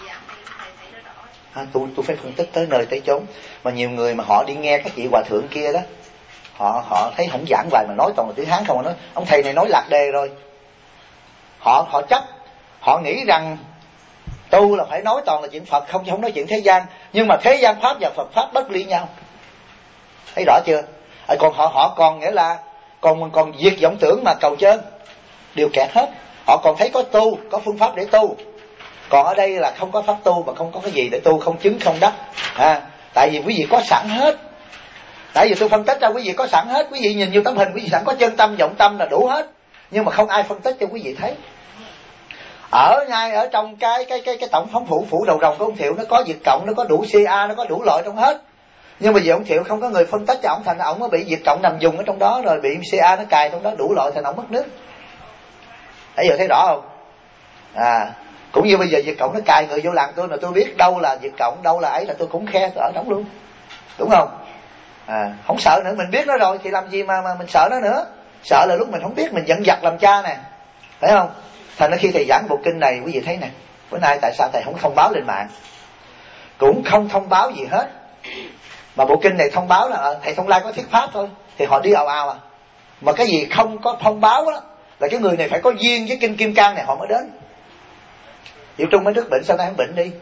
Tôi phải phân tích tới nơi tới chốn. Mà nhiều người mà họ đi nghe các vị hòa thượng kia đó, họ thấy không giảng bài mà nói toàn là tiếng Hán không, mà nói ông thầy này nói lạc đề rồi. Họ chấp, họ nghĩ rằng tu là phải nói toàn là chuyện Phật, không nói chuyện thế gian. Nhưng mà thế gian pháp và Phật pháp bất ly nhau. Thấy rõ chưa? Còn họ còn nghĩa là còn diệt vọng tưởng mà cầu chân, đều kẹt hết. Họ còn thấy có tu, có phương pháp để tu. Còn ở đây là không có pháp tu mà không có cái gì để tu, không chứng không đắc. Tại vì quý vị có sẵn hết. Tại vì tôi phân tích ra quý vị có sẵn hết. Quý vị nhìn vô tấm hình quý vị sẵn có chân tâm, vọng tâm là đủ hết. Nhưng mà không ai phân tích cho quý vị thấy. Ngay ở trong cái tổng phóng phủ đầu rồng của ông Thiệu, nó có Việt Cộng, nó có đủ CA, nó có đủ loại trong hết. Nhưng mà vì ông Thiệu không có người phân tích cho ông, thành ông mới bị Việt Cộng nằm dùng ở trong đó, rồi bị CA nó cài trong đó đủ loại, thành ông mất nước. Thấy rõ không? Cũng như bây giờ Việt Cộng nó cài người vô làng tôi, mà tôi biết đâu là Việt Cộng, đâu là ấy, là tôi cũng khe ở đóng luôn, đúng không? Không sợ nữa, mình biết nó rồi thì làm gì mà mình sợ nó nữa. Sợ là lúc mình không biết mình giận giặc làm cha nè, phải không? Thành ra khi thầy giảng bộ kinh này quý vị thấy nè, bữa nay tại sao thầy không thông báo lên mạng, cũng không thông báo gì hết, mà bộ kinh này thông báo là thầy Thông Lai có thuyết pháp thôi thì họ đi ào ào mà cái gì không có thông báo đó là cái người này phải có duyên với kinh Kim Cang này họ mới đến. Diệu Trung mấy đứa bệnh sao nay không bệnh đi?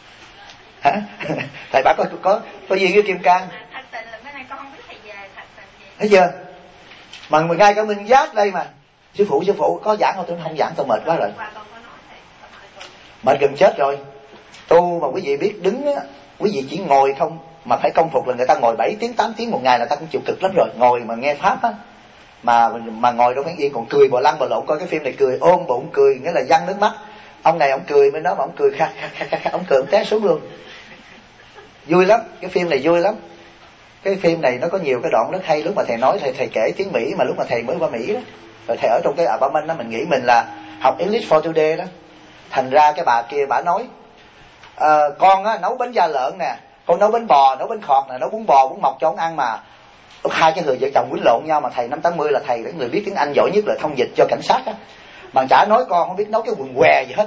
Thầy bảo có duyên với Kim Cang. Thật tình là mấy nay con không biết thầy về thật tình gì. Thấy chưa? Mà ngay cả Minh Giác đây mà. Sư phụ có giảng không? Tôi không giảng, tôi mệt quá rồi. Mệt gần chết rồi. Tu mà quý vị biết đứng á, quý vị chỉ ngồi không mà phải công phục là người ta ngồi 7 tiếng 8 tiếng một ngày là ta cũng chịu cực lắm rồi. Ngồi mà nghe pháp á, mà ngồi đâu mấy yên còn cười bò lăn bò lộn, coi cái phim này cười ôm bụng cười, nghĩa là văng nước mắt. Ông này ông cười bên đó mà ông cười khắc, ông cười ông té xuống luôn. Vui lắm, cái phim này vui lắm. Cái phim này nó có nhiều cái đoạn rất hay. Lúc mà thầy nói, thầy kể tiếng Mỹ mà lúc mà thầy mới qua Mỹ đó, rồi thầy ở trong cái apartment đó, mình nghĩ mình là học English for Today đó. Thành ra cái bà kia bà nói con á nấu bánh da lợn nè, con nấu bánh bò, nấu bánh khọt nè, nấu bún bò bún mọc cho ông ăn, mà hai cái người vợ chồng quýnh lộn nhau, mà thầy năm 80 là thầy cái người biết tiếng Anh giỏi nhất, là thông dịch cho cảnh sát á, mà chả nói con không biết nấu cái quần què gì hết.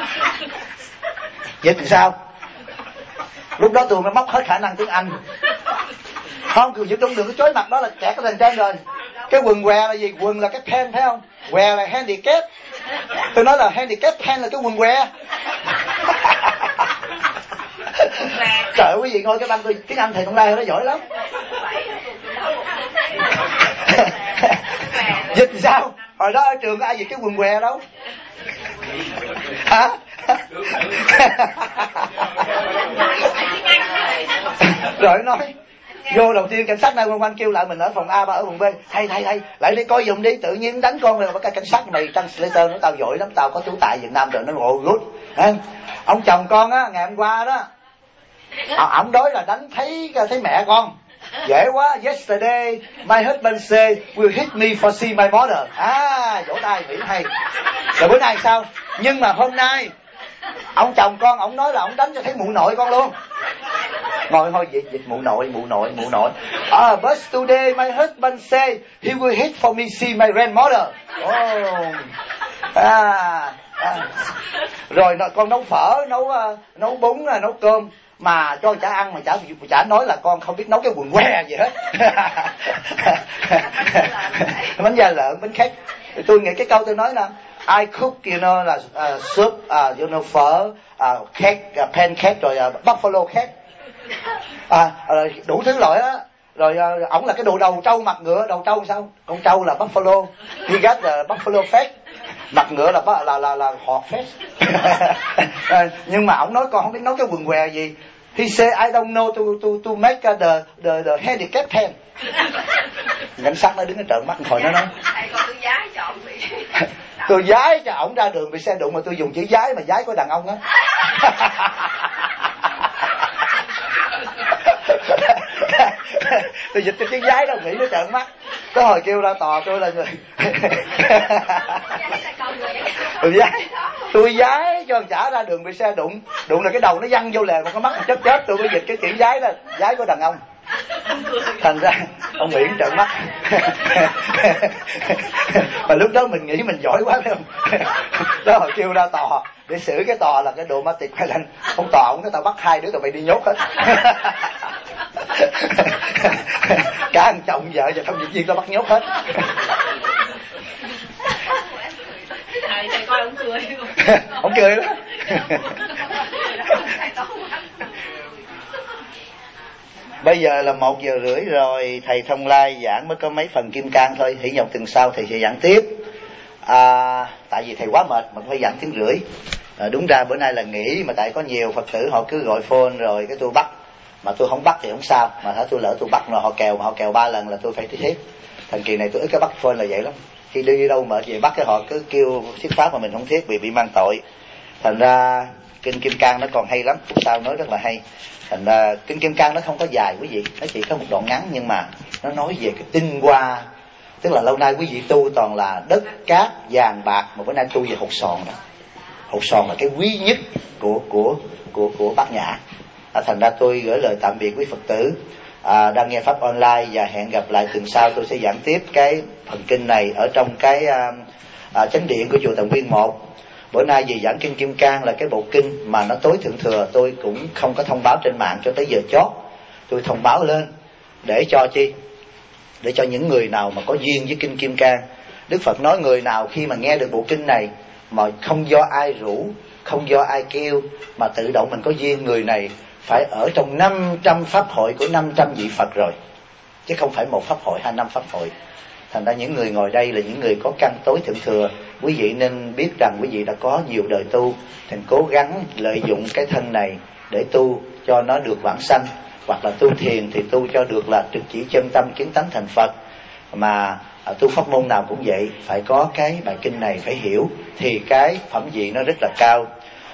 Dịch thì sao? Lúc đó tôi mới móc hết khả năng tiếng Anh. Không, cứ trong đường cái chối mặt đó là chẹt cái thành trên rồi. Cái quần què là gì? Quần là cái pen thấy không? Què là handicap. Tôi nói là handicap, pen là cái quần què. Trời ơi quý vị ngồi cái băng tôi tiếng Anh thầy Thông Lai nó giỏi lắm. Dịch thì sao? Hồi đó ở trường có ai dịch cái quần què đâu. Hả? Rồi nói vô đầu tiên cảnh sát 911 kêu lại mình ở phòng A, ba ở phòng B. Thầy lại đi coi giùm đi, tự nhiên đánh con rồi. Cái cảnh sát mày translator nó tao giỏi lắm, tao có trú tại Việt Nam rồi. Nó ngồi good. Ông chồng con á ngày hôm qua đó, ổng đối là đánh thấy mẹ con dễ quá. Yesterday my husband say will hit me for see my mother. Vỗ tay Mỹ hay. Rồi bữa nay sao? Nhưng mà hôm nay ông chồng con ổng nói là ổng đánh cho thấy mụ nội con luôn. Ngồi thôi dịch mụ nội. But today my husband say he will hit for me see my grandmother. Rồi con nấu phở, nấu bún, nấu cơm mà cho chả ăn, mà chả nói là con không biết nấu cái quần què gì hết. Bánh da lợn, bánh khách. Tôi nghĩ cái câu tôi nói là I cook, là soup, phở, cake, pancake, rồi buffalo cake, rồi đủ thứ loại á. Rồi ổng là cái đồ đầu trâu mặt ngựa. Đầu trâu sao? Con trâu là buffalo, he got the buffalo fat. Mặt ngựa là hot fat. Nhưng mà ổng nói con không biết nấu cái quần què gì. He say I don't know to make the handicap pen. Cảnh sát nó đứng ở trợn mắt hồi nó nói tôi giái cho ổng ra đường bị xe đụng mà tôi dùng chữ giái, mà giái của đàn ông á. Tôi dịch cái chữ giái đâu, nghĩ nó trợn mắt. Có hồi kêu ra tòa tôi là người tôi giái cho chả ra đường bị xe đụng là cái đầu nó văng vô lề, mà có mắt chết. Tôi mới dịch cái chữ giái đó, giái của đàn ông. Thành ra ông Nguyễn trợn mắt. Mà lúc đó mình nghĩ mình giỏi quá phải không? Đó hồi kêu ra tòa để xử cái tòa là cái domestic violence. Ông tòa ông nói tao bắt 2 đứa tụi bay đi nhốt hết. Cả anh chồng vợ và thông dịch viên tao bắt nhốt hết. Thầy coi ông cười. Ông cười đó. Bây giờ là 1:30 rồi, thầy Thông Lai giảng mới có mấy phần kim cang thôi. Hy vọng tuần sau thầy sẽ giảng tiếp. Tại vì thầy quá mệt mà phải giảng 1:30. Đúng ra bữa nay là nghỉ, mà tại có nhiều Phật tử họ cứ gọi phone rồi cái tôi bắt. Mà tôi không bắt thì không sao, màถ้tôi lỡ tôi bắt rồi họ kèo 3 lần là tôi phải tiếp. Thành kỳ này tôi ít cái bắt phone là vậy lắm. Khi đi đâu mệt vậy bắt cái họ cứ kêu thuyết pháp mà mình không thiết bị mang tội. Thành ra kinh Kim Cang nó còn hay lắm, sao nói rất là hay. Thành ra kinh Kim Cang nó không có dài quý vị, nó chỉ có một đoạn ngắn, nhưng mà nó nói về cái tinh hoa. Tức là lâu nay quý vị tu toàn là đất cát vàng bạc, mà bữa nay tu về hột sòn đó. Hột sòn là cái quý nhất của Bát Nhã. Thành ra tôi gửi lời tạm biệt quý Phật tử đang nghe pháp online, và hẹn gặp lại tuần sau. Tôi sẽ giảng tiếp cái phần kinh này ở trong cái chánh điện của chùa Tầm Nguyên 1. Bữa nay vì giảng kinh Kim Cang là cái bộ kinh mà nó tối thượng thừa, tôi cũng không có thông báo trên mạng cho tới giờ chót. Tôi thông báo lên để cho chi? Để cho những người nào mà có duyên với kinh Kim Cang. Đức Phật nói người nào khi mà nghe được bộ kinh này mà không do ai rủ, không do ai kêu, mà tự động mình có duyên, người này phải ở trong 500 pháp hội của 500 vị Phật rồi, chứ không phải một pháp hội hay 5 pháp hội. Thành ra những người ngồi đây là những người có căn tối thượng thừa. Quý vị nên biết rằng quý vị đã có nhiều đời tu, thì cố gắng lợi dụng cái thân này để tu cho nó được vãng sanh, hoặc là tu thiền thì tu cho được là trực chỉ chân tâm kiến tánh thành Phật. Mà tu pháp môn nào cũng vậy, phải có cái bài kinh này phải hiểu thì cái phẩm vị nó rất là cao.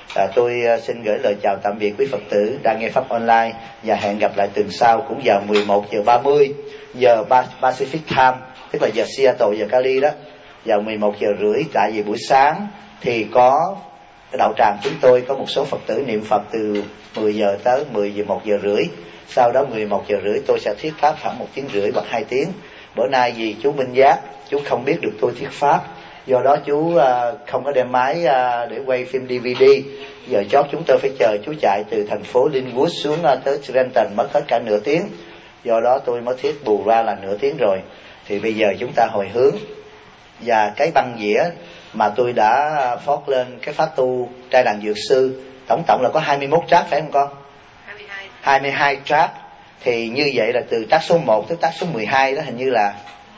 Tôi xin gửi lời chào tạm biệt quý Phật tử đang nghe pháp online, và hẹn gặp lại tuần sau cũng giờ 11:30 giờ Pacific Time, tức là giờ Seattle, giờ Cali đó, vào 11:30. Tại vì buổi sáng thì có cái đạo tràng chúng tôi có một số Phật tử niệm Phật từ 10 giờ tới 11:30. Sau đó 11:30 tôi sẽ thuyết pháp khoảng 1 tiếng rưỡi hoặc 2 tiếng. Bữa nay vì chú Minh Giác, chú không biết được tôi thuyết pháp, do đó chú không có đem máy để quay phim DVD. Giờ chót chúng tôi phải chờ chú chạy từ thành phố Linwood xuống tới Trenton, mất hết cả nửa tiếng. Do đó tôi mới thuyết bù ra là nửa tiếng rồi. Thì bây giờ chúng ta hồi hướng. Và cái băng dĩa mà tôi đã phót lên cái pháp tu trai làng dược sư, tổng cộng là có 21 track phải không con? 22 track. Thì như vậy là từ track số 1 tới track số 12 đó hình như là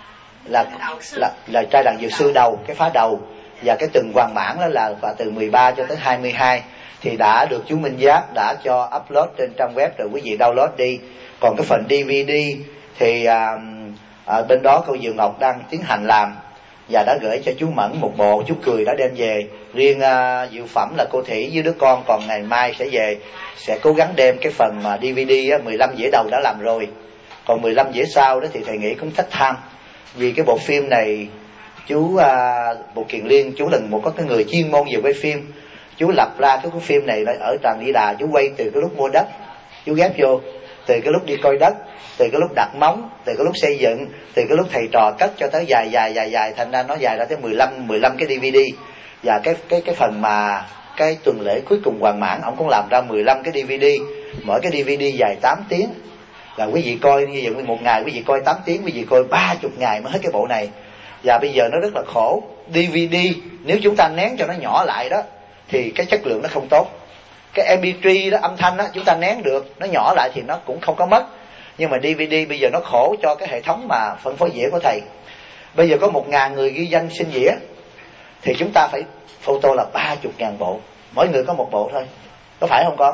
trai làng dược sư đầu, cái phá đầu. Và cái từng hoàng mãn đó là từ 13 cho tới 22. Thì đã được chú Minh Giác đã cho upload trên trang web rồi, quý vị download đi. Còn cái phần DVD thì bên đó cô Dường Ngọc đang tiến hành làm và đã gửi cho chú Mẫn một bộ, chú Cười đã đem về. Riêng Diệu Phẩm là cô Thủy với đứa con còn ngày mai sẽ về, sẽ cố gắng đem cái phần mà DVD 15 dĩa đầu đã làm rồi. Còn 15 dĩa sau đó thì thầy nghĩ cũng thách tham. Vì cái bộ phim này chú Bộ Kiền Liên, chú là có cái người chuyên môn về quay phim. Chú lập ra cái phim này ở Tràng Đi Đà, chú quay từ cái lúc mua đất, chú ghép vô, từ cái lúc đi coi đất, từ cái lúc đặt móng, từ cái lúc xây dựng, từ cái lúc thầy trò cất cho tới dài, thành ra nó dài ra tới 15 cái DVD. Và cái phần mà cái tuần lễ cuối cùng hoàn mãn, ông cũng làm ra 15 cái DVD, mỗi cái DVD dài 8 tiếng. Là quý vị coi như vậy, một ngày quý vị coi 8 tiếng, quý vị coi 30 ngày mới hết cái bộ này. Và bây giờ nó rất là khổ. DVD nếu chúng ta nén cho nó nhỏ lại đó thì cái chất lượng nó không tốt. Cái MP3 đó, âm thanh đó, chúng ta nén được, nó nhỏ lại thì nó cũng không có mất. Nhưng mà DVD bây giờ nó khổ cho cái hệ thống mà phân phối dĩa của thầy. Bây giờ có 1.000 người ghi danh xin dĩa thì chúng ta phải photo là 30.000 bộ, mỗi người có một bộ thôi, có phải không con?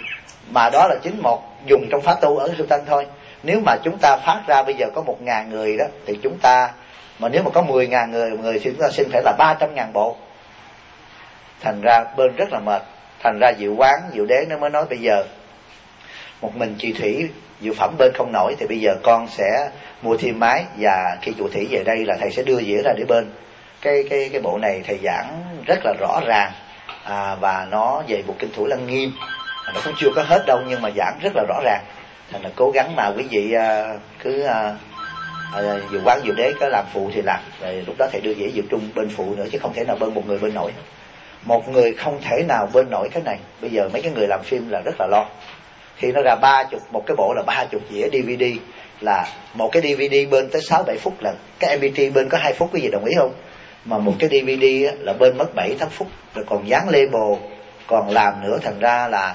Mà đó là chính một dùng trong pháp tu ở Sư Tân thôi. Nếu mà chúng ta phát ra bây giờ có 1.000 người đó thì chúng ta, mà nếu mà có 10.000 người thì chúng ta xin phải là 300.000 bộ. Thành ra bên rất là mệt. Thành ra Diệu Quán, Diệu Đế nó mới nói bây giờ một mình chị Thủy, Diệu Phẩm bên không nổi thì bây giờ con sẽ mua thêm máy, và khi chủ Thủy về đây là thầy sẽ đưa dĩa ra để bên. Cái bộ này thầy giảng rất là rõ ràng, và nó về một kinh Thủ Lăng Nghiêm, nó cũng chưa có hết đâu nhưng mà giảng rất là rõ ràng. Thành là cố gắng mà quý vị cứ Diệu Quán, Diệu Đế có làm phụ thì làm, rồi lúc đó thầy đưa dĩa Diệu Trung bên phụ nữa, chứ không thể nào bên một người bên nổi. Một người không thể nào bên nổi cái này. Bây giờ mấy cái người làm phim là rất là lo. Khi nó ra 30, một cái bộ là 30 dĩa DVD, là một cái DVD bên tới 6-7 phút, là cái MP3 bên có 2 phút, cái gì đồng ý không? Mà một cái DVD là bên mất 7-8 phút, rồi còn dán label, còn làm nữa. Thành ra là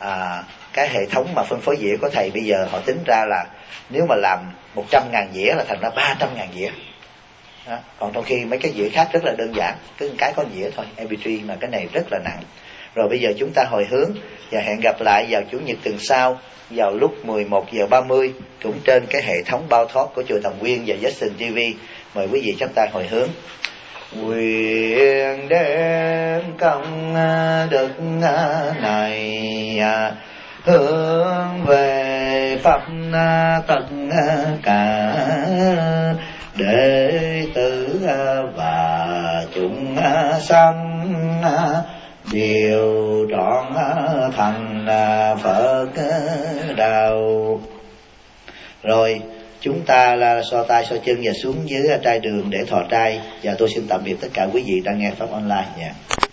cái hệ thống mà phân phối dĩa của thầy bây giờ họ tính ra là nếu mà làm 100.000 dĩa là thành ra 300.000 dĩa. Đó. Còn trong khi mấy cái dĩa khác rất là đơn giản, cứ cái con dĩa thôi, MP3, mà cái này rất là nặng. Rồi bây giờ chúng ta hồi hướng và hẹn gặp lại vào Chủ nhật tuần sau vào lúc 11:30 cũng trên cái hệ thống bao thoát của chùa Thần Nguyên và Justin TV. Mời quý vị chúng ta hồi hướng. Nguyện đem công đức này hướng về Pháp tất cả đệ tử và chúng sanh đều trọn thành Phật đạo. Rồi chúng ta là so tay so chân và xuống dưới trai đường để thọ trai. Và tôi xin tạm biệt tất cả quý vị đang nghe pháp online nha.